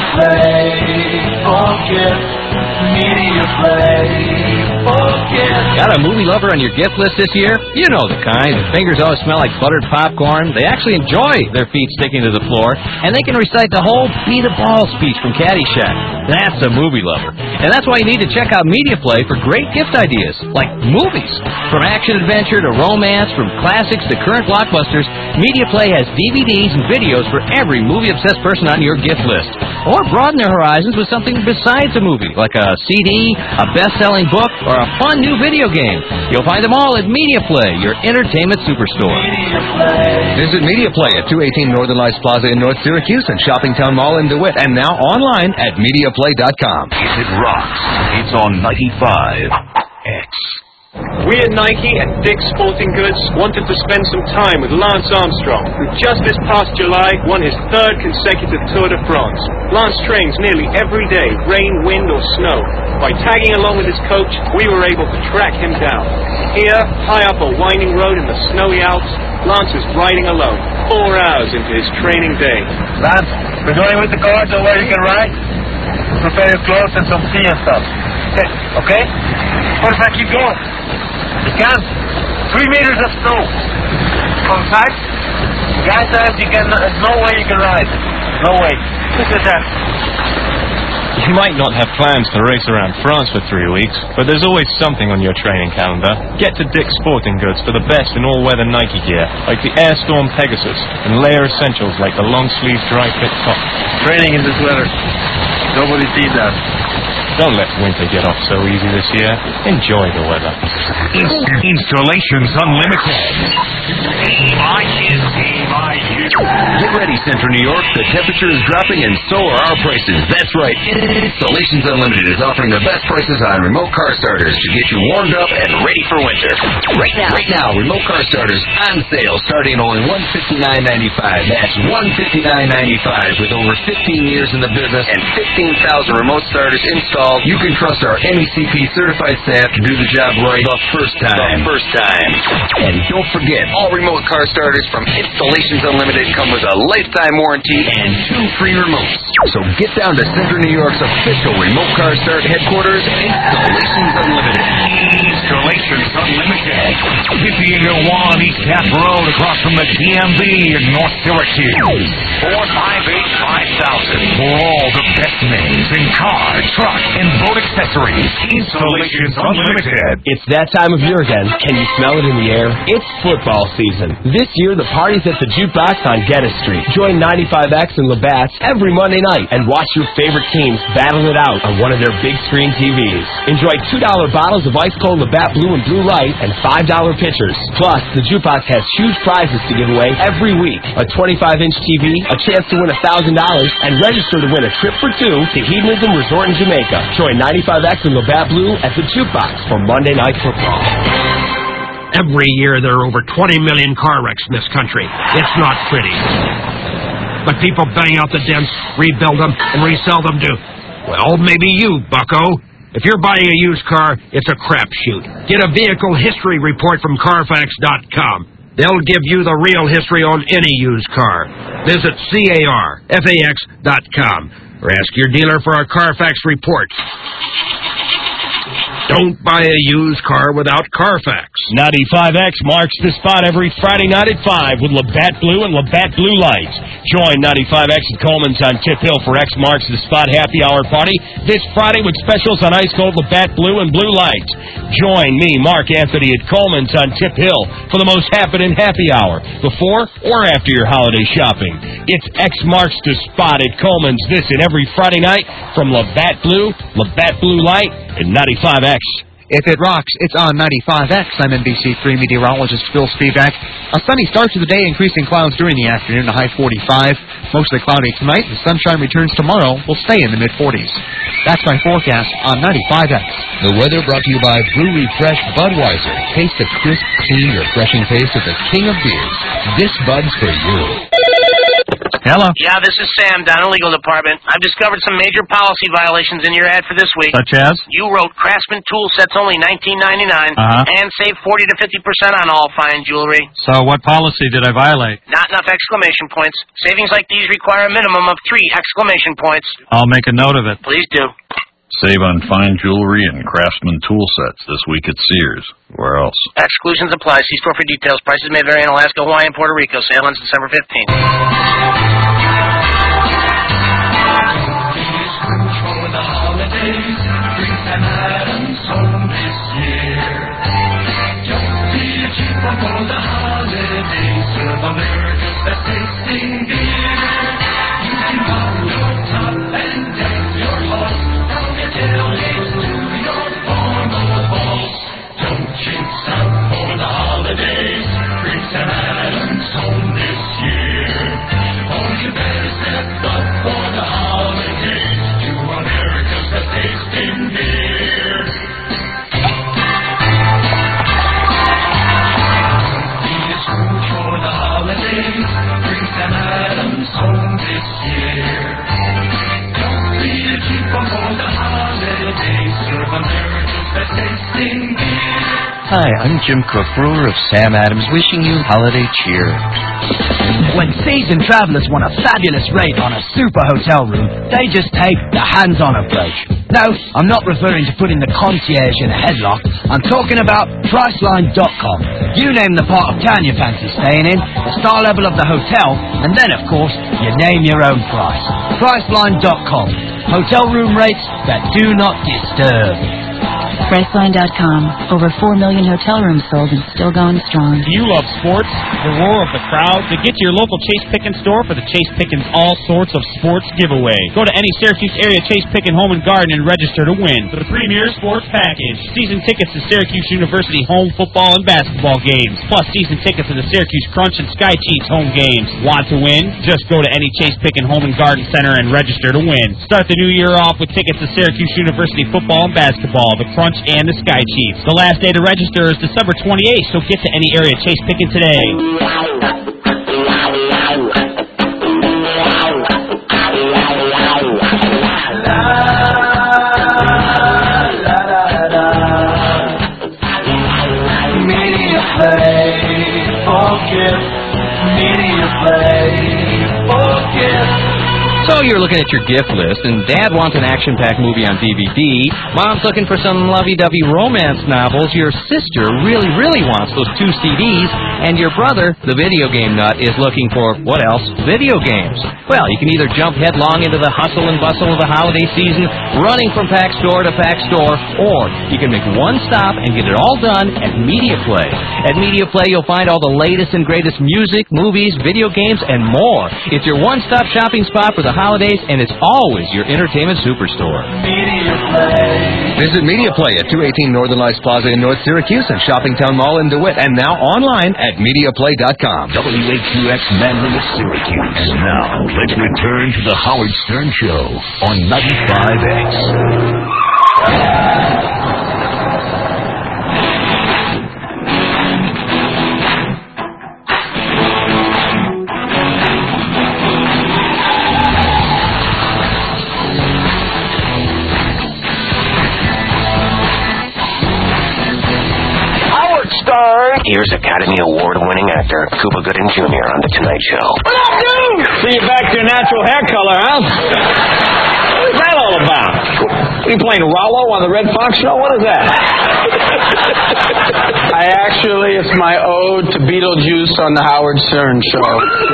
Forget, media play, forget. Got a movie lover on your gift list this year? You know the kind. Their fingers always smell like buttered popcorn. They actually enjoy their feet sticking to the floor, and they can recite the whole Be the Ball speech from Caddyshack. That's a movie lover. And that's why you need to check out Media Play for great gift ideas, like movies. From action-adventure to romance, from classics to current blockbusters, Media Play has D V Ds and videos for every movie-obsessed person on your gift list. Or broaden their horizons with something besides a movie, like a C D, a best-selling book, or a fun new video game. You'll find them all at Media Play, your entertainment superstore. Visit Media Play at two eighteen Northern Lights Plaza in North Syracuse and Shopping Town Mall in DeWitt, and now online at media play dot com. If it rocks, it's on ninety-five X. We at Nike and Dick's Sporting Goods wanted to spend some time with Lance Armstrong, who just this past July won his third consecutive Tour de France. Lance trains nearly every day, rain, wind or snow. By tagging along with his coach, we were able to track him down. Here, high up a winding road in the snowy Alps, Lance is riding alone, four hours into his training day. Lance, we're going with the car to where you can ride. Prepare your clothes and some tea and stuff. Okay? Perfect, keep going. You can. Three meters of snow. Contact. The guy says you can, there's no way you can ride. No way. Look at that. You might not have plans to race around France for three weeks, but there's always something on your training calendar. Get to Dick's Sporting Goods for the best in all-weather Nike gear, like the Air Storm Pegasus, and layer essentials like the long-sleeve dry-fit top. Training in this weather. Nobody sees that. Don't let winter get off so easy this year. Enjoy the weather. Installations Unlimited. Get ready, Central New York. The temperature is dropping and so are our prices. That's right. Installations Unlimited is offering the best prices on remote car starters to get you warmed up and ready for winter. Right now, right now, remote car starters on sale starting at only one hundred fifty-nine ninety-five. That's one hundred fifty-nine ninety-five with over fifteen years in the business and fifteen thousand remote starters installed. You can trust our M E C P certified staff to do the job right the first time. The first time. And don't forget, all remote car starters from Installations Unlimited come with a lifetime warranty and two free remotes. So get down to Central New York's official remote car start headquarters, Installations Unlimited. Installations Unlimited. fifty-eight oh one East Half Road across from the D M V in North Syracuse. four five eight five thousand for all the best names in car, truck, and boat accessories. Installations Unlimited. It's that time of year again. Can you smell it in the air? It's football season. This year, the party's at the Jukebox on Geddes Street. Join ninety-five X and Labatt's every Monday night and watch your favorite teams battle it out on one of their big screen T Vs. Enjoy two dollar bottles of ice cold Labatt Blue and Blue Light and five dollar pitchers. Plus, the Jukebox has huge prizes to give away every week. A twenty-five inch T V, a chance to win one thousand dollars, and register to win a trip for two to Hedonism Resort in Jamaica. Join ninety-five X and Labatt Blue at the Jukebox for Monday Night Football. Every year there are over twenty million car wrecks in this country. It's not pretty. But people bang out the dents, rebuild them, and resell them to, well, maybe you, bucko. If you're buying a used car, it's a crapshoot. Get a vehicle history report from Carfax dot com. They'll give you the real history on any used car. Visit Carfax dot com or ask your dealer for a Carfax report. Don't buy a used car without Carfax. ninety-five X marks the spot every Friday night at five with Labatt Blue and Labatt Blue Lights. Join ninety-five X at Coleman's on Tip Hill for X Marks the Spot Happy Hour Party this Friday with specials on Ice Cold Labatt Blue and Blue Lights. Join me, Mark Anthony, at Coleman's on Tip Hill for the most happening happy hour before or after your holiday shopping. It's X Marks the Spot at Coleman's this and every Friday night from Labatt Blue, Labatt Blue Light, and ninety-five X. If it rocks, it's on ninety-five X. I'm N B C three meteorologist Phil Spivak. A sunny start to the day, increasing clouds during the afternoon, a high forty-five. Mostly cloudy tonight. The sunshine returns tomorrow. Will stay in the mid-forties. That's my forecast on ninety-five X. The weather brought to you by Brew Refresh Budweiser. Taste the crisp, clean, refreshing taste of the king of beers. This Bud's for you. Hello. Yeah, this is Sam down in the legal department. I've discovered some major policy violations in your ad for this week. Such as? You wrote Craftsman tool sets only nineteen ninety-nine Uh-huh. and save forty to fifty percent on all fine jewelry. So what policy did I violate? Not enough exclamation points. Savings like these require a minimum of three exclamation points. I'll make a note of it. Please do. Save on fine jewelry and Craftsman tool sets this week at Sears. Where else? Exclusions apply. See store for details. Prices may vary in Alaska, Hawaii, and Puerto Rico. Sale ends December fifteenth. For the holidays, bring Sam Adams home this year. Don't be a cheap one for the holidays. Serve America's best tasting beer. You can pop your top and dance your horse from your tailgates to your formal balls. Don't chase out for the holidays. Bring Sam Adams home this year. Oh, you better step up for the holidays. America's best tasting beer. Be a Scrooge for the holidays. Bring Sam Adams home this year. Don't be a cheap one for the holidays. Serve America's best tasting beer. Hi, I'm Jim Cook, brewer of Sam Adams, wishing you holiday cheer. When seasoned travelers want a fabulous rate on a super hotel room, they just take the hands-on approach. No, I'm not referring to putting the concierge in a headlock. I'm talking about Priceline dot com. You name the part of town you fancy staying in, the star level of the hotel, and then, of course, you name your own price. Priceline dot com. Hotel room rates that do not disturb. Priceline dot com. Over four million hotel rooms sold and still going strong. Do you love sports? The roar of the crowd? To get to your local Chase Pickens store for the Chase Pickens All Sorts of Sports giveaway. Go to any Syracuse area Chase Pickens Home and Garden and register to win the Premier Sports Package. Season tickets to Syracuse University home football and basketball games. Plus season tickets to the Syracuse Crunch and Sky Chiefs home games. Want to win? Just go to any Chase Pickens Home and Garden Center and register to win. Start the new year off with tickets to Syracuse University football and basketball, the Crunch and the Sky Chiefs. The last day to register is December twenty-eighth, so get to any area Chase Pickens today. Media play for gifts. Media play for gifts. So you're looking at your gift list, and Dad wants an action-packed movie on D V D. Mom's looking for some lovey-dovey romance novels. Your sister really, really wants those two C Ds. And your brother, the video game nut, is looking for, what else? Video games. Well, you can either jump headlong into the hustle and bustle of the holiday season, running from pack store to pack store, or you can make one stop and get it all done at Media Play. At Media Play, you'll find all the latest and greatest music, movies, video games, and more. It's your one-stop shopping spot for the holidays, and it's always your entertainment superstore. Media Play. Visit Media Play at two eighteen Northern Lights Plaza in North Syracuse and Shoppingtown Mall in DeWitt, and now online at media play dot com. W A Q X Manly of Syracuse. And now, let's return to the Howard Stern Show on ninety-five X. Here's Academy Award-winning actor Cuba Gooding Junior on The Tonight Show. What up, dude? See you back to your natural hair color, huh? What's that all about? Are you playing Rollo on the Red Fox show? What is that? I actually, it's my ode to Beetlejuice on the Howard Stern Show.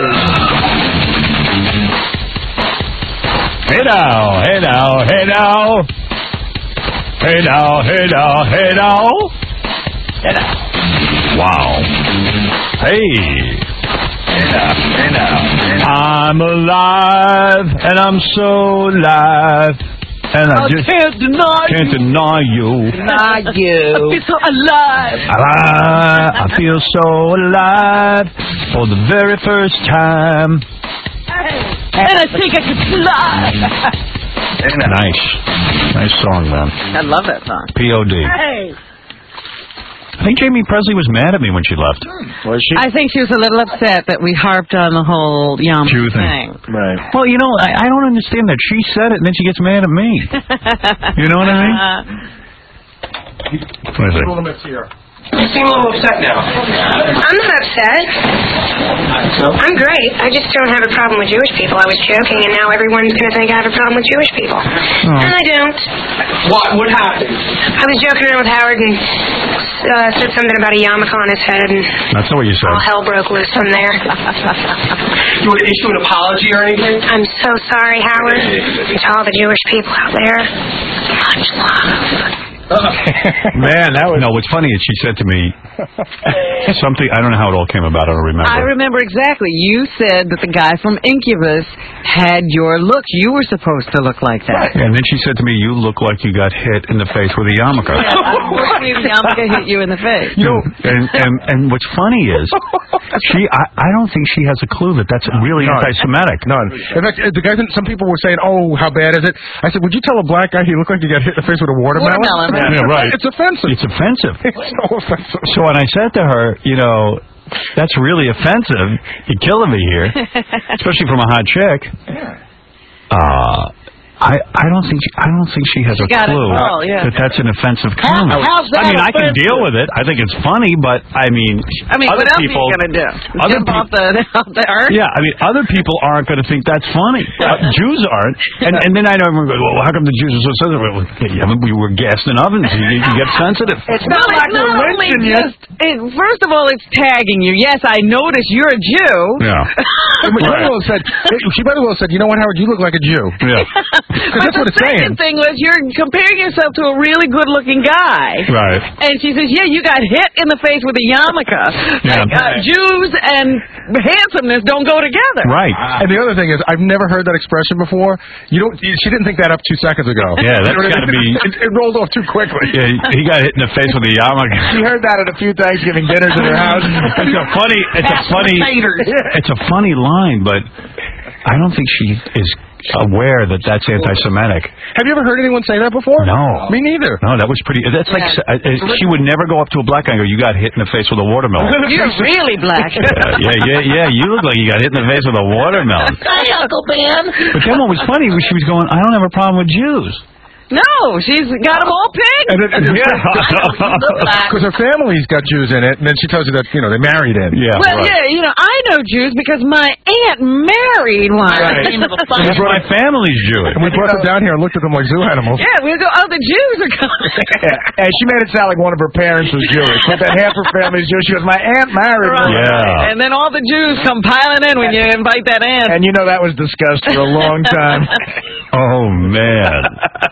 Hey now, hey now, hey now. Hey now, hey now, hey now. Hey now. Wow. Hey. Hey now, hey now, hey now. I'm alive, and I'm so alive. And I, I just can't deny can't you. deny you. Deny you. I feel so alive. Alive. I feel so alive for the very first time. And I think I can fly. Nice. Nice song, man. I love that song. P O D Hey. I think Jamie Presley was mad at me when she left. Was she? I think she was a little upset that we harped on the whole Yum Jew thing. Right. Well, you know, I, I don't understand that. She said it, and then she gets mad at me. You know what I mean? What is it? here. You seem a little upset now. I'm not upset. I'm great. I just don't have a problem with Jewish people. I was joking, and now everyone's going to think I have a problem with Jewish people. Oh. And I don't. What? What happened? I was joking around with Howard and uh, said something about a yarmulke on his head, and That's not what you said. all hell broke loose from there. You want to issue an apology or anything? I'm so sorry, Howard. And to all the Jewish people out there, much love. Man, that was... No, what's funny is she said to me something, I don't know how it all came about, I don't remember. I remember exactly. You said that the guy from Incubus had your look. You were supposed to look like that. And then she said to me, you look like you got hit in the face with a yarmulke. Yeah, unfortunately, the yarmulke hit you in the face. You know, and, and, and what's funny is, she, I, I don't think she has a clue that that's really None. anti-Semitic. None. In fact, the guy, some people were saying, oh, how bad is it? I said, would you tell a black guy he looked like he got hit in the face with a watermelon? Watermelon, Yeah, yeah, right. It's offensive. It's offensive. It's so offensive. So when I said to her, you know, that's really offensive. You're killing me here, especially from a hot chick. Uh, I I don't think she, I don't think she has She a got it clue all, yeah. that that's an offensive comment. how's that I mean, I can offensive? deal with it. I think it's funny, but I mean, I mean, other what else people, are you going to do? other Jump off the, off the earth? Yeah, I mean, other people aren't going to think that's funny. Uh, Jews aren't. And and then I know everyone goes, well, how come the Jews are so sensitive? Well, yeah, we were gassed in ovens. You, you get sensitive. It's not like we're lynching you. It, first of all, it's tagging you. Yes, I notice you're a Jew. Yeah. She might as well have said, she might as well have said, you know what, Howard, you look like a Jew. Yeah. Because that's what it's saying. The thing was, you're comparing yourself to a really good-looking guy. Right. And she says, yeah, you got hit in the face with a yarmulke. Yeah. Like, uh, Jews and handsomeness don't go together. Right. And the other thing is, I've never heard that expression before. You don't. She didn't think that up two seconds ago. Yeah, that's You know what I got to mean? be... It, it rolled off too quickly. Yeah, he got hit in the face with a yarmulke. She heard that at a few Thanksgiving dinners in her house. It's a funny, it's a funny, it's a funny line, but I don't think she is aware that that's anti-Semitic. Have you ever heard anyone say that before? No. Me neither. No, that was pretty. That's like uh, uh, she would never go up to a black guy and go, "You got hit in the face with a watermelon." You're really black. yeah, yeah, yeah, yeah. You look like you got hit in the face with a watermelon. Hi, Uncle Ben. But then what was funny was she was going, "I don't have a problem with Jews." No, she's got them all pegged. Because her family's got Jews in it, and then she tells you that, you know, they married in. Yeah. Well, right. yeah, you know, I know Jews because my aunt married one. Right. That's my family's Jewish. And we brought them down here and looked at them like zoo animals. Yeah, we go, oh, the Jews are coming. And she made it sound like one of her parents was Jewish. But that half her family's Jewish. She goes, my aunt married one. Yeah. And then all the Jews come piling in when you invite that aunt. And you know that was discussed for a long time. Oh, man.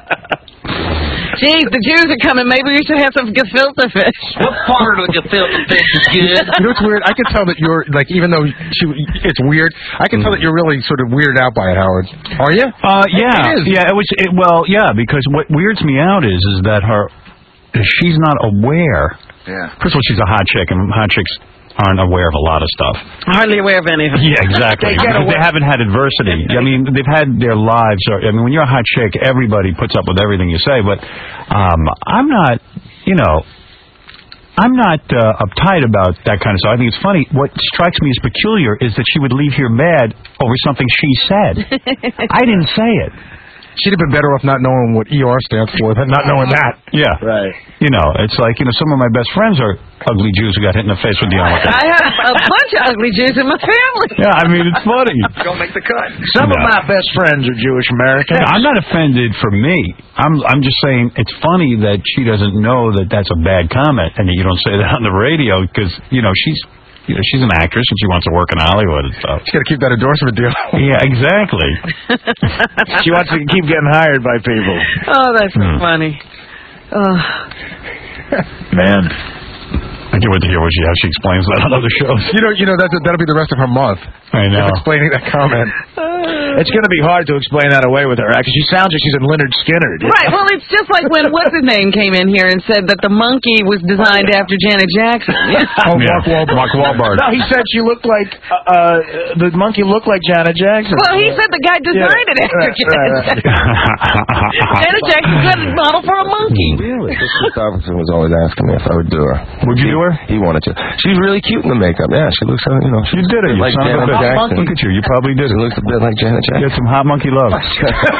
Geez, the Jews are coming. Maybe we should have some gefilte fish. What part of the gefilte fish is good? You know what's weird? I can tell that you're, like, even though she, it's weird, I can tell that you're really sort of weirded out by it, Howard. Are you? Uh, yeah. It is. Yeah, it was, it, well, yeah, because what weirds me out is, is that her, she's not aware. Yeah. First of all, she's a hot chick, and hot chicks aren't aware of a lot of stuff. Hardly aware of anything. Yeah, exactly. They, they haven't had adversity. I mean, they've had their lives. Or, I mean, when you're a hot chick, everybody puts up with everything you say. But um, I'm not, you know, I'm not uh, uptight about that kind of stuff. I think it's funny. What strikes me as peculiar is that she would leave here mad over something she said. I didn't say it. She'd have been better off not knowing what E R stands for than not knowing that. Yeah. Right. You know, it's like, you know, some of my best friends are ugly Jews who got hit in the face with the yarmulke. I have a bunch of ugly Jews in my family. Yeah, I mean, it's funny. Don't make the cut. Some of my best friends are Jewish Americans. Yeah, I'm not offended for me. I'm I'm just saying it's funny that she doesn't know that that's a bad comment and that you don't say that on the radio because, you know, she's... You know, she's an actress and she wants to work in Hollywood and stuff. She's got to keep that endorsement deal. Yeah, exactly. She wants to keep getting hired by people. Oh, that's so Hmm. funny. Oh. Man. I can't wait to hear what she, how she explains that on other shows. You know, you know that's, that'll be the rest of her month. I know. Is explaining that comment. It's going to be hard to explain that away with her, because she sounds like she's in Leonard Skinner. Right, well, it's just like when what's-his-name came in here and said that the monkey was designed after Janet Jackson. Oh, Mark Wahlberg. Mark Wahlberg. No, he said she looked like, uh, uh, the monkey looked like Janet Jackson. Well, he said the guy designed Yeah. it after Right, Janet right, right. Jackson. Janet Jackson got a model for a monkey. Really? Chris Robinson was always asking me if I would do her. Would you do her? He wanted to. She's really cute in the makeup. Yeah, she looks, uh, you know. You did it. You like son of a Janet bitch. Jackson. Look at you. You probably did She it. looks a bit like Janet Janet Jackson. Get some hot monkey love. What?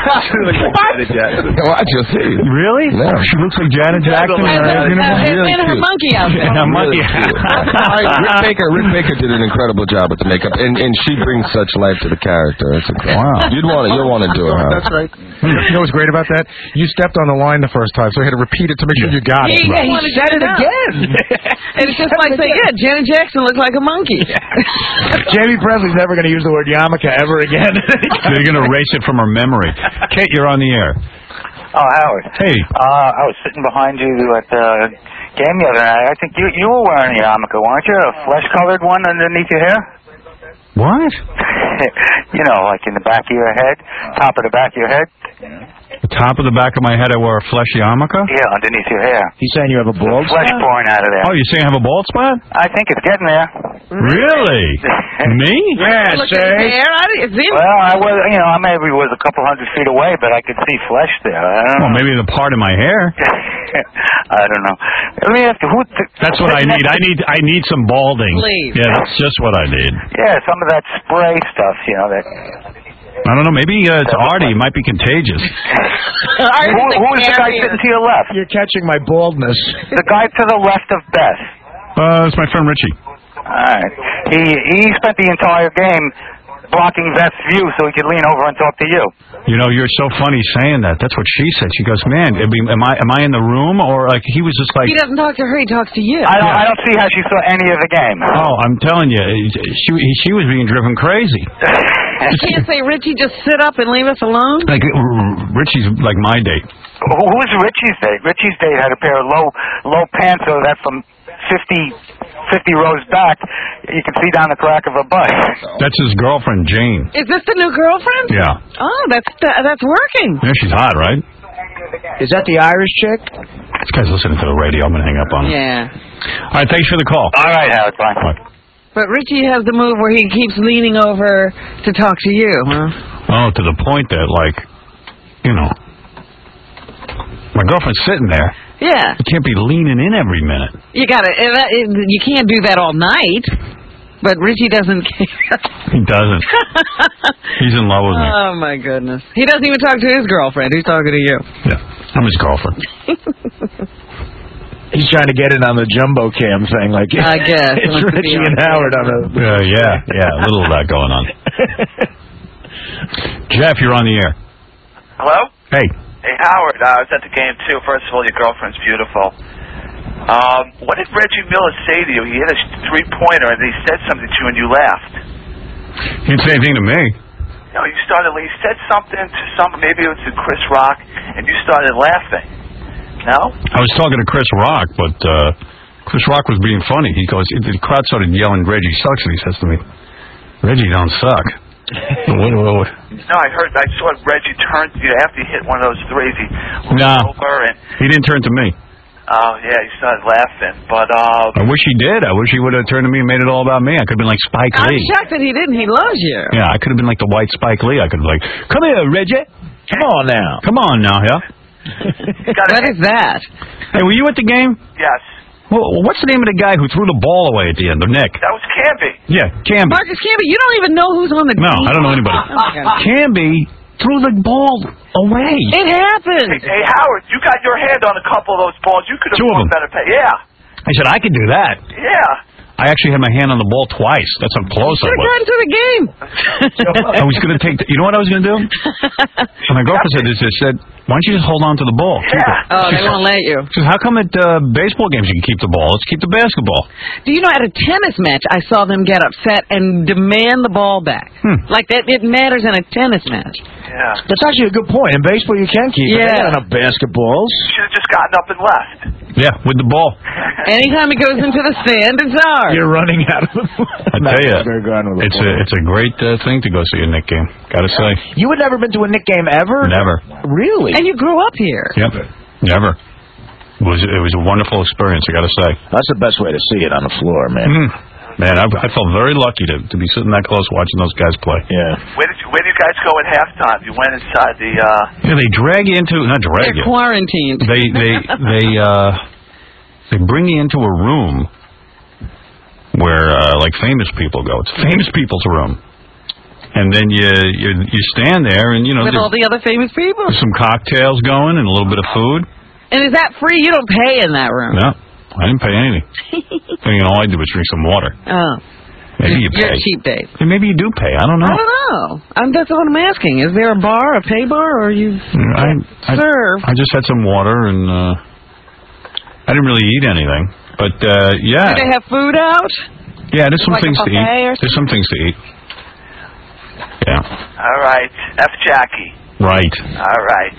Watch, you'll see. Really? No. She looks like Janet Jackson in her uniform. And, and her monkey outfit. And her monkey. Rick Baker, Rick Baker did an incredible job with the makeup, and and she brings such life to the character. It's incredible. Wow. You'd want to, you'll want to do it. Huh? That's right. You know what's great about that? You stepped on the line the first time, so I had to repeat it to make sure you got it. He, Right. he said it again. And it's just like saying, yeah, Janet Jackson looked like a monkey. Jamie Presley's never going to use the word yarmulke ever again. You're going to erase it from her memory. Kate, you're on the air. Oh, Howard. Hey. Uh, I was sitting behind you at the game the other night. I think you you were wearing a yarmulke, weren't you? A flesh-colored one underneath your hair? What? You know, like in the back of your head, top of the back of your head. The top of the back of my head, I wore a flesh yarmulke? Yeah, underneath your hair. He's saying you have a bald Flesh spot? pouring out of there. Oh, you're saying I have a bald spot? I think it's getting there. Really? Me? Yeah, Look at his hair. I didn't see him. Well, I was, you know, I maybe was a couple hundred feet away, but I could see flesh there. I don't Well, know. maybe the part of my hair. I don't know. Let me ask you, who? Th- That's what I need. I need I need some balding. Please. Yeah, that's just what I need. Yeah, some of that spray stuff, you know, that. I don't know. Maybe uh, it's Artie. It might be contagious. who, who is the guy sitting to your left? You're catching my baldness. The guy to the left of Beth. Uh, it's my friend Richie. All right. He he spent the entire game blocking Beth's view so he could lean over and talk to you. You know, you're so funny saying that. That's what she said. She goes, "Man, I mean, am I am I in the room or like he was just like." He doesn't talk to her. He talks to you. I don't I don't see how she saw any of the game. Oh, I'm telling you, she she was being driven crazy. You can't say, Richie, just sit up and leave us alone? Like Richie's like my date. Who who was Richie's date? Richie's date had a pair of low low pants so that from fifty, fifty rows back you can see down the crack of a butt. That's his girlfriend, Jane. Is this the new girlfriend? Yeah. Oh, that's that's working. Yeah, she's hot, right? Is that the Irish chick? This guy's listening to the radio. I'm going to hang up on him. Yeah. All right, thanks for the call. All right, Howard. Bye. Bye. But Richie has the move where he keeps leaning over to talk to you, huh? Oh, to the point that, like, you know, my girlfriend's sitting there. Yeah. You can't be leaning in every minute. You gotta, you can't do that all night. But Richie doesn't care. He doesn't. He's in love with me. Oh, my goodness. He doesn't even talk to his girlfriend. He's talking to you. Yeah, I'm his girlfriend. He's trying to get it on the jumbo cam thing, like I guess. it's Richie and Howard on the. Uh, yeah, yeah, a little of that going on. Jeff, you're on the air. Hello? Hey. Hey, Howard. Uh, I was at the game, too. First of all, your girlfriend's beautiful. Um, what did Reggie Miller say to you? He hit a three-pointer, and he said something to you, and you laughed. He didn't say anything to me. No, you started, he said something to some, maybe it was to Chris Rock, and you started laughing. No? I was talking to Chris Rock, but uh, Chris Rock was being funny. He goes, the crowd started yelling, Reggie sucks, and he says to me, Reggie don't suck. what, what, what? No, I heard, I saw Reggie turn, you know, after he hit one of those threes, he looked No. over, and, He didn't turn to me. oh, yeah, he started laughing, but, uh, I wish he did. I wish he would have turned to me and made it all about me. I could have been like Spike I'm Lee. shocked that he didn't. He loves you. Yeah, I could have been like the white Spike Lee. I could have like, come here, Reggie. Come on now. Come on now, yeah? What is that? Hey, were you at the game? yes. Well, what's the name of the guy who threw the ball away at the end? The Nick. That was Canby. Yeah, Camby. Marcus Camby, you don't even know who's on the No, team. I don't know anybody. Camby threw the ball away. It happened. Hey, hey, Howard, you got your hand on a couple of those balls. You could have Two of thrown them. better pay. Yeah, I said, I could do that. yeah. I actually had my hand on the ball twice. That's how close I Should have was. gone to the game. I was going to take the, you know what I was going to do? So my girlfriend said this, she said, why don't you just hold on to the ball? Keep it. Oh, She they said- won't let you. She says, how come at uh, baseball games you can keep the ball? Let's keep the basketball. Do you know at a tennis match, I saw them get upset and demand the ball back. Hmm. Like that, it matters in a tennis match. Yeah. That's actually a good point. In baseball, you can keep it. Yeah. They got enough basketballs. Should have just gotten up and left. Yeah, with the ball. Anytime it goes into the stand, it's ours. You're running out of. I tell you, it's a it's a great uh, thing to go see a Knick game. Got to say, You had never been to a Knick game ever? never. Really? And you grew up here. Yep, never. It was it was a wonderful experience. I got to say. That's the best way to see it on the floor, man. Mhm. Man, I, I felt very lucky to to be sitting that close watching those guys play. Yeah. Where did you Where did you guys go at halftime? You went inside the. uh Yeah, they drag you into not drag They're you. quarantined. They they they uh they bring you into a room where uh, like famous people go. It's famous people's room. And then you you you stand there and you know with all the other famous people. there's some cocktails going and a little bit of food. And is that free? You don't pay in that room. No, I didn't pay anything. I mean, all I did was drink some water. Oh. Maybe you You're pay. cheap, Dave. And maybe you do pay. I don't know. I don't know. I'm, that's what I'm asking. Is there a bar, a pay bar, or you I, I, serve? I just had some water and uh, I didn't really eat anything. But uh, yeah. Do they have food out? Yeah, there's some Like a things to buffet eat. or There's some things to eat. Yeah. All right. F. Jackie. Right. All right.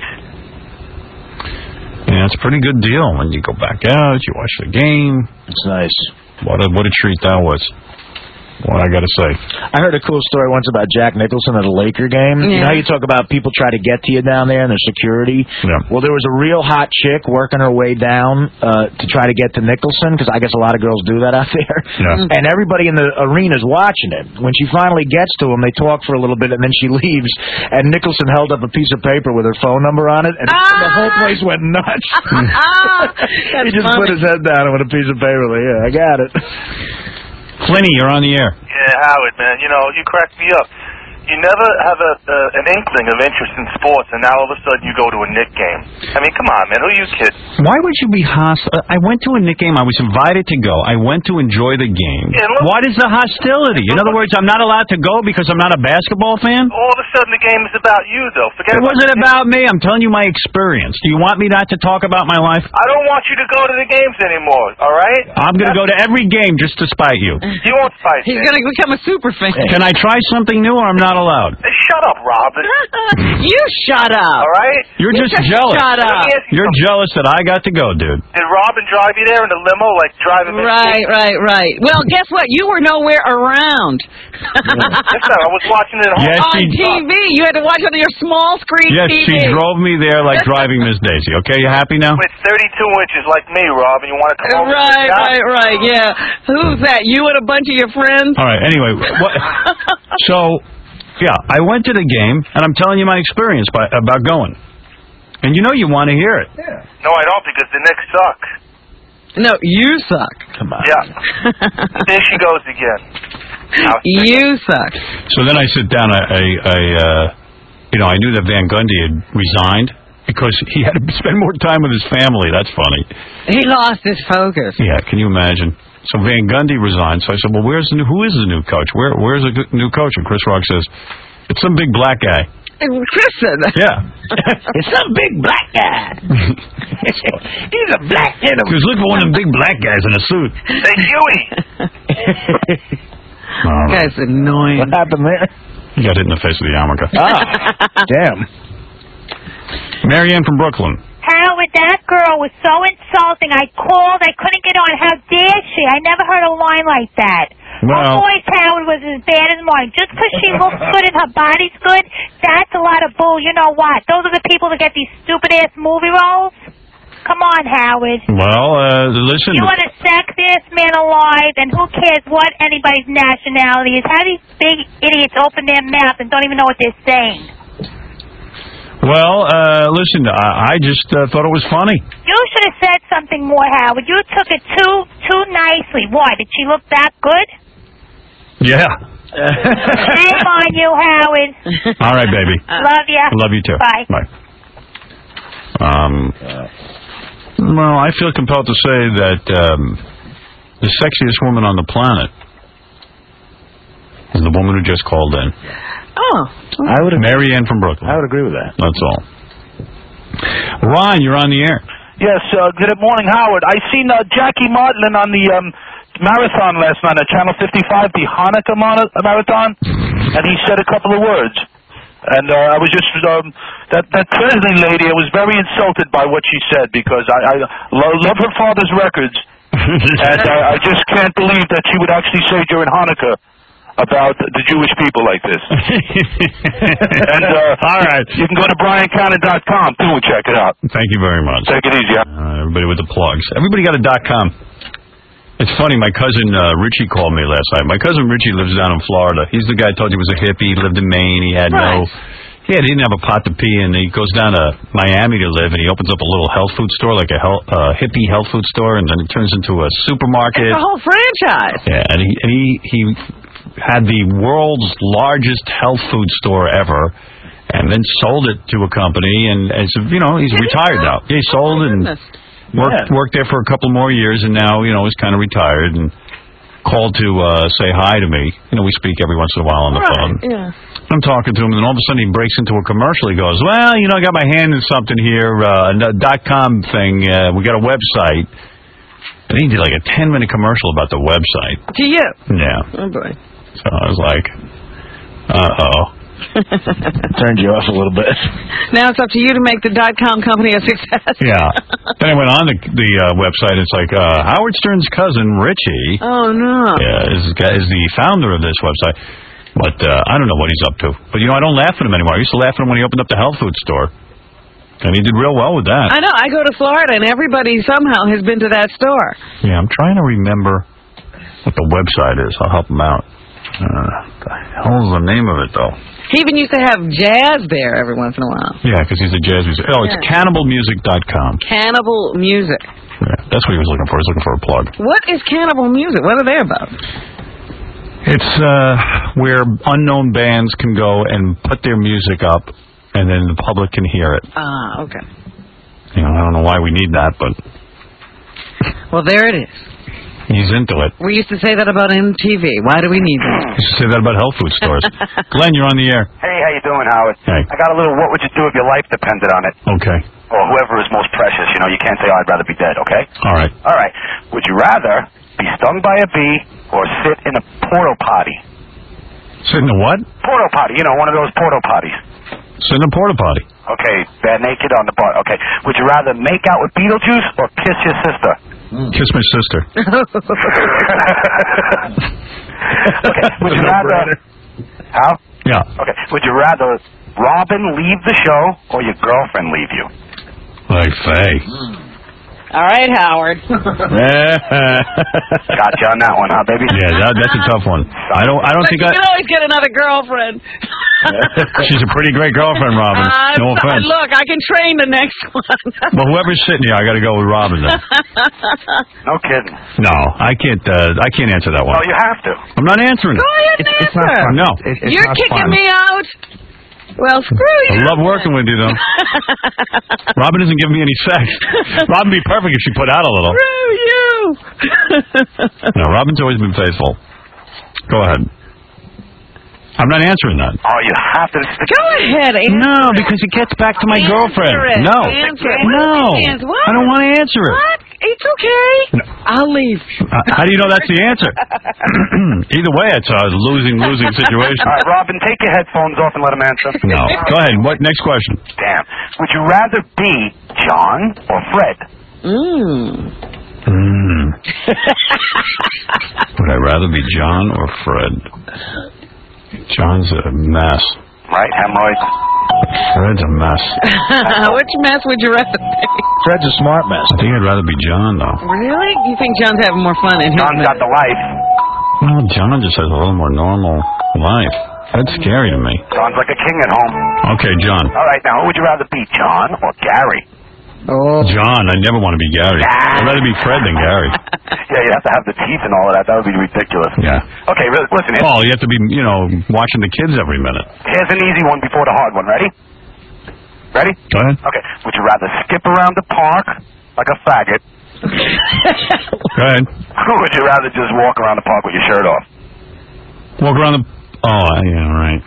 Yeah, it's a pretty good deal when you go back out, you watch the game. It's nice. What a what a treat that was. What I got to say. I heard a cool story once about Jack Nicholson at a Laker game. You know how you talk about people try to get to you down there and their security? Yeah. Well, there was a real hot chick working her way down uh, to try to get to Nicholson, because I guess a lot of girls do that out there. Yeah. And everybody in the arena's watching it. When she finally gets to him, they talk for a little bit, and then she leaves. And Nicholson held up a piece of paper with her phone number on it, and Ah! the whole place went nuts. he just funny. put his head down with a piece of paper. Like, yeah, I got it. Flinny, you're on the air. Yeah, Howard, man, you know, you crack me up. You never have a uh, an inkling of interest in sports, and now all of a sudden you go to a Knick game. I mean, come on, man, who are you kidding? Why would you be hostile? I went to a Knick game. I was invited to go. I went to enjoy the game. Yeah, look- What is the hostility? In other words, I'm not allowed to go because I'm not a basketball fan? All of a sudden the game is about you, though. Forget It wasn't about me. I'm telling you my experience. Do you want me not to talk about my life? I don't want you to go to the games anymore, all right? I'm going to go to every game just to spite you. You won't fight. He's going to become a super fan. Can I try something new or I'm not allowed? Hey, shut up, Robin. You shut up. All right? You're You just just jealous. shut up. Let me ask you You're something. jealous that I got to go, dude. Did Robin drive you there in the limo, like driving me? Right, right, right. Well, guess what? You were nowhere around. Listen, I was watching it at home. Yes, on she- T V. You had to watch it on your small screen Yes, T V. she drove me there like driving Miss Daisy. Okay, you happy now? With thirty-two inches like me, Robin. You want to come over? Right, Yeah. right, right. Yeah. Who's that? You and a bunch of your friends? All right, anyway. What, so, yeah, I went to the game, and I'm telling you my experience by, about going. And you know you want to hear it. No, I don't, because the Knicks suck. No, you suck. Come on. Yeah. There she goes again. You suck. So then I sit down. I, I, I uh, you know, I knew that Van Gundy had resigned because he had to spend more time with his family. That's funny. He lost his focus. Yeah, can you imagine? So Van Gundy resigned. So I said, well, where's the new, who is the new coach? Where, where's the g- new coach? And Chris Rock says, it's some big black guy. Chris said that. Yeah. It's some big black guy. He's a black gentleman. Because look for one of them big black guys in a suit. Hey, Huey. All right. Guy's annoying. What happened there? He got hit in the face with the yarmulke. Ah, damn. Marianne from Brooklyn. Howard, that girl was so insulting. I called. I couldn't get on. How dare she? I never heard a line like that. Well- Her voice, Howard, was as bad as mine. Just because she looks good and her body's good, that's a lot of bull. You know what? Those are the people that get these stupid-ass movie roles. Come on, Howard. Well, uh, listen. You are the sexiest man alive, and who cares what anybody's nationality is? How these big idiots open their mouth and don't even know what they're saying? Well, uh, listen, I, I just uh, thought it was funny. You should have said something more, Howard. You took it too too nicely. Why? Did she look that good? Yeah. Shame on you, Howard. All right, baby. Love ya. Love you too. Bye. Bye. Um, well, I feel compelled to say that um, the sexiest woman on the planet is the woman who just called in. Oh. I would agree. Marianne from Brooklyn. I would agree with that. That's all. Ron, you're on the air. Yes, uh, good morning, Howard. I seen uh, Jackie Martlin on the um, marathon last night on Channel fifty-five, the Hanukkah mar- marathon, and he said a couple of words. And uh, I was just, um, that, that Presley lady, I was very insulted by what she said, because I, I lo- love her father's records, and uh, I just can't believe that she would actually say during Hanukkah about the Jewish people like this. And uh, all right, you can go to brian cannon dot com too and check it out. Thank you very much. Take it easy. Uh, everybody with the plugs. Everybody got a dot com. It's funny, my cousin uh, Richie called me last night. My cousin Richie lives down in Florida. He's the guy I told you was a hippie. He lived in Maine. He had Right. no... Yeah, he didn't have a pot to pee in. He goes down to Miami to live, and he opens up a little health food store, like a health, uh, hippie health food store, and then it turns into a supermarket. It's a whole franchise. Yeah, and he and he, he had the world's largest health food store ever, and then sold it to a company, and as you know, he's retired now. He sold it and worked worked there for a couple more years, and now you know he's kind of retired and called to uh, say hi to me. You know, we speak every once in a while on the right, phone. Yeah. I'm talking to him, and then all of a sudden he breaks into a commercial. He goes, "Well, you know, I got my hand in something here, uh, a dot com thing. Uh, we got a website." And he did like a ten minute commercial about the website. To you? Yeah. Oh, boy. So I was like, uh-oh. Turned you off a little bit. Now it's up to you to make the dot-com company a success. Yeah. Then I went on the, the uh, website. It's like, uh, Howard Stern's cousin, Richie, Oh, no. yeah, is, is the founder of this website. But uh, I don't know what he's up to. But, you know, I don't laugh at him anymore. I used to laugh at him when he opened up the health food store. And he did real well with that. I know. I go to Florida, and everybody somehow has been to that store. Yeah, I'm trying to remember what the website is. I'll help him out. Uh, the hell is the name of it, though? He even used to have jazz there every once in a while. Yeah, because he's a jazz musician. Oh, it's Yeah. cannibal music dot com. Cannibal Music. Yeah, that's what he was looking for. He was looking for a plug. What is Cannibal Music? What are they about? It's uh, where unknown bands can go and put their music up, and then the public can hear it. Ah, okay. You know, I don't know why we need that, but Well, there it is. he's into it. We used to say that about M T V. Why do we need that? He used to say that about health food stores. Glenn, you're on the air. Hey, how you doing, Howard? Hey. I got a little what would you do if your life depended on it? Okay. Or whoever is most precious. You know, you can't say, oh, I'd rather be dead, okay? All right. All right. Would you rather be stung by a bee or sit in a porta potty? Sit in a what? Porta potty. You know, one of those porta potties. Sit in a porta potty. Okay, bare naked on the butt. Okay. Would you rather make out with Beetlejuice or kiss your sister? Kiss my sister. Okay. Would you rather... How? Yeah. Okay. Would you rather Robin leave the show or your girlfriend leave you? Like Faye. All right, Howard. Got you on that one, huh, baby? Yeah, that, that's a tough one. I don't. I don't But think you I. can always get another girlfriend. She's a pretty great girlfriend, Robin. Uh, No offense. Look, I can train the next one. Well, whoever's sitting here, I got to go with Robin then. No kidding. No, I can't. Uh, I can't answer that one. Oh, you have to. I'm not answering it. Go ahead and It's not answer. fun. No. It- it's You're not kicking fun. me out. Well, screw I you. love working with you, though. Robin isn't giving me any sex. Robin would be perfect if she put out a little. Screw you. No, Robin's always been faithful. Go ahead. I'm not answering that. Oh, you have to. Go ahead. Answer No, it. because it gets back to my Answer girlfriend. it. No. Answer it. No. Answer. What? I don't want to answer it. What? It's okay. I'll leave. Uh, how do you know that's the answer? Either way, it's a losing, losing situation. All right, Robin, take your headphones off and let him answer. No. Go ahead. What? Next question. Damn. Would you rather be John or Fred? Mmm. Mm. Would I rather be John or Fred? John's a mess. Right, hemorrhoids. Fred's a mess. Which mess would you rather be? Fred's a smart mess. I think I'd rather be John, though. Really? You think John's having more fun in his John's got the life. Well, John just has a little more normal life. That's scary to me. John's like a king at home. Okay, John. All right, now, who would you rather be, John or Gary? Oh. John, I never want to be Gary. I'd rather be Fred than Gary. Yeah, you'd have to have the teeth and all of that. That would be ridiculous. Yeah. Okay, really, listen, here's, Paul, you have to be, you know, watching the kids every minute. here's an easy one before the hard one. Ready? Ready? Go ahead. Okay. Would you rather skip around the park like a faggot? Go ahead. Or would you rather just walk around the park with your shirt off? Walk around the... Oh, yeah, right.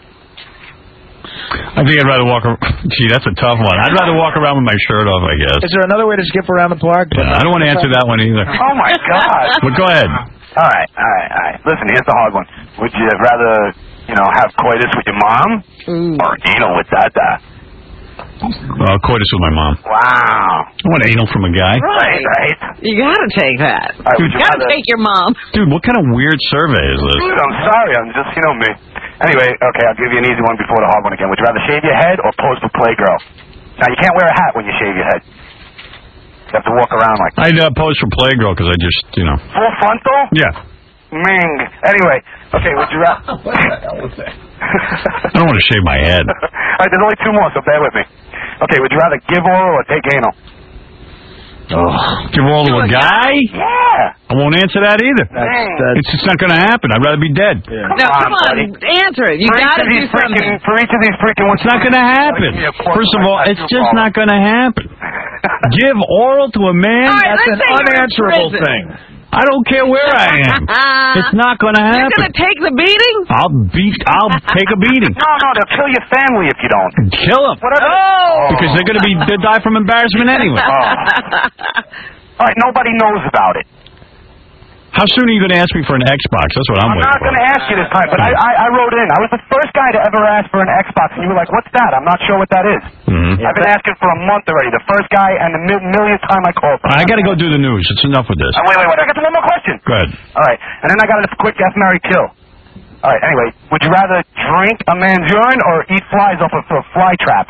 I think I'd rather walk around... Gee, that's a tough one. I'd rather walk around with my shirt off, I guess. Is there another way to skip around the park? Yeah, I don't want to answer that one either. Oh, my God. But go ahead. All right, all right, all right. Listen, here's the hard one. Would you rather, you know, have coitus with your mom or anal with Dada? Uh, coitus with my mom. Wow. I want anal from a guy. Right, right. You gotta take that. All right, would You you gotta rather- take your mom. Dude, what kind of weird survey is this? Dude, I'm sorry. I'm just, you know me. Anyway, okay, I'll give you an easy one before the hard one again. Would you rather shave your head or pose for Playgirl? Now, you can't wear a hat when you shave your head. You have to walk around like I'd uh, pose for Playgirl because I just, you know... full frontal? Yeah. Ming. Anyway, okay, would you rather... What the hell was that? I don't want to shave my head. All right, there's only two more, so bear with me. Okay, would you rather give oral or take anal? Oh. Give all to a guy? Yeah. I won't answer that either. That's, it's just not going to happen. I'd rather be dead. No, come on, answer it. You For each got to of do these freaking- something. For each of these freaking ones, It's not going to happen. First of all, it's just not going to happen. Give oral to a man? All right, That's let's an say you're in unanswerable prison. thing. I don't care where I am. It's not going to You're happen. going to take the beating? I'll beat. I'll take a beating. No, no, they'll kill your family if you don't. Kill them. Oh! Because they're going to be they die from embarrassment anyway. All right, nobody knows about it. How soon are you going to ask me for an Xbox? That's what I'm, I'm waiting not for. going to ask you this time, but I, I, I wrote in. I was the first guy to ever ask for an Xbox, and you were like, what's that? I'm not sure what that is. Mm-hmm. I've been asking for a month already. The first guy and the mil- millionth time I called. I got to go do the news. It's enough with this. Uh, wait, wait, wait. I got one more question. Go ahead. All right, and then I got a quick F, marry, kill. All right, anyway, would you rather drink a man's urine or eat flies off of a fly trap?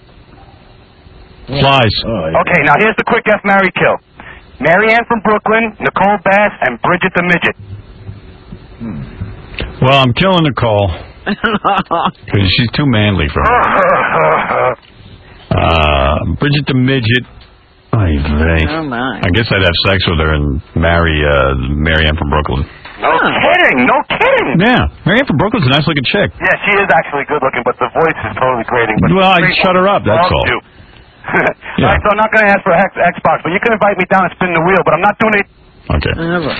Flies. Okay, now here's the quick F, marry, kill. Mary Ann from Brooklyn, Nicole Bass, and Bridget the Midget. Well, I'm killing Nicole. Because she's too manly for me. Uh, Bridget the Midget. Oy vey. Oh, my. I guess I'd have sex with her and marry uh, Mary Ann from Brooklyn. No kidding, no kidding. Yeah, Mary Ann from Brooklyn's a nice looking chick. Yeah, she is actually good looking, but the voice is totally grating. But Well, I'd great shut her up, that's Love all. you. All right, so I'm not going to ask for a X- Xbox, but you can invite me down and spin the wheel, but I'm not doing it. Okay.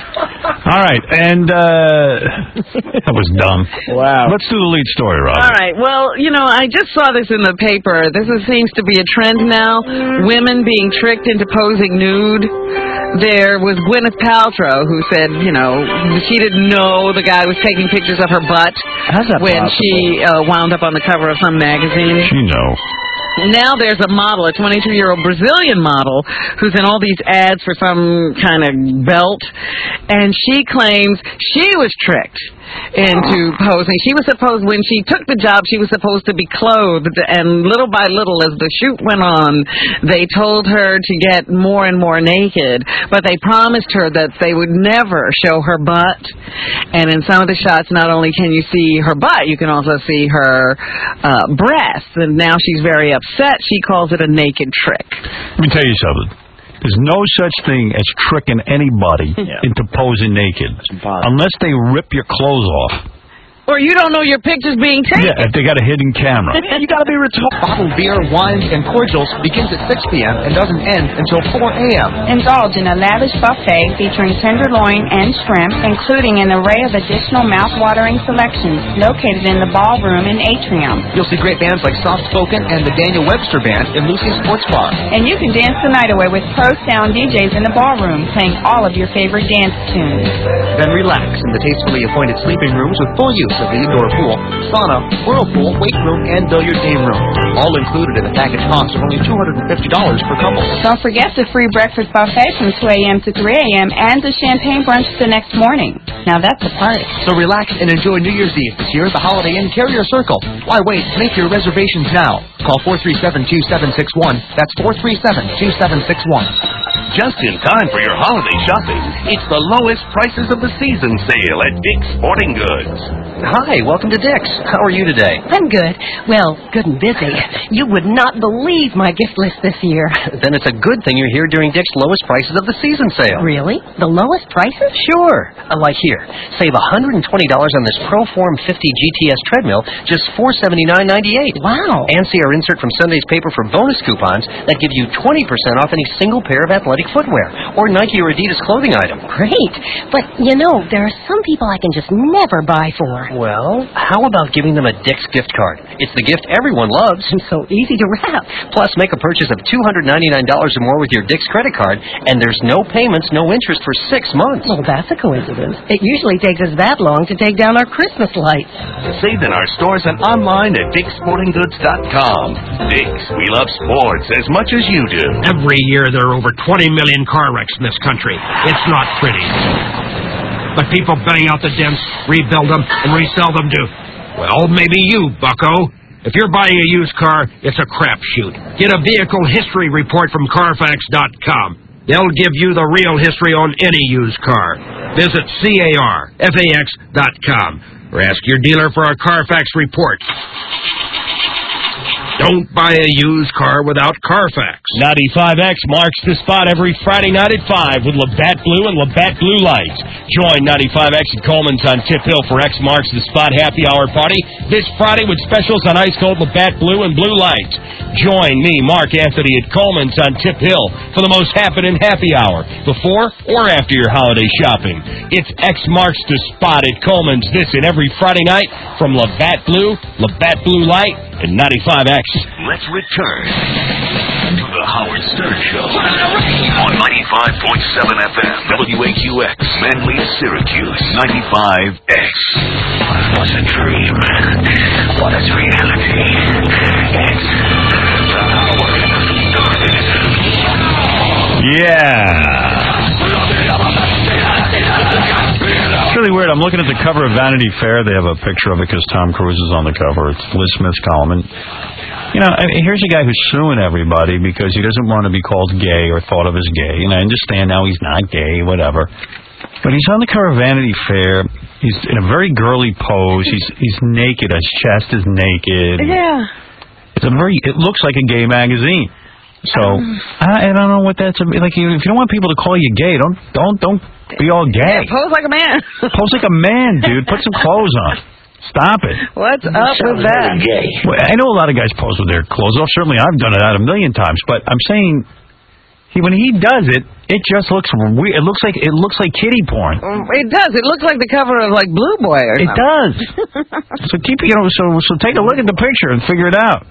All right, and uh, that was dumb. Wow. Let's do the lead story, Rob. All right. Well, you know, I just saw this in the paper. This is, seems to be a trend now. Women being tricked into posing nude. There was Gwyneth Paltrow who said, you know, she didn't know the guy was taking pictures of her butt How's that when possible? she uh, wound up on the cover of some magazine. She know. Now there's a model, a twenty-two-year-old Brazilian model, who's in all these ads for some kind of belt, and she claims she was tricked into posing. She was supposed, when she took the job, she was supposed to be clothed, and little by little, as the shoot went on, they told her to get more and more naked, but they promised her that they would never show her butt, and in some of the shots, not only can you see her butt, you can also see her uh, breasts, and now she's very upset. She calls it a naked trick. Let me tell you something. There's no such thing as tricking anybody Yeah. into posing naked. Unless they rip your clothes off. Or you don't know your picture's being taken. Yeah, if they got a hidden camera. You gotta be retired. Bottled beer, wines, and cordials begins at six p.m. and doesn't end until four a.m. Indulge in a lavish buffet featuring tenderloin and shrimp, including an array of additional mouth-watering selections located in the ballroom and atrium. You'll see great bands like Soft Spoken and the Daniel Webster Band in Lucy's Sports Bar. And you can dance the night away with pro sound D Js in the ballroom, playing all of your favorite dance tunes. Then relax in the tastefully appointed sleeping rooms with full use of the indoor pool, sauna, whirlpool, weight room, and billiard game room. All included in the package cost of only two hundred fifty dollars per couple. Don't forget the free breakfast buffet from two a.m. to three a.m. and the champagne brunch the next morning. Now that's a party. So relax and enjoy New Year's Eve this year at the Holiday Inn Carrier Circle. Why wait? Make your reservations now. Call four three seven, two seven six one. That's four three seven, two seven six one. Just in time for your holiday shopping, it's the lowest prices of the season sale at Dick's Sporting Goods. Hi, welcome to Dick's. How are you today? I'm good. Well, good and busy. You would not believe my gift list this year. Then it's a good thing you're here during Dick's lowest prices of the season sale. Really? The lowest prices? Sure. Uh, Like here. Save one hundred twenty dollars on this ProForm fifty G T S treadmill, just four seventy-nine ninety-eight. Wow. And see our insert from Sunday's paper for bonus coupons that give you twenty percent off any single pair of athletic footwear or Nike or Adidas clothing item. Great. But, you know, there are some people I can just never buy for. Well, how about giving them a Dick's gift card? It's the gift everyone loves. And so easy to wrap. Plus, make a purchase of two hundred ninety-nine dollars or more with your Dick's credit card, and there's no payments, no interest for six months. Well, that's a coincidence. It usually takes us that long to take down our Christmas lights. Save in our stores and online at Dick's Sporting Goods dot com. Dick's, we love sports as much as you do. Every year there are over twenty million car wrecks in this country. It's not pretty. But people bang out the dents, rebuild them, and resell them to, well, maybe you, bucko. If you're buying a used car, it's a crapshoot. Get a vehicle history report from Carfax dot com. They'll give you the real history on any used car. Visit C A R F A X dot com or ask your dealer for a Carfax report. Don't buy a used car without Carfax. ninety-five X marks the spot every Friday night at five with Labatt Blue and Labatt Blue Lights. Join ninety-five X at Coleman's on Tip Hill for X marks the spot happy hour party this Friday with specials on ice cold Labatt Blue and Blue Lights. Join me, Mark Anthony, at Coleman's on Tip Hill for the most happening happy hour before or after your holiday shopping. It's X marks the spot at Coleman's this and every Friday night from Labatt Blue, Labatt Blue Light, and ninety-five X. Let's return to the Howard Stern Show on ninety-five point seven F M, W A Q X, Manly, Syracuse, ninety-five X. What was a dream? What is reality? It's the Howard Stern. Yeah. It's really weird. I'm looking at the cover of Vanity Fair. They have a picture of it because Tom Cruise is on the cover. It's Liz Smith's column. And, you know, I mean, here's a guy who's suing everybody because he doesn't want to be called gay or thought of as gay. And I understand now he's not gay, whatever. But he's on the cover of Vanity Fair. He's in a very girly pose. He's he's naked. His chest is naked. Yeah. It's a very. It looks like a gay magazine. So I, I don't know what that's like. If you don't want people to call you gay, don't don't don't be all gay. Yeah, pose like a man. Pose like a man, dude. Put some clothes on. Stop it. What's up with that? Well, I know a lot of guys pose with their clothes off. Certainly, I've done it out a million times. But I'm saying, he when he does it, it just looks weird. It looks like it looks like kiddie porn. It does. It looks like the cover of like Blue Boy or It something. does. So keep you know. So so take a look at the picture and figure it out.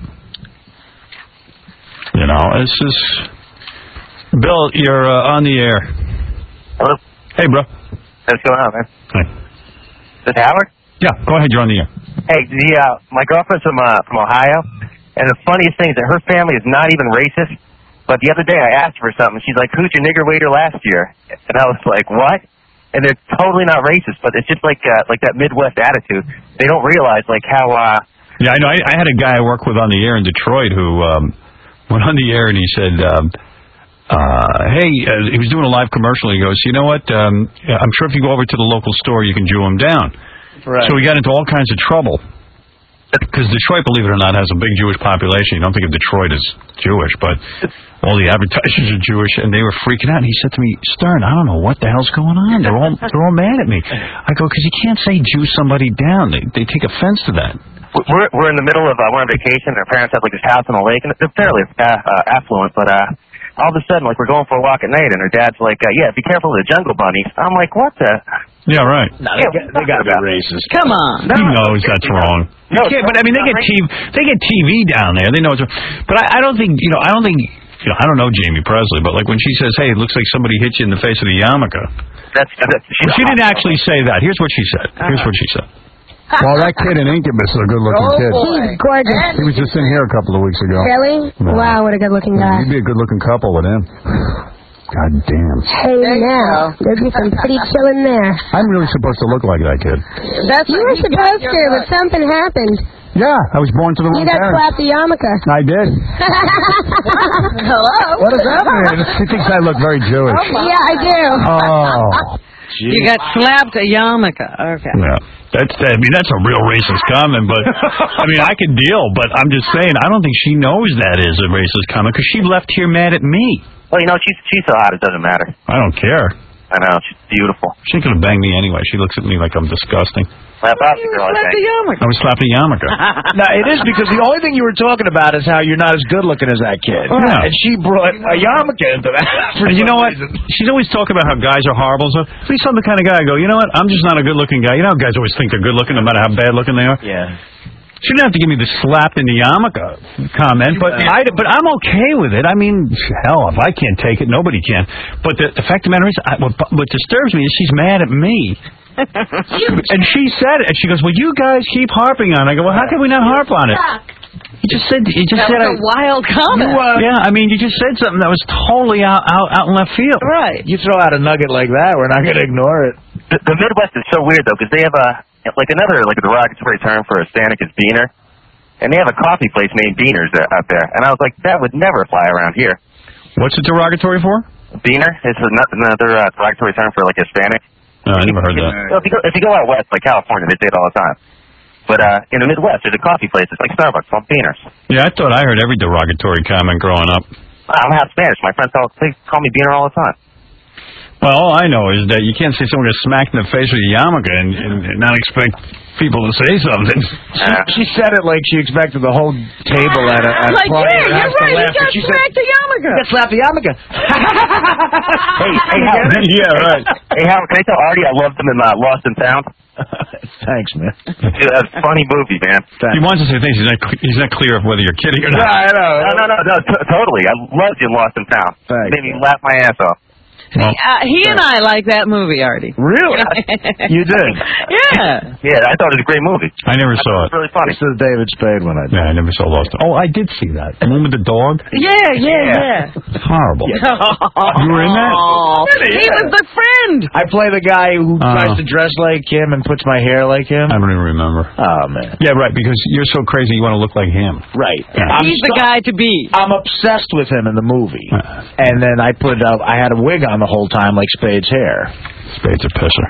You know, it's just. Bill, you're uh, on the air. Hello. Hey, bro. What's going on, man? Hi. Is this Howard? Yeah, go ahead. You're on the air. Hey, the uh, my girlfriend's from uh, from Ohio, and the funniest thing is that her family is not even racist. But the other day I asked her for something. She's like, "Who's your nigger waiter last year?" And I was like, "What?" And they're totally not racist, but it's just like uh, like that Midwest attitude. They don't realize like how. Uh, yeah, I know. I, I had a guy I work with on the air in Detroit who um, went on the air and he said. Um, Uh, hey, uh, he was doing a live commercial. He goes, you know what? Um, I'm sure if you go over to the local store, you can Jew him down. Right. So we got into all kinds of trouble. Because Detroit, believe it or not, has a big Jewish population. You don't think of Detroit as Jewish, but all the advertisers are Jewish, and they were freaking out. And he said to me, Stern, I don't know what the hell's going on. They're all they're all mad at me. I go, because you can't say Jew somebody down. They they take offense to that. we're we're in the middle of uh, we're on vacation. Our parents have like this house on a lake, and they're fairly uh, uh, affluent, but uh. all of a sudden, like, we're going for a walk at night, and her dad's like, uh, yeah, be careful of the jungle bunnies. I'm like, what the? Yeah, right. No, they, yeah, they got to be racist. Come on. He knows that's wrong. No, you can't, but I mean, they get T V. They get T V down there. They know it's. But I, I don't think you know. I don't think you know. I don't know Jamie Presley, but like when she says, "Hey, it looks like somebody hit you in the face with a yarmulke." That's. that's she, she didn't actually say that. Here's what she said. Here's what she said. Well, that kid in Incubus is a good-looking Oh, kid. boy. He's gorgeous. He was just in here a couple of weeks ago. Really? No. Wow, what a good-looking guy. You'd be a good-looking couple with him. God damn. Hey, now, there'd be some pretty chillin' there. I'm really supposed to look like that kid. That's you were supposed to, but something happened. Yeah, I was born to the wrong You got parents. slapped the yarmulke. I did. Hello? What does that mean? She thinks I look very Jewish. Yeah, I do. Oh. You got slapped a yarmulke. Okay. Yeah. That's, I mean, that's a real racist comment, but, I mean, I can deal, but I'm just saying, I don't think she knows that is a racist comment, because she left here mad at me. Well, you know, she's, she's so hot, it doesn't matter. I don't care. I know, she's beautiful. She could have banged me anyway. She looks at me like I'm disgusting. Slap out the girl, I think. I was slapped a yarmulke. No, it is because the only thing you were talking about is how you're not as good looking as that kid. Yeah. And she brought a yarmulke into that. And you know what? She's always talking about how guys are horrible. So at least I'm the kind of guy I go, you know what? I'm just not a good looking guy. You know how guys always think they're good looking no matter how bad looking they are? Yeah. She didn't have to give me the slapped in the yarmulke comment, but I, but I'm okay with it. I mean, hell, if I can't take it, nobody can. But the, the fact of the matter is, I, what, what disturbs me is she's mad at me. And she said it, and she goes, well, you guys keep harping on it. I go, well, how can we not harp on it? You just said, you just That said, was a I, wild comment. You, uh, yeah, I mean, you just said something that was totally out, out, out in left field. Right. You throw out a nugget like that, we're not going to ignore it. The, the Midwest is so weird, though, because they have a, like another, like a derogatory term for Hispanic is beaner. And they have a coffee place named Beaners out there. And I was like, that would never fly around here. What's it derogatory for? Beaner? It's another uh, derogatory term for, like, Hispanic. No, I never heard that. Well, if you go, if you go out west, like California, they say it all the time. But uh, in the Midwest, there's a coffee place. It's like Starbucks called Beaners. Yeah, I thought I heard every derogatory comment growing up. I'm half Spanish. My friends call, they call me Beaner all the time. Well, all I know is that you can't see someone get smacked in the face with a yarmulke and, and, and not expect people to say something. She, she said it like she expected the whole table at a, at a Like, party yeah, to you're right. laugh, He and got she smacked the yarmulke. He got slapped the yarmulke. Hey, hey, Howard. Yeah, right. Hey, Howard, can I tell Artie I loved him in uh, Lost and Found? Thanks, man. Dude, that's a funny movie, man. He wants to say things. He's not, he's not clear of whether you're kidding or not. Yeah, I know. No, no, no, no t- totally. I loved you in Lost and Found. Thanks. Made me laugh my ass off. Well, Uh, he and I like that movie, Artie. Really? You did? Yeah. Yeah, I thought it was a great movie. I never I saw thought it. it was really funny. It's the David Spade one I did. Yeah, I never saw Lost. Oh, I did see that. The one with the dog? Yeah, yeah, yeah. It's horrible. You were in that? He was the friend. I play the guy who Oh. tries to dress like him and puts my hair like him. I don't even remember. Oh, man. Yeah, right, because you're so crazy you want to look like him. Right. Yeah. He's the guy to be. I'm obsessed with him in the movie. And then I put uh, I had a wig on the whole time like Spade's hair. Spade's a pisser.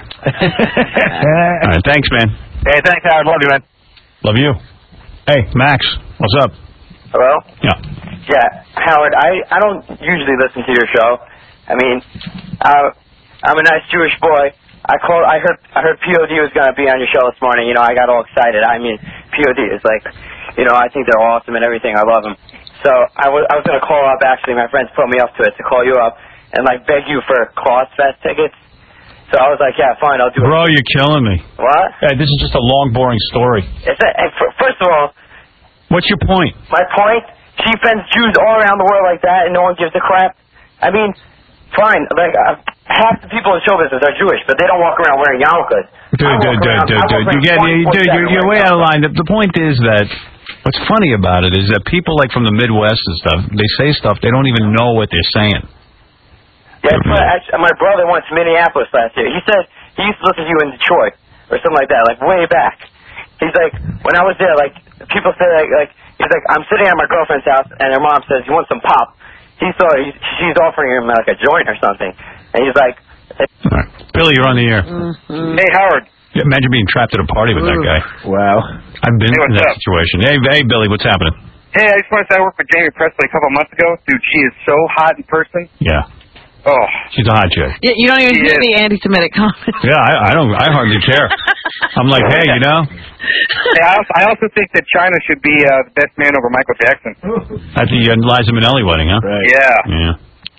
All right, thanks, man. Hey, thanks, Howard. Love you, man. Love you. Hey, Max, what's up? Hello? Yeah. Yeah, Howard, I, I don't usually listen to your show. I mean, uh, I'm a nice Jewish boy. I called, I heard, I heard P O D was going to be on your show this morning. You know, I got all excited. I mean, P O D is like, you know, I think they're awesome and everything. I love them. So I was, I was going to call up, actually. My friends put me up to it, to call you up and, like, beg you for Clausfest tickets. So I was like, yeah, fine, I'll do it. Bro, you're killing me. What? Hey, this is just a long, boring story. It's a, and f- first of all, What's your point? my point, she offends Jews all around the world like that, and no one gives a crap. I mean, fine, like, uh, half the people in show business are Jewish, but they don't walk around wearing yarmulkes. Dude, dude, dude, dude, dude. You get, you, dude, you're, you're way out of line. The, the point is that what's funny about it is that people like from the Midwest and stuff, they say stuff, they don't even know what they're saying. Yeah, but actually, my brother went to Minneapolis last year. He said he used to listen to you in Detroit or something like that, like way back. He's like, when I was there, like, people say, like, like he's like, I'm sitting at my girlfriend's house, and her mom says, you want some pop? He saw, he, she's offering him, like, a joint or something. And he's like... All right. Billy, you're on the air. Mm-hmm. Hey, Howard. Yeah, imagine being trapped at a party with that guy. Wow. I've been Hey, in what's that up? situation. Hey, hey, Billy, what's happening? Hey, I just want to say I worked with Jamie Presley a couple months ago. Dude, she is so hot in person. Yeah. Oh. She's a hot chick. Yeah, you don't even He hear is. the anti-Semitic comments. Yeah, I, I don't. I hardly care. I'm like, hey, you know, Hey, I also, I also think that China should be uh, the best man over Michael Jackson. at the uh, Liza Minnelli wedding, huh? Yeah. Yeah.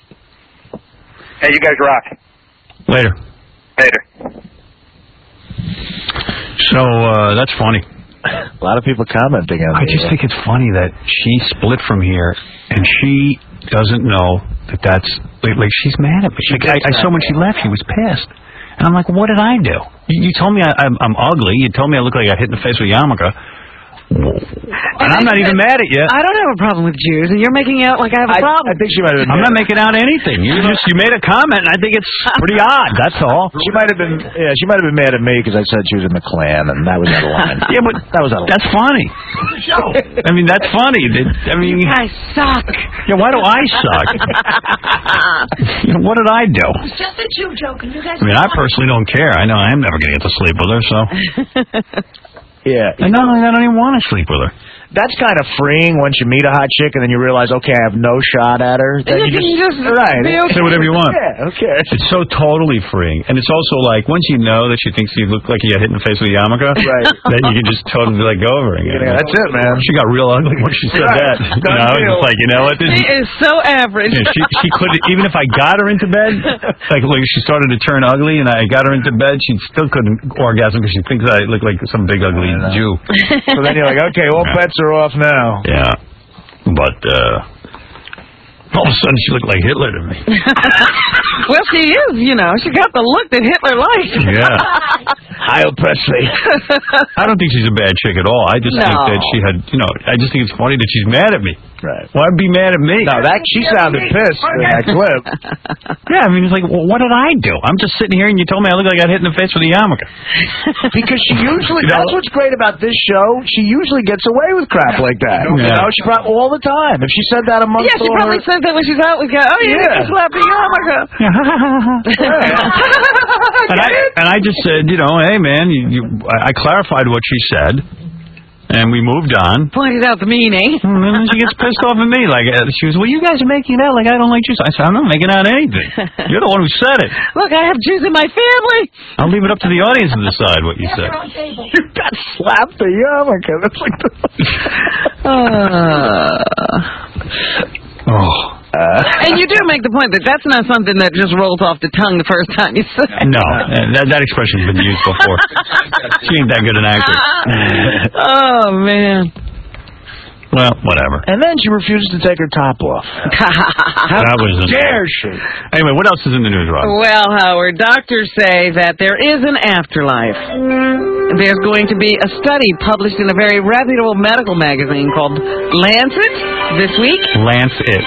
Hey, you guys rock. Later. Later. So uh, that's funny. A lot of people commenting on I just think it's funny that she split from here and she doesn't know that that's like, like she's mad at me. Like, I, I saw when she left, she was pissed, and I'm like, what did I do? You, you told me I, I'm, I'm ugly. You told me I look like I got hit in the face with a yarmulke. And I'm not even mad at you. I don't have a problem with Jews, and you're making out like I have a problem. I think she might have been. I'm not making out anything. You just you made a comment, and I think it's pretty odd. That's all. She might have been. Yeah, she might have been mad at me because I said she was in the Klan, and that was out of line. Yeah, but that was out of line. That's funny. I mean, that's funny. That- I mean, You guys suck. yeah. Why do I suck? You know, what did I do? It's just a Jew joke, and you guys. I mean, I personally don't care. I know I am never going to get to sleep with her, so. Yeah. And not only that, I don't even want to sleep with her. That's kind of freeing once you meet a hot chick and then you realize, okay, I have no shot at her. Then you you can just, just right. be okay. Say whatever you want. Yeah, okay. It's so totally freeing. And it's also like, once you know that she thinks you look like you got hit in the face with a yarmulke, Right. then you can just totally let go of her again. Yeah, that's it, man. She got real ugly when she said Right. that. You Done know, deal. it's like, you know what? This She is so average. Yeah, she she could even if I got her into bed, like like she started to turn ugly, and I got her into bed, she still couldn't orgasm because she thinks I look like some big ugly Jew. So then you're like, okay, all bets are off now. Yeah, but uh, all of a sudden she looked like Hitler to me. Well, she is, you know. She got the look that Hitler liked. Yeah. Heil Presley. I don't think she's a bad chick at all. I just No. think that she had, you know, I just think it's funny that she's mad at me. Right. Why be mad at me? No, that she sounded pissed in that clip. Yeah, I mean, it's like, well, what did I do? I'm just sitting here and you told me I look like I got hit in the face with a yarmulke. Because she usually, You know? that's what's great about this show. She usually gets away with crap like that. You Yeah. know, she probably all the time. If she said that amongst Yeah, she all probably her, said that when she's out with guys. Oh, yeah, Yeah. you slapped the yarmulke. And I and I just said, you know, hey man, you, you I I clarified what she said, And we moved on. Pointed out the meaning. And then she gets pissed off at me. Like uh, she was, well, you guys are making out like I don't like Jews. I said, I'm not making out anything. You're the one who said it. Look, I have Jews in my family. I'll leave it up to the audience to decide what you said. You got slapped the yarmulke. That's like the... uh... Oh. Uh, and you do make the point that that's not something that just rolls off the tongue the first time you say it. No, that, that expression's been used before. She ain't that good an actor. Oh, man. Well, whatever. And then she refused to take her top off. How that was dare she? Anyway, what else is in the news, Rob? Well, Howard, doctors say that there is an afterlife. There's going to be a study published in a very reputable medical magazine called Lancet this week. Lancet.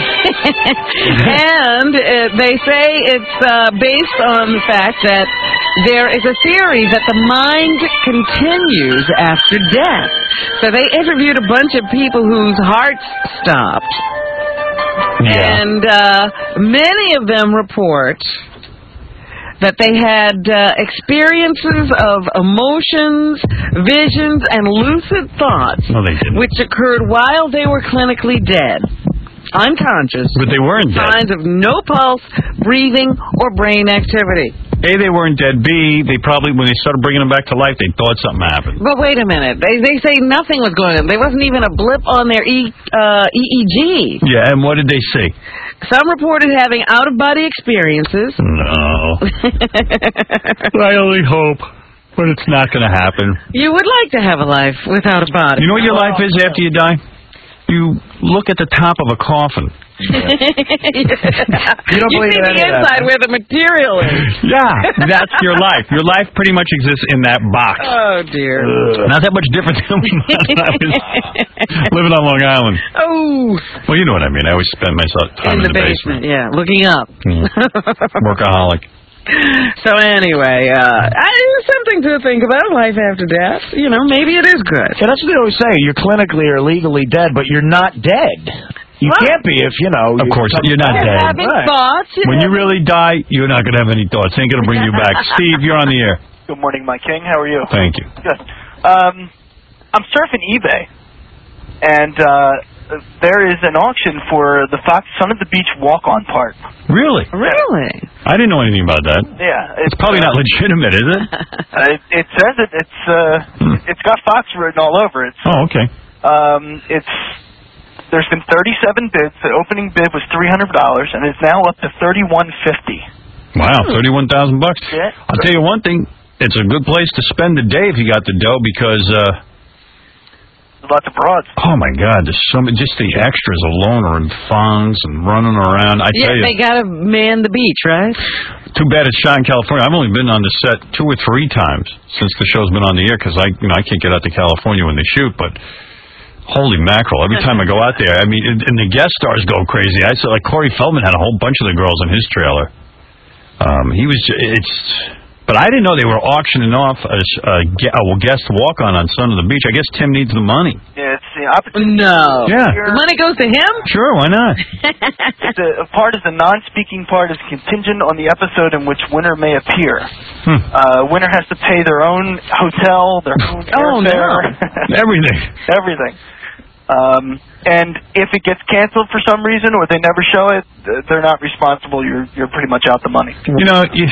And uh, they say it's uh, based on the fact that there is a theory that the mind continues after death. So they interviewed a bunch of people whose hearts stopped. Yeah. And uh, many of them report that they had uh, experiences of emotions, visions, and lucid thoughts, no, they didn't. which occurred while they were clinically dead. Unconscious. But they weren't dead. Signs of no pulse, breathing, or brain activity. A, they weren't dead. B, they probably, when they started bringing them back to life, they thought something happened. But wait a minute. They they say nothing was going on. There wasn't even a blip on their e, uh, E E G. Yeah, and what did they see? Some reported having out-of-body experiences. No. I only hope, but it's not going to happen. You would like to have a life without a body. You know what your life is after you die? You look at the top of a coffin. Yeah. You don't you believe see any the of that, inside huh? where the material is. Yeah, that's your life. Your life pretty much exists in that box. Oh, dear. Ugh. Not that much different than when I was living on Long Island. Oh. Well, you know what I mean. I always spend my time in, in the, the basement. basement. Yeah, looking up. Mm. Workaholic. So anyway, uh, I, something to think about, life after death. You know, maybe it is good. Yeah, that's what they always say. You're clinically or legally dead, but you're not dead. You Well, can't be if, you know... Of course, you're not You're dead. having Right. thoughts. You're When you having- really die, you're not going to have any thoughts. Ain't going to bring you back. Steve, you're on the air. Good morning, my king. How are you? Thank you. Good. Um, I'm surfing eBay, and uh, there is an auction for the Fox Son of the Beach walk-on part. Really? Really? I didn't know anything about that. Yeah. It's probably not legitimate, is it? Uh, it, it says it. It's uh, Hmm. it's got Fox written all over it. Oh, okay. Um, it's there's been thirty-seven bids. The opening bid was three hundred dollars, and it's now up to thirty-one fifty. Wow, thirty-one thousand bucks. Yeah. I'll tell you one thing. It's a good place to spend the day if you got the dough because, uh, lots of broads. oh my God, there's so many, just the extras alone are in thongs and running around. I Yeah, tell you. they gotta man the beach, right? Too bad it's shot in California. I've only been on the set two or three times since the show's been on the air because I, you know, I can't get out to California when they shoot. But holy mackerel! Every time I go out there, I mean, and and the guest stars go crazy. I saw like Corey Feldman had a whole bunch of the girls in his trailer. Um, he was. ju- It's. But I didn't know they were auctioning off a, a, ge- a guest walk-on on Son of the Beach. I guess Tim needs the money. Yeah, it's the opportunity. No. Yeah. The money goes to him? Sure, why not? The a part is the non-speaking part is contingent on the episode in which winner may appear. Hmm. Uh, winner has to pay their own hotel, their own Oh, airfare, Everything. everything. Um, and if it gets canceled for some reason or they never show it, th- they're not responsible. You're you're pretty much out the money. You know, you,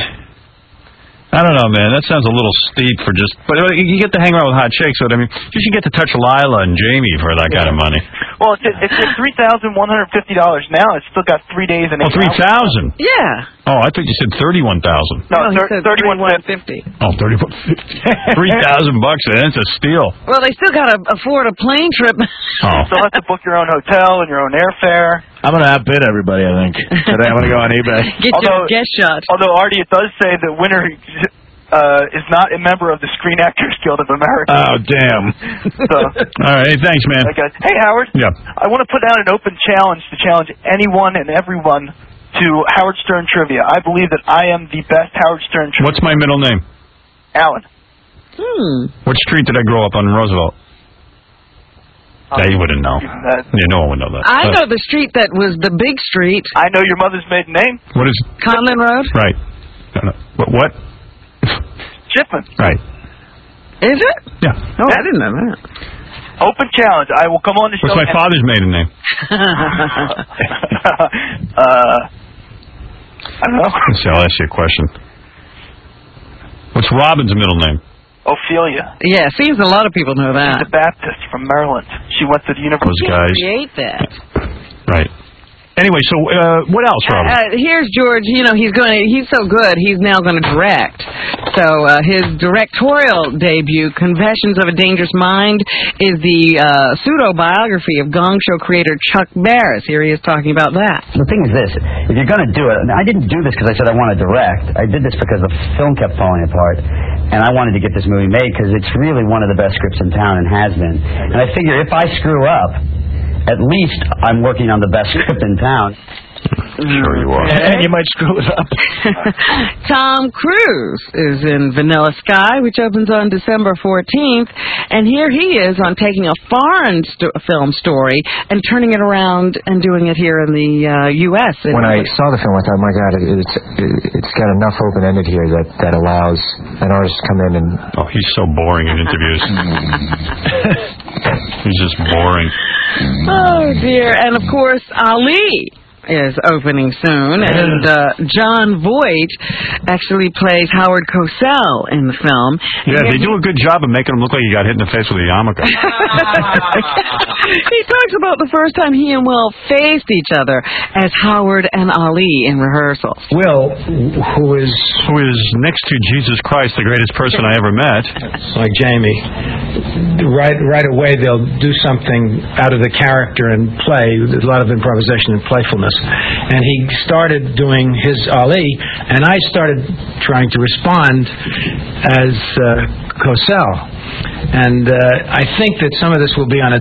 I don't know, man. That sounds a little steep for just. But uh, you get to hang around with hot chicks. So I mean, you should get to touch Lila and Jamie for that kind of money. Well, it's it's at three thousand one hundred fifty dollars now. It's still got three days and Oh, eight three hours. thousand. Yeah. Oh, I thought you said thirty-one thousand. No, he thir- said thirty-one fifty. Oh, thirty-one fifty. Three thousand bucks. That's a steal. Well, they still gotta afford a plane trip. Oh. You still have to book your own hotel and your own airfare. I'm going to outbid everybody, I think. Today I'm going to go on eBay. Get Although- your guest shot. Although, Artie, it does say that winner uh, is not a member of the Screen Actors Guild of America. Oh, damn. So, All right. Hey, thanks, man. okay. Hey, Howard. Yeah. I want to put out an open challenge to challenge anyone and everyone to Howard Stern trivia. I believe that I am the best Howard Stern trivia. What's my middle name? Alan. Hmm. What street did I grow up on in Roosevelt? Yeah, you wouldn't know. Uh, Yeah, no one would know that. I Uh, know the street that was the big street. I know your mother's maiden name. What is? Conlin Road. Right. No, no. What? What? Chipman. Right. Is it? Yeah. Oh, I didn't know that. Open challenge. I will come on the show. What's my and- father's maiden name? uh, I don't know. Let's see, I'll ask you a question. What's Robin's middle name? Ophelia. Yeah, seems a lot of people know that. She's a Baptist from Maryland. She went to the university. Those guys. Create that. Right. Anyway, so uh, what else, Robin? Uh, here's George. You know, he's going. He's so good. He's now going to direct. So uh, his directorial debut, "Confessions of a Dangerous Mind," is the uh, pseudo biography of Gong Show creator Chuck Barris. Here he is talking about that. The thing is this: if you're going to do it, I didn't do this because I said I want to direct. I did this because the film kept falling apart, and I wanted to get this movie made because it's really one of the best scripts in town and has been. And I figure if I screw up, at least I'm working on the best script in town. Sure you are. And you might screw it up. Tom Cruise is in Vanilla Sky, which opens on December fourteenth, and here he is on taking a foreign st- film story and turning it around and doing it here in the uh, U S When I saw the film, I thought, my God, it, it's it's got enough open-ended here that, that allows an artist to come in and... Oh, he's so boring in interviews. He's just boring. Oh, dear. And, of course, Ali is opening soon, and uh, John Voight actually plays Howard Cosell in the film. Yeah, they do a good job of making him look like he got hit in the face with a yarmulke. He talks about the first time he and Will faced each other as Howard and Ali in rehearsals. Will, who is who is next to Jesus Christ, the greatest person I ever met, like Jamie, right right away they'll do something out of the character and play. There's a lot of improvisation and playfulness. And he started doing his Ali, and I started trying to respond as uh, Cosell. And uh, I think that some of this will be on a...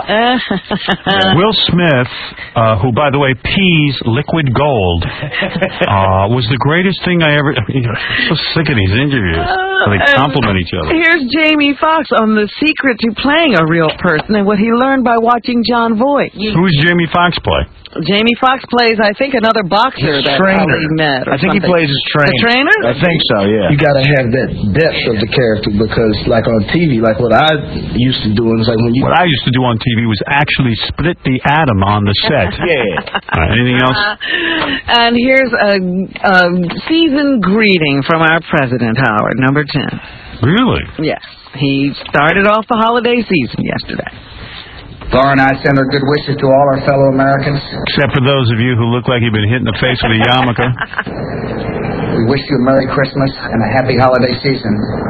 Will Smith, uh, who, by the way, pees liquid gold, uh, was the greatest thing I ever... I mean, I'm so sick of these interviews. Uh, they compliment each other. Here's Jamie Foxx on the secret to playing a real person and what he learned by watching John Voight. Who's Jamie Foxx play? Jamie Foxx plays, I think, another boxer that trainer. Ali met. Or I think something. he plays his trainer. The trainer? I think so, yeah. You got to have that depth of the character because, like on T V, like what I used to do, is like when you... What I used to do on T V was actually split the atom on the set. Yeah. All right, anything else? Uh, and here's a, a season greeting from our president, Howard, number ten. Really? Yes. He started off the holiday season yesterday. Laura and I send our good wishes to all our fellow Americans. Except for those of you who look like you've been hit in the face with a yarmulke. We wish you a Merry Christmas and a happy holiday season.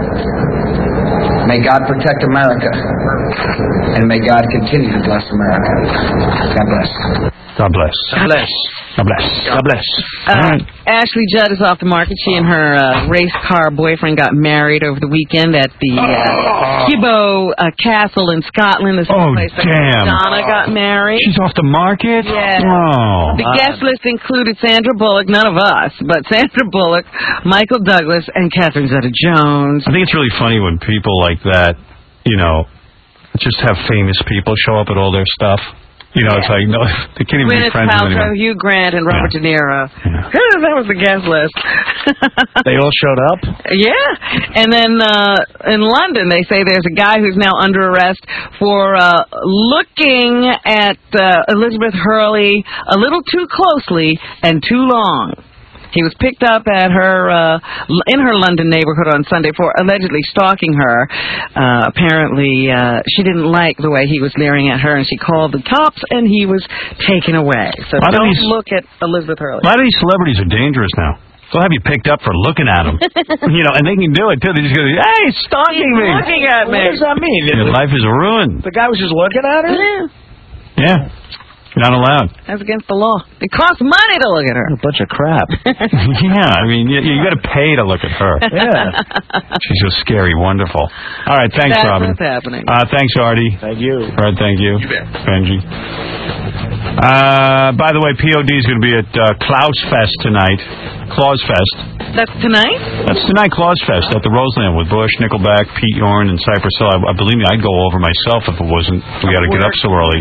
May God protect America, and may God continue to bless America. God bless. God bless. God bless. God bless. God bless. Uh, Ashley Judd is off the market. She and her uh, race car boyfriend got married over the weekend at the uh, Kibbo uh, Castle in Scotland. The same Oh, place that damn. Donna got married. She's off the market? Yeah. Oh. The guest list included Sandra Bullock, none of us, but Sandra Bullock, Michael Douglas, and Catherine Zeta-Jones. I think it's really funny when people like that, you know, just have famous people show up at all their stuff. You know, it's like, no, they can't even be Gwyneth friends with Paltrow, anyone. Hugh Grant, and Robert De Niro. That was the guest list. They all showed up? Yeah. And then uh, in London, they say there's a guy who's now under arrest for uh, looking at uh, Elizabeth Hurley a little too closely and too long. He was picked up at her uh, in her London neighborhood on Sunday for allegedly stalking her. Uh, apparently, uh, she didn't like the way he was leering at her, and she called the cops, and he was taken away. So Why do don't these- look at Elizabeth Hurley. A lot of these celebrities are dangerous now. They'll have you picked up for looking at them. You know, and they can do it, too. They just go, hey, stalking me. Looking at me. What does that mean? Your life is ruined. The guy was just looking at her? Yeah. Yeah. Not allowed. That's against the law. It costs money to look at her. A bunch of crap. Yeah, I mean, you, you got to pay to look at her. Yeah. She's so scary, wonderful. All right, thanks, That's Robin. what's happening. Uh, thanks, Artie. Thank you. All right, thank you. You bet. Benji. Uh, by the way, P O D is going to be at uh, Klaus Fest tonight. Claus Fest. That's tonight? That's tonight, Claus Fest at the Roseland with Bush, Nickelback, Pete Yorn, and Cypress Hill. I, I believe me, I'd go over myself if it wasn't. We got to get up so early.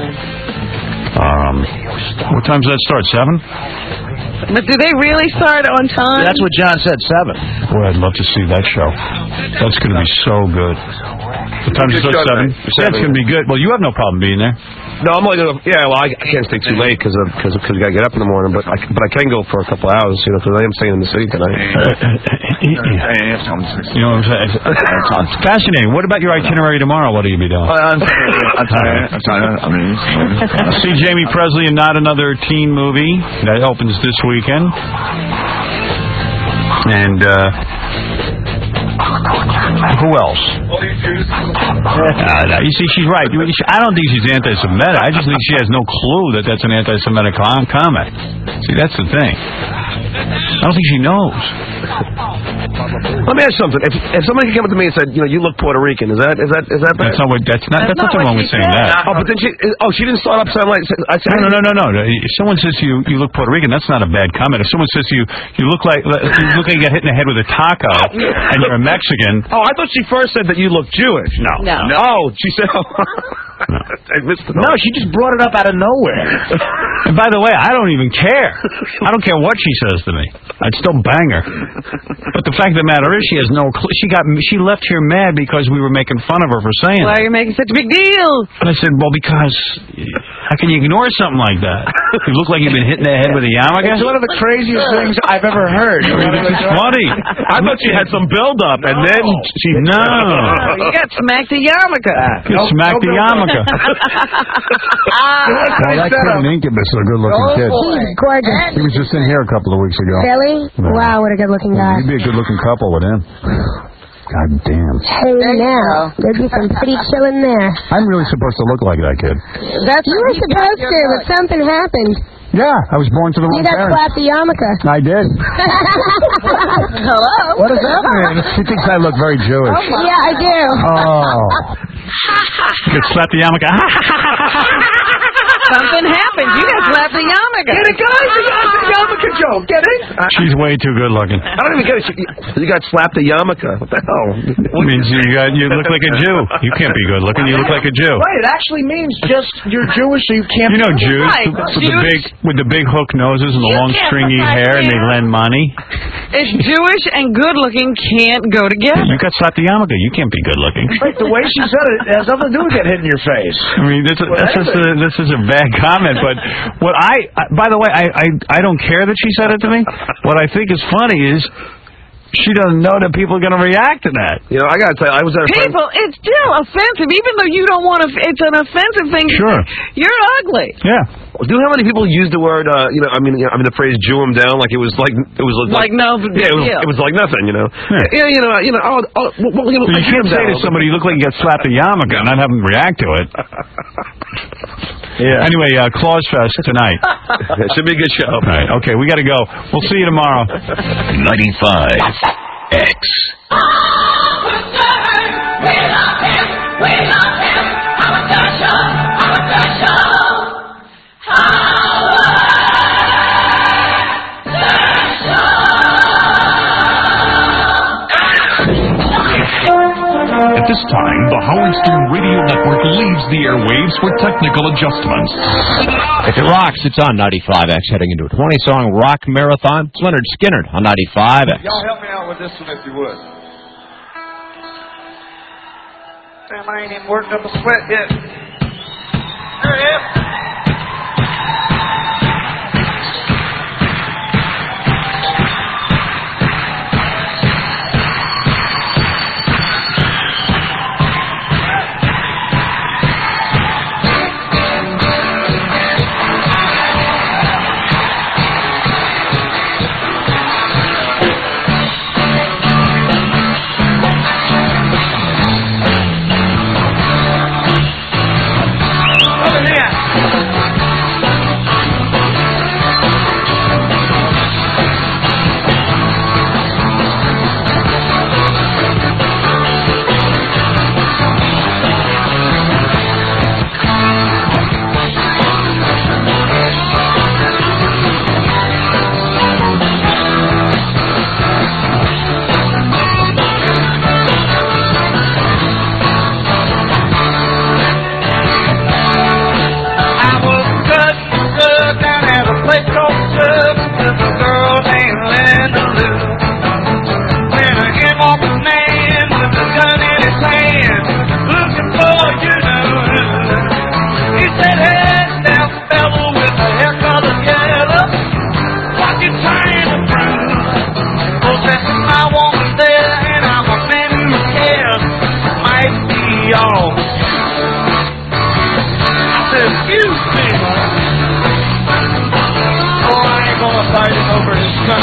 Um, what time does that start? Seven? But do they really start on time? That's what John said, seven. Boy, I'd love to see that show. That's going to be so good. What time does it start? Seven? That's going to be good. Well, you have no problem being there. No, I'm only going to, yeah, well, I, I can't stay too late because because because we got to get up in the morning, but I, but I can go for a couple hours, you know, because I am staying in the city tonight. You know what I'm saying? It's fascinating. What about your itinerary tomorrow? What will you be doing? I'm sorry. I'm sorry. I mean, I see Jamie Presley in Not Another Teen Movie. That opens this weekend. And, uh... who else? Uh, you see, she's right. I don't think she's anti-Semitic. I just think she has no clue that that's an anti-Semitic com- comment. See, that's the thing. I don't think she knows. Let me ask you something. If if somebody came up to me and said, you know, you look Puerto Rican, is that is that is that bad? That's not what. That's not. That's, that's nothing wrong with saying said. that. Oh, but then she. Oh, she didn't start up saying like. I said, no, no, no, no, no. If someone says to you, you look Puerto Rican, that's not a bad comment. If someone says to you, you look like you look like you got hit in the head with a taco, and you're a Mexican. Oh, I thought she first said that you look Jewish. No. No. no. Oh, she said. No. I missed it. No, she just brought it up out of nowhere. And by the way, I don't even care. I don't care what she says to me. I'd still bang her. But the fact of the matter is, she has no clue. She got she left here mad because we were making fun of her for saying Why it. are you making such a big deal? And I said, well, because how can you ignore something like that? You look like you've been hit in the head with a yarmulke. It's one of the craziest things I've ever heard. It's funny. I thought she had some build-up, and then she... No. Oh, you got smacked the yarmulke. You Nope, smacked no the build-up. yarmulke. Well, that kid in Incubus is a good-looking Oh, kid. he's gorgeous. He was just in here a couple of weeks ago. Really? Yeah. Wow, what a good-looking guy. You'd be a good-looking couple with him. God damn. Hey, now, there'd be some pretty chillin' there. I'm really supposed to look like that kid. That's you were supposed to, but something happened. Yeah, I was born to the wrong You got parents. slapped the yarmulke. I did. Hello? What does that mean? She thinks I look very Jewish. Yeah, I do. Oh. You could slap the yarmulke. Something happened. You got slapped the yarmulke. Get it, guys? You got the yarmulke joke. Get it? She's way too good looking. I don't even get it. You got slapped a yarmulke. What the hell? It means you got you look like a Jew. You can't be good looking. You look like a Jew. Right, it actually means just you're Jewish, so you can't. You know be Jews right. with the big with the big hook noses and the You long can't stringy look like hair, and they him. lend money. It's Jewish and good looking can't go together. You got slapped the yarmulke. You can't be good looking. Right, the way she said it, it has nothing to do with get hit in your face. I mean, this, Well, this is a, this is a bad comment, but what I, I by the way, I, I I don't care that she said it to me. What I think is funny is she doesn't know that people are going to react to that. You know, I got to tell you, I was at a friend. People, it's still offensive, even though you don't want to. It's an offensive thing. to Sure. say. You're ugly. Yeah. Do you know how many people use the word? Uh, you know, I mean, you know, I mean the phrase "Jew him down" like it was like it was Like no big yeah, it was, deal. it was like nothing. You know. Yeah. Yeah, you know, you know. Oh, oh, well, you, know, So you shoot can't him say down. to somebody, "You look like you got slapped a yarmulke," and not have them react to it. Yeah. Anyway, uh, Claus Fest tonight. It should be a good show. All right. Okay, we got to go. We'll see you tomorrow. ninety-five X. At this time, the Howard Stern Radio Network leaves the airwaves for technical adjustments. If it rocks, it's on ninety-five X, heading into a twenty-song rock marathon. It's Leonard Skinner on ninety-five X. Y'all help me out with this one if you would. Damn, I ain't even worked up a sweat yet. There it is. you're trying to prove. Possessing my woman there, and I'm a man who cares. Might be all. I said, excuse me. Oh, I ain't gonna fight it over his son.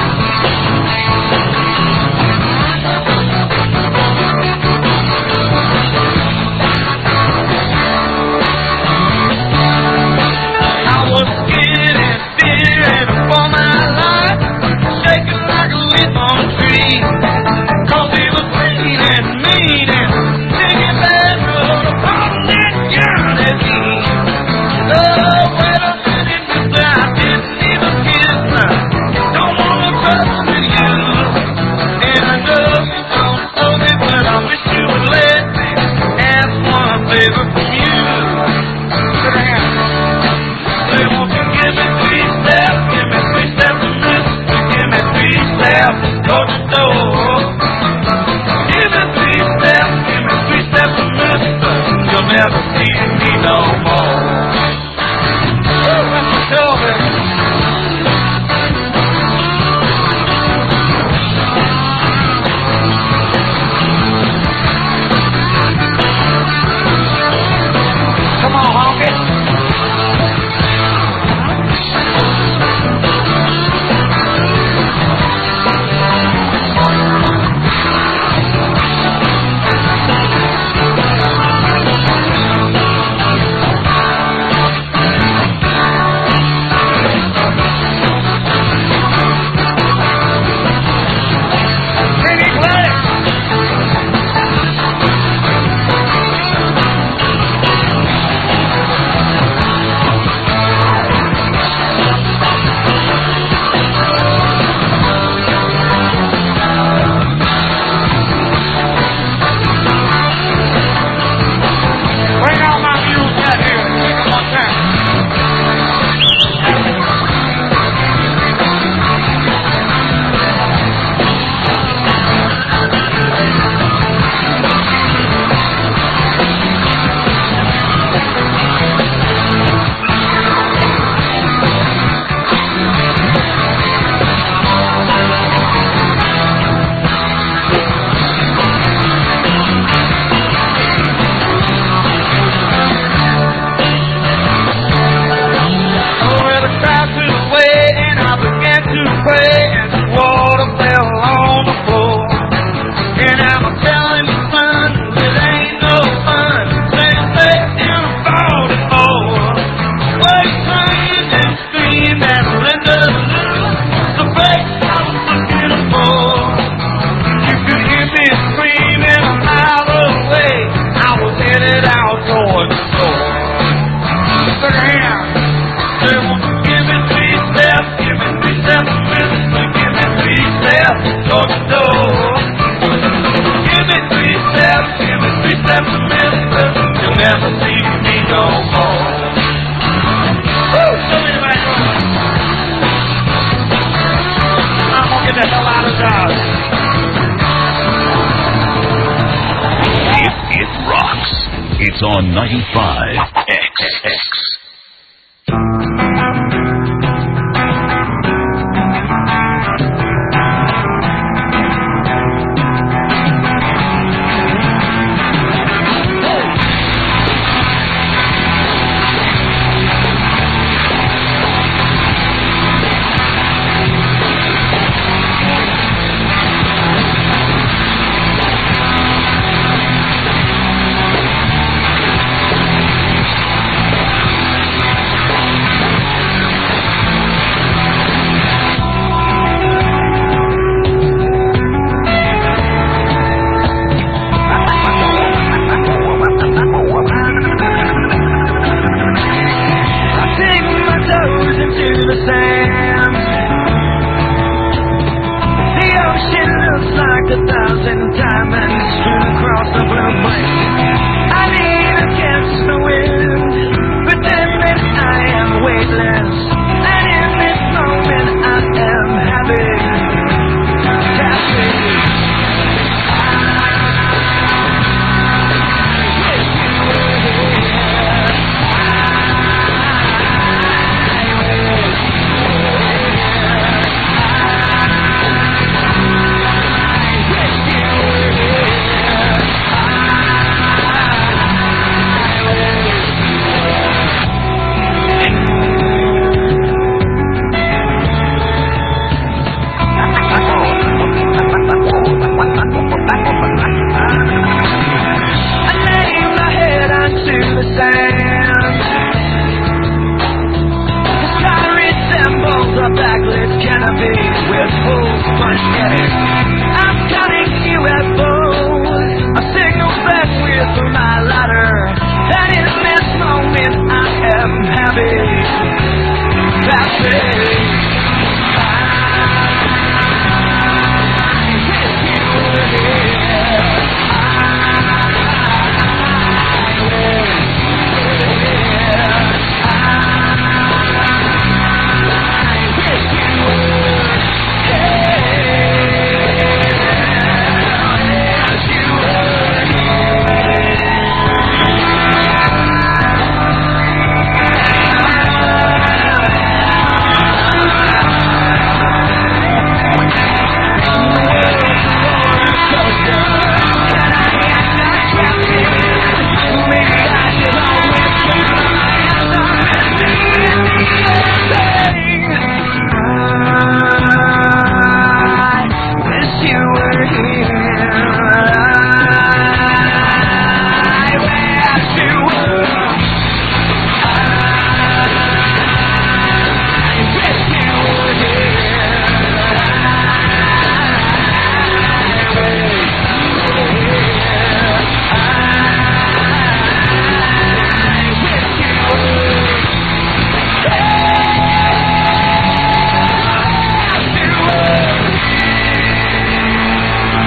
It's on ninety-five X X.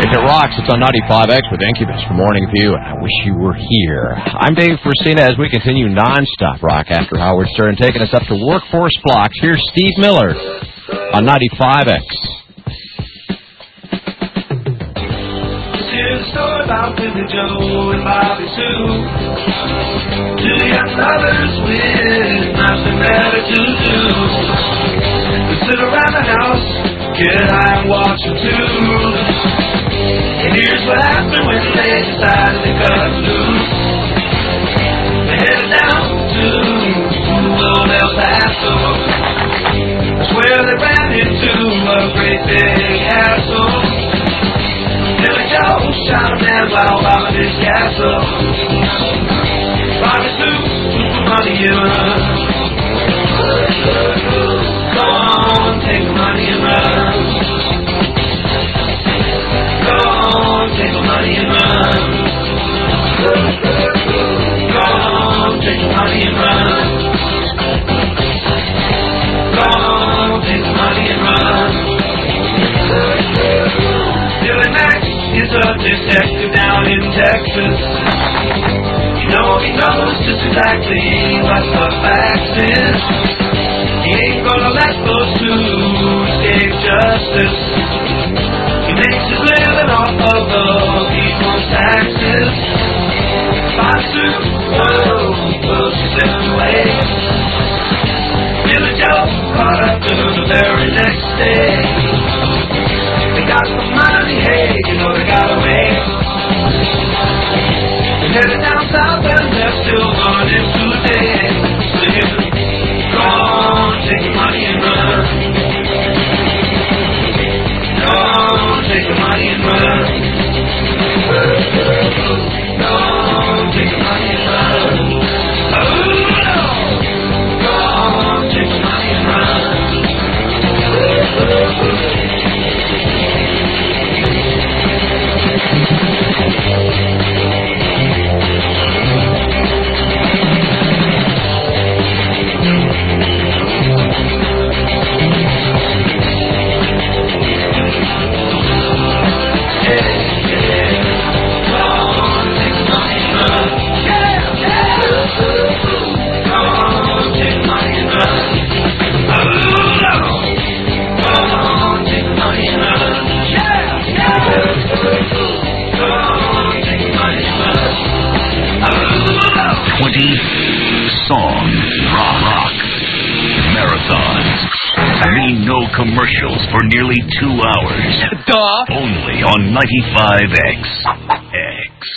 If it rocks, it's on ninety-five X with Incubus for Morning View, and I wish you were here. I'm Dave Frisina as we continue non-stop rock after Howard Stern, taking us up to Workforce Blocks. Here's Steve Miller on ninety-five X. Here's a story about Billy Joe and Bobby Sue. Two young lovers with nothing better to do. They sit around the house, get high and watch them too. And here's what happened when they decided to cut loose. They headed down to old El Paso. That's where they ran into a great big hassle. Billy Joe shot a man while robbing his castle. Bobby Sue took the money and run. Go on, take the money and run. Go on, take the money and run. Go on, take the money and run. Go on, take the money and run. Billy Mack is a detective down in Texas. You know he knows just exactly what the facts is. He ain't gonna let those two escape justice. He makes his living off of the people's taxes. Bobby Sue, whoa, whoa, she slipped away. Billy Joe caught up to her the very next day. They got the money, hey, you know they got away. They headed down south and they're still running today. Singing, go on, take your money and run. Go on, take your money and run. Go on, take your money and run. Oh, no. Go on, take your money and run. Song rock, rock marathons mean no commercials for nearly two hours. Duh. Only on ninety-five X. X.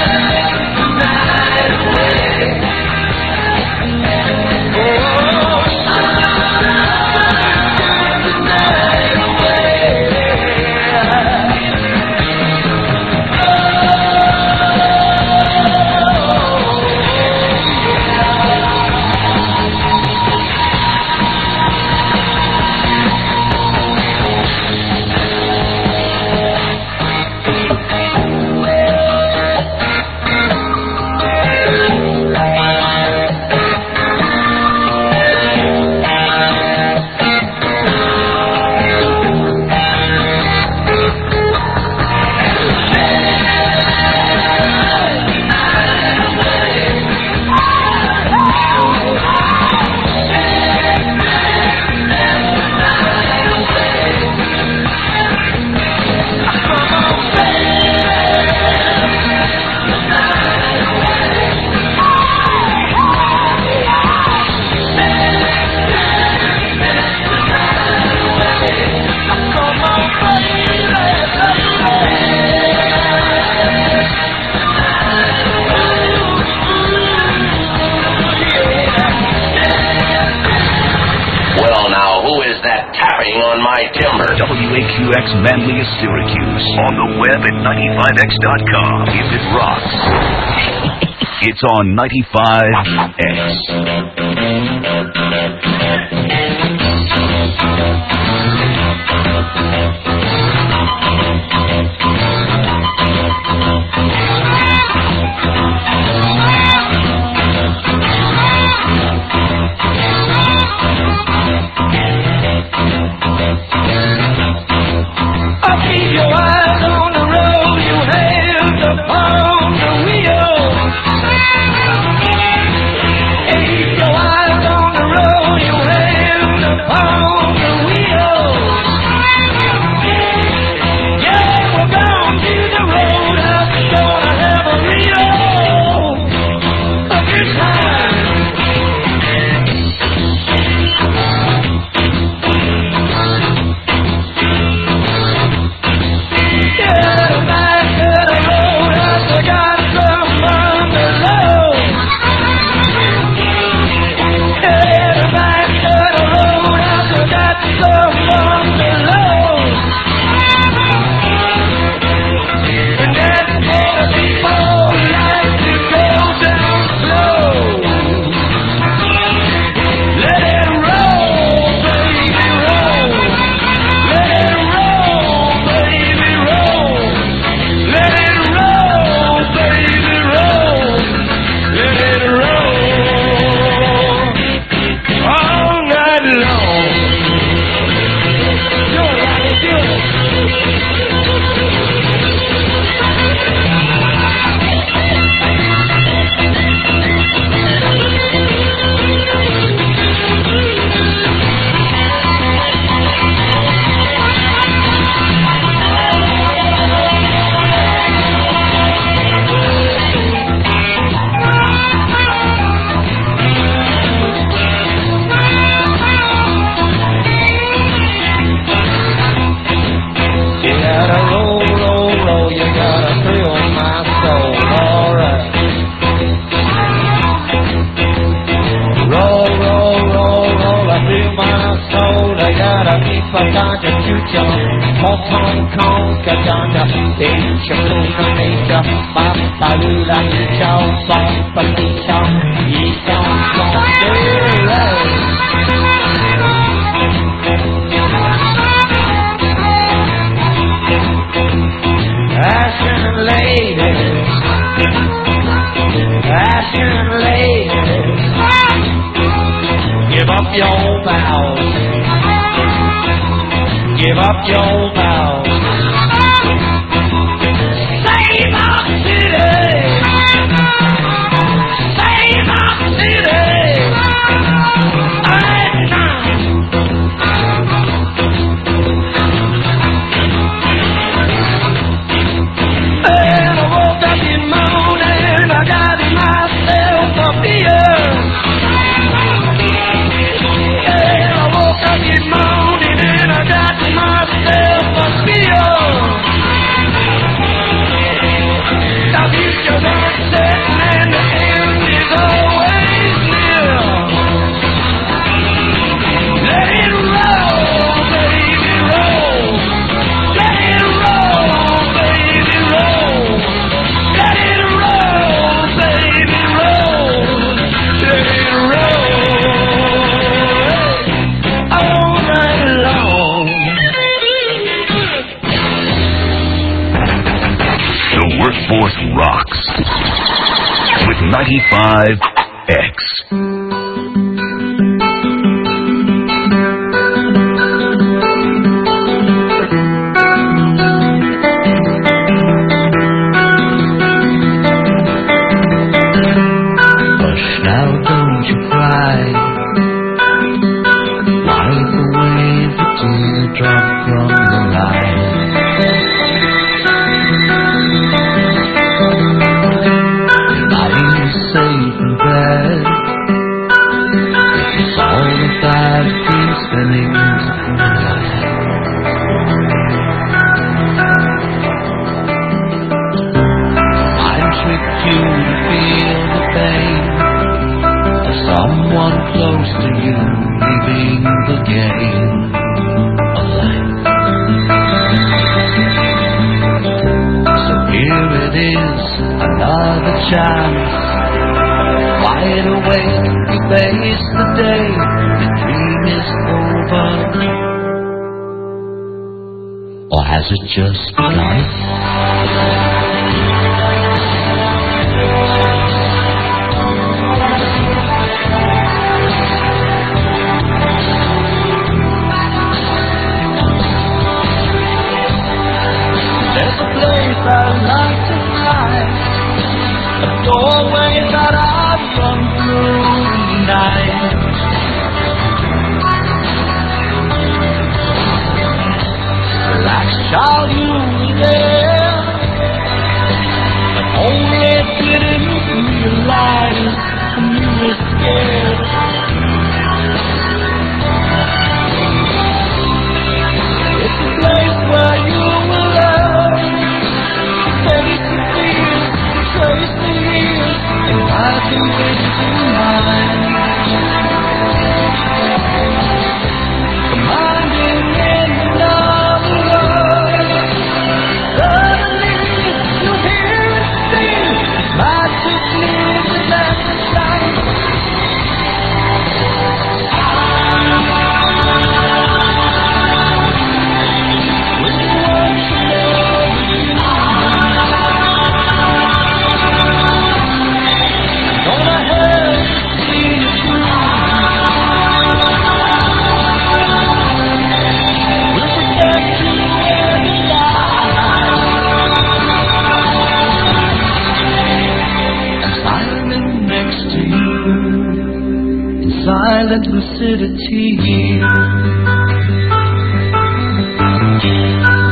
Oh, tapping on my timber. W A Q X Manlius, Syracuse. On the web at ninety-five X dot com. If it rocks, it's on ninety-five I'll keep your eyes on the road, your hands upon the wheel. Keep your eyes on the road, your hands upon the wheel. Yeah, we're bound to the roadhouse, gonna have a real a good time. ninety-five X. Someone close to you leaving the game. of life. So here it is, another chance. Wide awake, we face the day, the dream is over. Or has it just begun? There's a place I'd like to hide, a doorway that I've run through tonight. Last child, you were there, but only didn't realize when you were scared. It's a place where you will learn to face the fears, to trace the years, and hide the ways in mind. Commanding in another world, suddenly you hear it sing, magic music that's the sound. Silent lucidity.